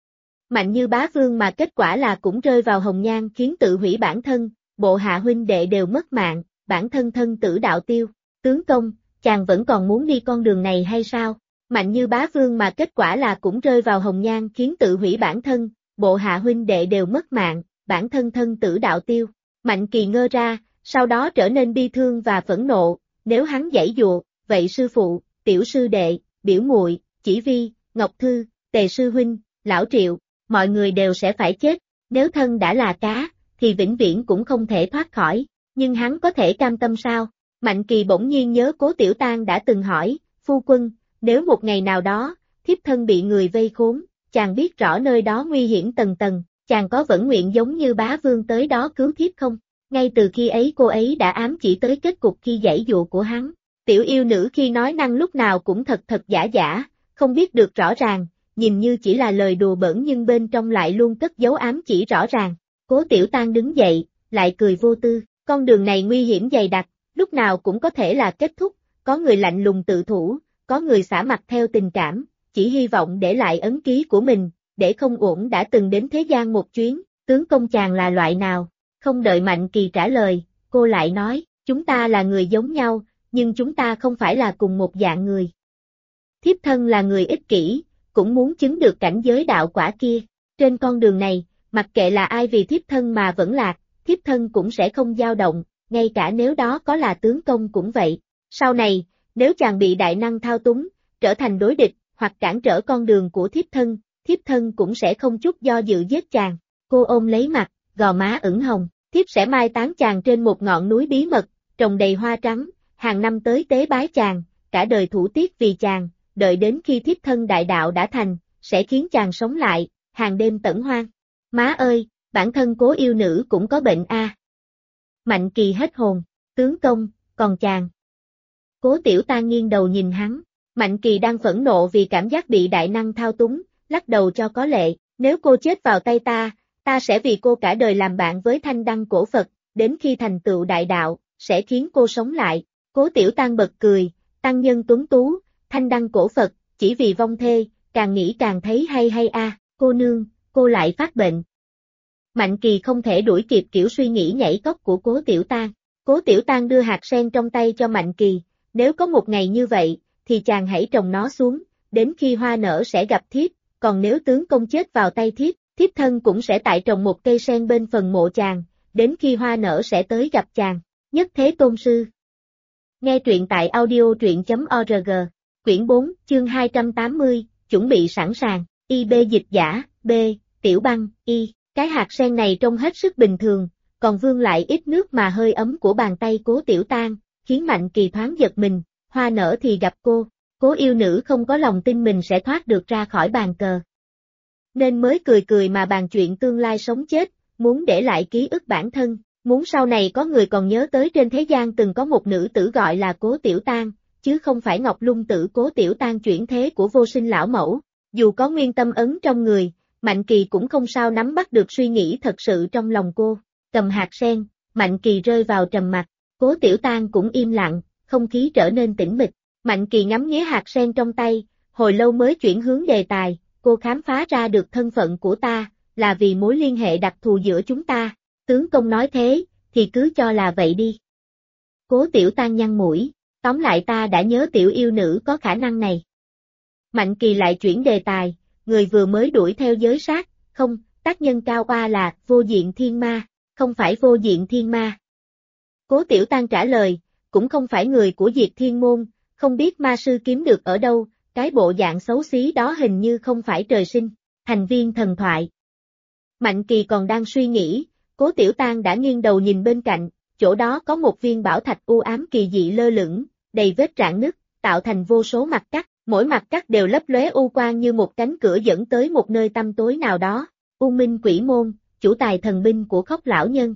Mạnh Như bá vương mà kết quả là cũng rơi vào hồng nhan khiến tự hủy bản thân, bộ hạ huynh đệ đều mất mạng, bản thân thân tử đạo tiêu. Tướng công, chàng vẫn còn muốn đi con đường này hay sao? Mạnh Như bá vương mà kết quả là cũng rơi vào hồng nhan khiến tự hủy bản thân, bộ hạ huynh đệ đều mất mạng, bản thân thân tử đạo tiêu. Mạnh Kỳ ngơ ra, sau đó trở nên bi thương và phẫn nộ, nếu hắn giãy dụa, vậy sư phụ, tiểu sư đệ, biểu muội, Chỉ Vi, Ngọc Thư, Tề sư huynh, lão Triệu, mọi người đều sẽ phải chết, nếu thân đã là cá, thì vĩnh viễn cũng không thể thoát khỏi, nhưng hắn có thể cam tâm sao? Mạnh Kỳ bỗng nhiên nhớ Cố Tiểu Tan đã từng hỏi, phu quân, nếu một ngày nào đó, thiếp thân bị người vây khốn, chàng biết rõ nơi đó nguy hiểm tầng tầng, chàng có vẫn nguyện giống như bá vương tới đó cứu thiếp không? Ngay từ khi ấy cô ấy đã ám chỉ tới kết cục khi giãy dụa của hắn. Tiểu yêu nữ khi nói năng lúc nào cũng thật giả, không biết được rõ ràng, nhìn như chỉ là lời đùa bỡn nhưng bên trong lại luôn cất dấu ám chỉ rõ ràng. Cố Tiểu Tan đứng dậy, lại cười vô tư, Con đường này nguy hiểm dày đặc, lúc nào cũng có thể là kết thúc, có người lạnh lùng tự thủ, có người xả mặt theo tình cảm, chỉ hy vọng để lại ấn ký của mình, để không uổng đã từng đến thế gian một chuyến, tướng công chàng là loại nào? Không đợi Mạnh Kỳ trả lời, cô lại nói, chúng ta là người giống nhau, nhưng chúng ta không phải là cùng một dạng người. Thiếp thân là người ích kỷ, cũng muốn chứng được cảnh giới đạo quả kia. Trên con đường này, mặc kệ là ai vì thiếp thân mà vẫn lạc, thiếp thân cũng sẽ không dao động, ngay cả nếu đó có là tướng công cũng vậy. Sau này, nếu chàng bị đại năng thao túng, trở thành đối địch, hoặc cản trở con đường của thiếp thân cũng sẽ không chút do dự giết chàng. Cô ôm lấy mặt, gò má ửng hồng, thiếp sẽ mai táng chàng trên một ngọn núi bí mật, trồng đầy hoa trắng, hàng năm tới tế bái chàng, cả đời thủ tiết vì chàng, đợi đến khi thiếp thân đại đạo đã thành, sẽ khiến chàng sống lại, hàng đêm tẩn hoang. Má ơi, bản thân Cố yêu nữ cũng có bệnh a. Mạnh Kỳ hết hồn, tướng công, còn chàng. Cố Tiểu Tang nghiêng đầu nhìn hắn, Mạnh Kỳ đang phẫn nộ vì cảm giác bị đại năng thao túng, lắc đầu cho có lệ, nếu cô chết vào tay ta sẽ vì cô cả đời làm bạn với thanh đăng cổ Phật, đến khi thành tựu đại đạo, sẽ khiến cô sống lại. Cố Tiểu Tang bật cười, tăng nhân tuấn tú, thanh đăng cổ Phật, chỉ vì vong thê, càng nghĩ càng thấy hay a, cô nương, cô lại phát bệnh. Mạnh Kỳ không thể đuổi kịp kiểu suy nghĩ nhảy cóc của Cố Tiểu Tang. Cố Tiểu Tang đưa hạt sen trong tay cho Mạnh Kỳ, nếu có một ngày như vậy, thì chàng hãy trồng nó xuống, đến khi hoa nở sẽ gặp thiếp, còn nếu tướng công chết vào tay thiếp thân cũng sẽ tại trồng một cây sen bên phần mộ chàng, đến khi hoa nở sẽ tới gặp chàng. Nhất Thế Tôn Sư. Nghe truyện tại audio truyện.org, quyển 4, chương 280, chuẩn bị sẵn sàng, IB dịch giả, B, Tiểu Băng, Y. Cái hạt sen này trông hết sức bình thường, còn vương lại ít nước mà hơi ấm của bàn tay Cố Tiểu Tang, khiến Mạnh Kỳ thoáng giật mình, hoa nở thì gặp cô, Cố yêu nữ không có lòng tin mình sẽ thoát được ra khỏi bàn cờ. Nên mới cười mà bàn chuyện tương lai sống chết, muốn để lại ký ức bản thân, muốn sau này có người còn nhớ tới trên thế gian từng có một nữ tử gọi là Cố Tiểu Tang, chứ không phải Ngọc Lung tử Cố Tiểu Tang chuyển thế của vô sinh lão mẫu. Dù có nguyên tâm ấn trong người, Mạnh Kỳ cũng không sao nắm bắt được suy nghĩ thật sự trong lòng cô. Cầm hạt sen, Mạnh Kỳ rơi vào trầm mặc, Cố Tiểu Tang cũng im lặng, không khí trở nên tĩnh mịch. Mạnh Kỳ ngắm nghía hạt sen trong tay, hồi lâu mới chuyển hướng đề tài, cô khám phá ra được thân phận của ta, là vì mối liên hệ đặc thù giữa chúng ta. Tướng công nói thế, thì cứ cho là vậy đi. Cố Tiểu Tang nhăn mũi, tóm lại ta đã nhớ tiểu yêu nữ có khả năng này. Mạnh Kỳ lại chuyển đề tài, người vừa mới đuổi theo giới sát, không, tác nhân cao oa là Vô Diện Thiên Ma, không phải Vô Diện Thiên Ma. Cố Tiểu Tang trả lời, cũng không phải người của Diệt Thiên Môn, không biết ma sư kiếm được ở đâu, cái bộ dạng xấu xí đó hình như không phải trời sinh, thành viên thần thoại. Mạnh Kỳ còn đang suy nghĩ, Cố Tiểu Tang đã nghiêng đầu nhìn bên cạnh, chỗ đó có một viên bảo thạch u ám kỳ dị lơ lửng, đầy vết rạn nứt, tạo thành vô số mặt cắt, mỗi mặt cắt đều lấp lóe u quang như một cánh cửa dẫn tới một nơi tăm tối nào đó. U Minh Quỷ Môn, chủ tài thần binh của Khóc lão nhân.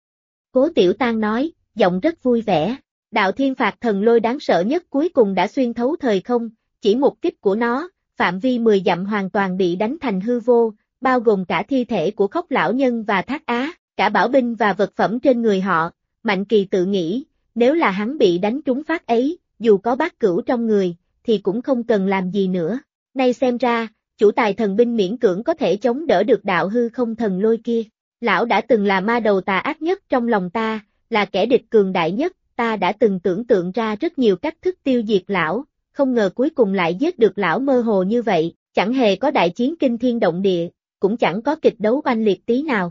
Cố Tiểu Tang nói, giọng rất vui vẻ, đạo thiên phạt thần lôi đáng sợ nhất cuối cùng đã xuyên thấu thời không, chỉ một kích của nó, phạm vi 10 dặm hoàn toàn bị đánh thành hư vô, bao gồm cả thi thể của Khóc lão nhân và Thác Á, cả bảo binh và vật phẩm trên người họ. Mạnh Kỳ tự nghĩ, nếu là hắn bị đánh trúng phát ấy, dù có bát cửu trong người, thì cũng không cần làm gì nữa. Nay xem ra, chủ tài thần binh miễn cưỡng có thể chống đỡ được đạo hư không thần lôi kia. Lão đã từng là ma đầu tà ác nhất trong lòng ta, là kẻ địch cường đại nhất, ta đã từng tưởng tượng ra rất nhiều cách thức tiêu diệt lão, không ngờ cuối cùng lại giết được lão mơ hồ như vậy, chẳng hề có đại chiến kinh thiên động địa, cũng chẳng có kịch đấu oanh liệt tí nào.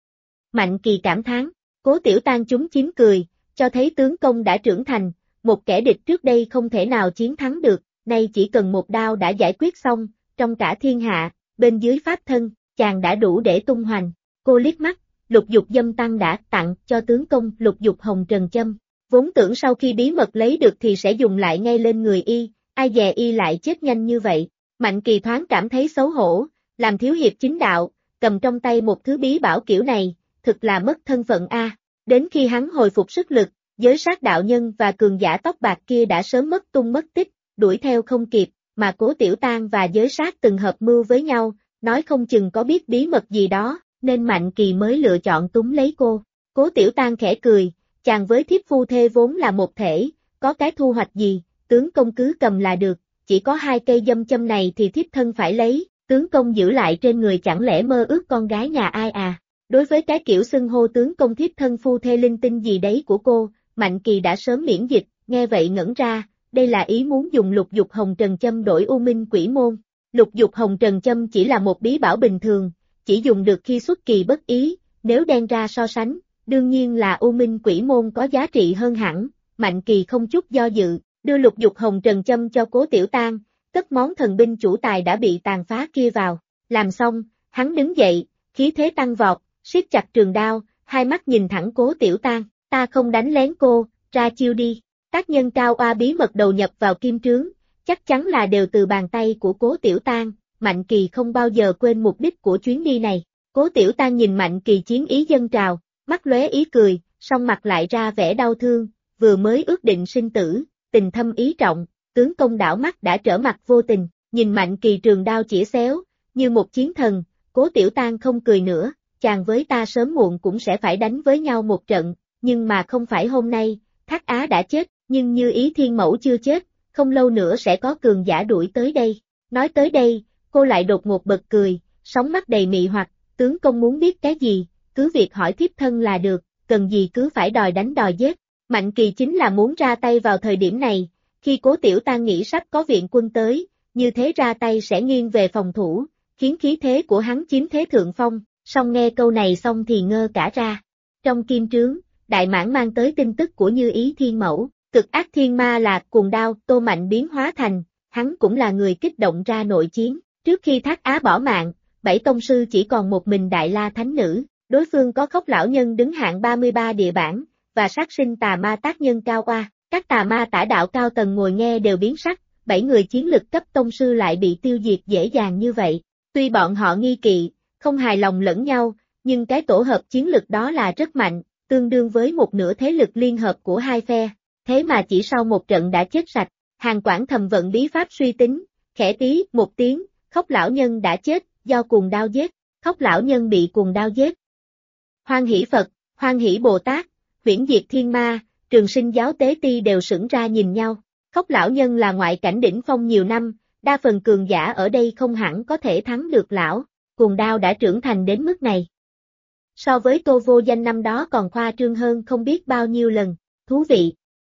Mạnh Kỳ cảm thán, Cố Tiểu Tang chúng chiếm cười, cho thấy tướng công đã trưởng thành, một kẻ địch trước đây không thể nào chiến thắng được, nay chỉ cần một đao đã giải quyết xong, trong cả thiên hạ, bên dưới pháp thân, chàng đã đủ để tung hoành. Cô liếc mắt, Lục Dục Dâm Tăng đã tặng cho tướng công Lục Dục Hồng Trần Châm, vốn tưởng sau khi bí mật lấy được thì sẽ dùng lại ngay lên người y, ai dè y lại chết nhanh như vậy. Mạnh Kỳ thoáng cảm thấy xấu hổ, làm thiếu hiệp chính đạo, cầm trong tay một thứ bí bảo kiểu này, thực là mất thân phận a. Đến khi hắn hồi phục sức lực, giới sát đạo nhân và cường giả tóc bạc kia đã sớm mất tung mất tích, đuổi theo không kịp, mà Cố Tiểu Tang và giới sát từng hợp mưu với nhau, nói không chừng có biết bí mật gì đó, nên Mạnh Kỳ mới lựa chọn túm lấy cô. Cố Tiểu Tang khẽ cười, chàng với thiếp phu thê vốn là một thể, có cái thu hoạch gì, tướng công cứ cầm là được, chỉ có 2 cây dâm châm này thì thiếp thân phải lấy, tướng công giữ lại trên người chẳng lẽ mơ ước con gái nhà ai à. Đối với cái kiểu xưng hô tướng công thiếp thân phu thê linh tinh gì đấy của cô, Mạnh Kỳ đã sớm miễn dịch, nghe vậy ngẩn ra, đây là ý muốn dùng lục dục hồng trần châm đổi U Minh Quỷ Môn. Lục dục hồng trần châm chỉ là một bí bảo bình thường, chỉ dùng được khi xuất kỳ bất ý, nếu đem ra so sánh, đương nhiên là U Minh Quỷ Môn có giá trị hơn hẳn. Mạnh Kỳ không chút do dự, đưa lục dục hồng trần châm cho Cố Tiểu Tang, cất món thần binh chủ tài đã bị tàn phá kia vào. Làm xong, hắn đứng dậy, khí thế tăng vọt, siết chặt trường đao, hai mắt nhìn thẳng Cố Tiểu Tang, ta không đánh lén cô, ra chiêu đi. Tác nhân cao oa bí mật đầu nhập vào kim trướng, chắc chắn là đều từ bàn tay của Cố Tiểu Tang. Mạnh Kỳ không bao giờ quên mục đích của chuyến đi này. Cố Tiểu Tang nhìn Mạnh Kỳ chiến ý dâng trào, mắt lóe ý cười, song mặt lại ra vẻ đau thương, vừa mới ước định sinh tử, tình thâm ý trọng, tướng công đảo mắt đã trở mặt vô tình, nhìn Mạnh Kỳ trường đao chĩa xéo, như một chiến thần. Cố Tiểu Tang không cười nữa, chàng với ta sớm muộn cũng sẽ phải đánh với nhau một trận, nhưng mà không phải hôm nay. Thác Á đã chết, nhưng Như Ý Thiên Mẫu chưa chết, không lâu nữa sẽ có cường giả đuổi tới đây. Nói tới đây, cô lại đột ngột bật cười, sóng mắt đầy mị hoặc, tướng công muốn biết cái gì, cứ việc hỏi thiếp thân là được, cần gì cứ phải đòi đánh đòi giết. Mạnh Kỳ chính là muốn ra tay vào thời điểm này, khi Cố Tiểu Tang nghĩ sắp có viện quân tới, như thế ra tay sẽ nghiêng về phòng thủ, khiến khí thế của hắn chiếm thế thượng phong, song nghe câu này xong thì ngơ cả ra. Trong kim trướng, Đại Mãng mang tới tin tức của Như Ý Thiên Mẫu, cực ác thiên ma là cuồng đao, Tô Mạnh biến hóa thành, hắn cũng là người kích động ra nội chiến. Trước khi Thác Á bỏ mạng, 7 tông sư chỉ còn một mình Đại La Thánh Nữ, đối phương có Khốc Lão Nhân đứng hạng 33 địa bảng, và sát sinh tà ma tác nhân cao oa. Các tà ma tả đạo cao tầng ngồi nghe đều biến sắc, 7 người chiến lực cấp tông sư lại bị tiêu diệt dễ dàng như vậy. Tuy bọn họ nghi kỵ, không hài lòng lẫn nhau, nhưng cái tổ hợp chiến lực đó là rất mạnh, tương đương với một nửa thế lực liên hợp của hai phe. Thế mà chỉ sau một trận đã chết sạch. Hàn Quảng thầm vận bí pháp suy tính, khẽ tí một tiếng, Khốc Lão Nhân đã chết, do cuồng đao giết. Khốc Lão Nhân bị cuồng đao giết. Hoan Hỷ Phật, Hoan Hỷ Bồ Tát, Huyễn Diệt Thiên Ma, Trường Sinh Giáo Tế Ti đều sững ra nhìn nhau. Khốc Lão Nhân là ngoại cảnh đỉnh phong nhiều năm, đa phần cường giả ở đây không hẳn có thể thắng được lão, cuồng đao đã trưởng thành đến mức này. So với Tô Vô Danh năm đó còn khoa trương hơn không biết bao nhiêu lần, thú vị.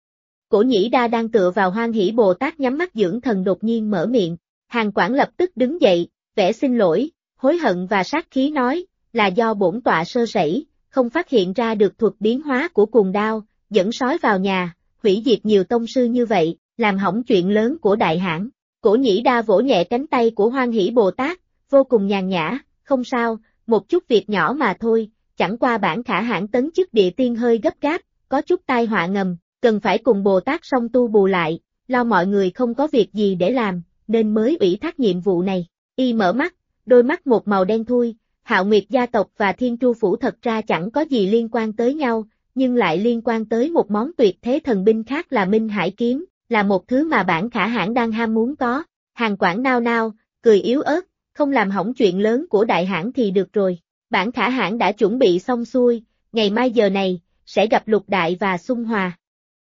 Cổ Nhĩ Đa đang tựa vào Hoan Hỷ Bồ Tát nhắm mắt dưỡng thần đột nhiên mở miệng, Hàn Quảng lập tức đứng dậy, vẻ xin lỗi, hối hận và sát khí nói, là do bổn tọa sơ sẩy, không phát hiện ra được thuật biến hóa của cuồng đao, dẫn sói vào nhà, hủy diệt nhiều tông sư như vậy, làm hỏng chuyện lớn của đại hãn. Cổ Nhĩ Đa vỗ nhẹ cánh tay của Hoan Hỷ Bồ Tát, vô cùng nhàn nhã, không sao, một chút việc nhỏ mà thôi, chẳng qua bản khả hãn tấn chức địa tiên hơi gấp gáp, có chút tai họa ngầm, cần phải cùng Bồ Tát song tu bù lại, lo mọi người không có việc gì để làm, nên mới ủy thác nhiệm vụ này. Y mở mắt, đôi mắt một màu đen thui, Hạo Nguyệt gia tộc và Thiên Tru Phủ thật ra chẳng có gì liên quan tới nhau, nhưng lại liên quan tới một món tuyệt thế thần binh khác là Minh Hải Kiếm, là một thứ mà bản khả hãn đang ham muốn có. Hàn Quảng nao nao, cười yếu ớt, không làm hỏng chuyện lớn của đại hãn thì được rồi. Bản khả hãn đã chuẩn bị xong xuôi, ngày mai giờ này, sẽ gặp Lục Đại và Xung Hòa.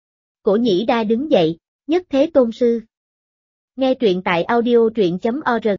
Cổ Nhĩ Đa đứng dậy, nhất thế tôn sư. Nghe truyện tại audio truyện.org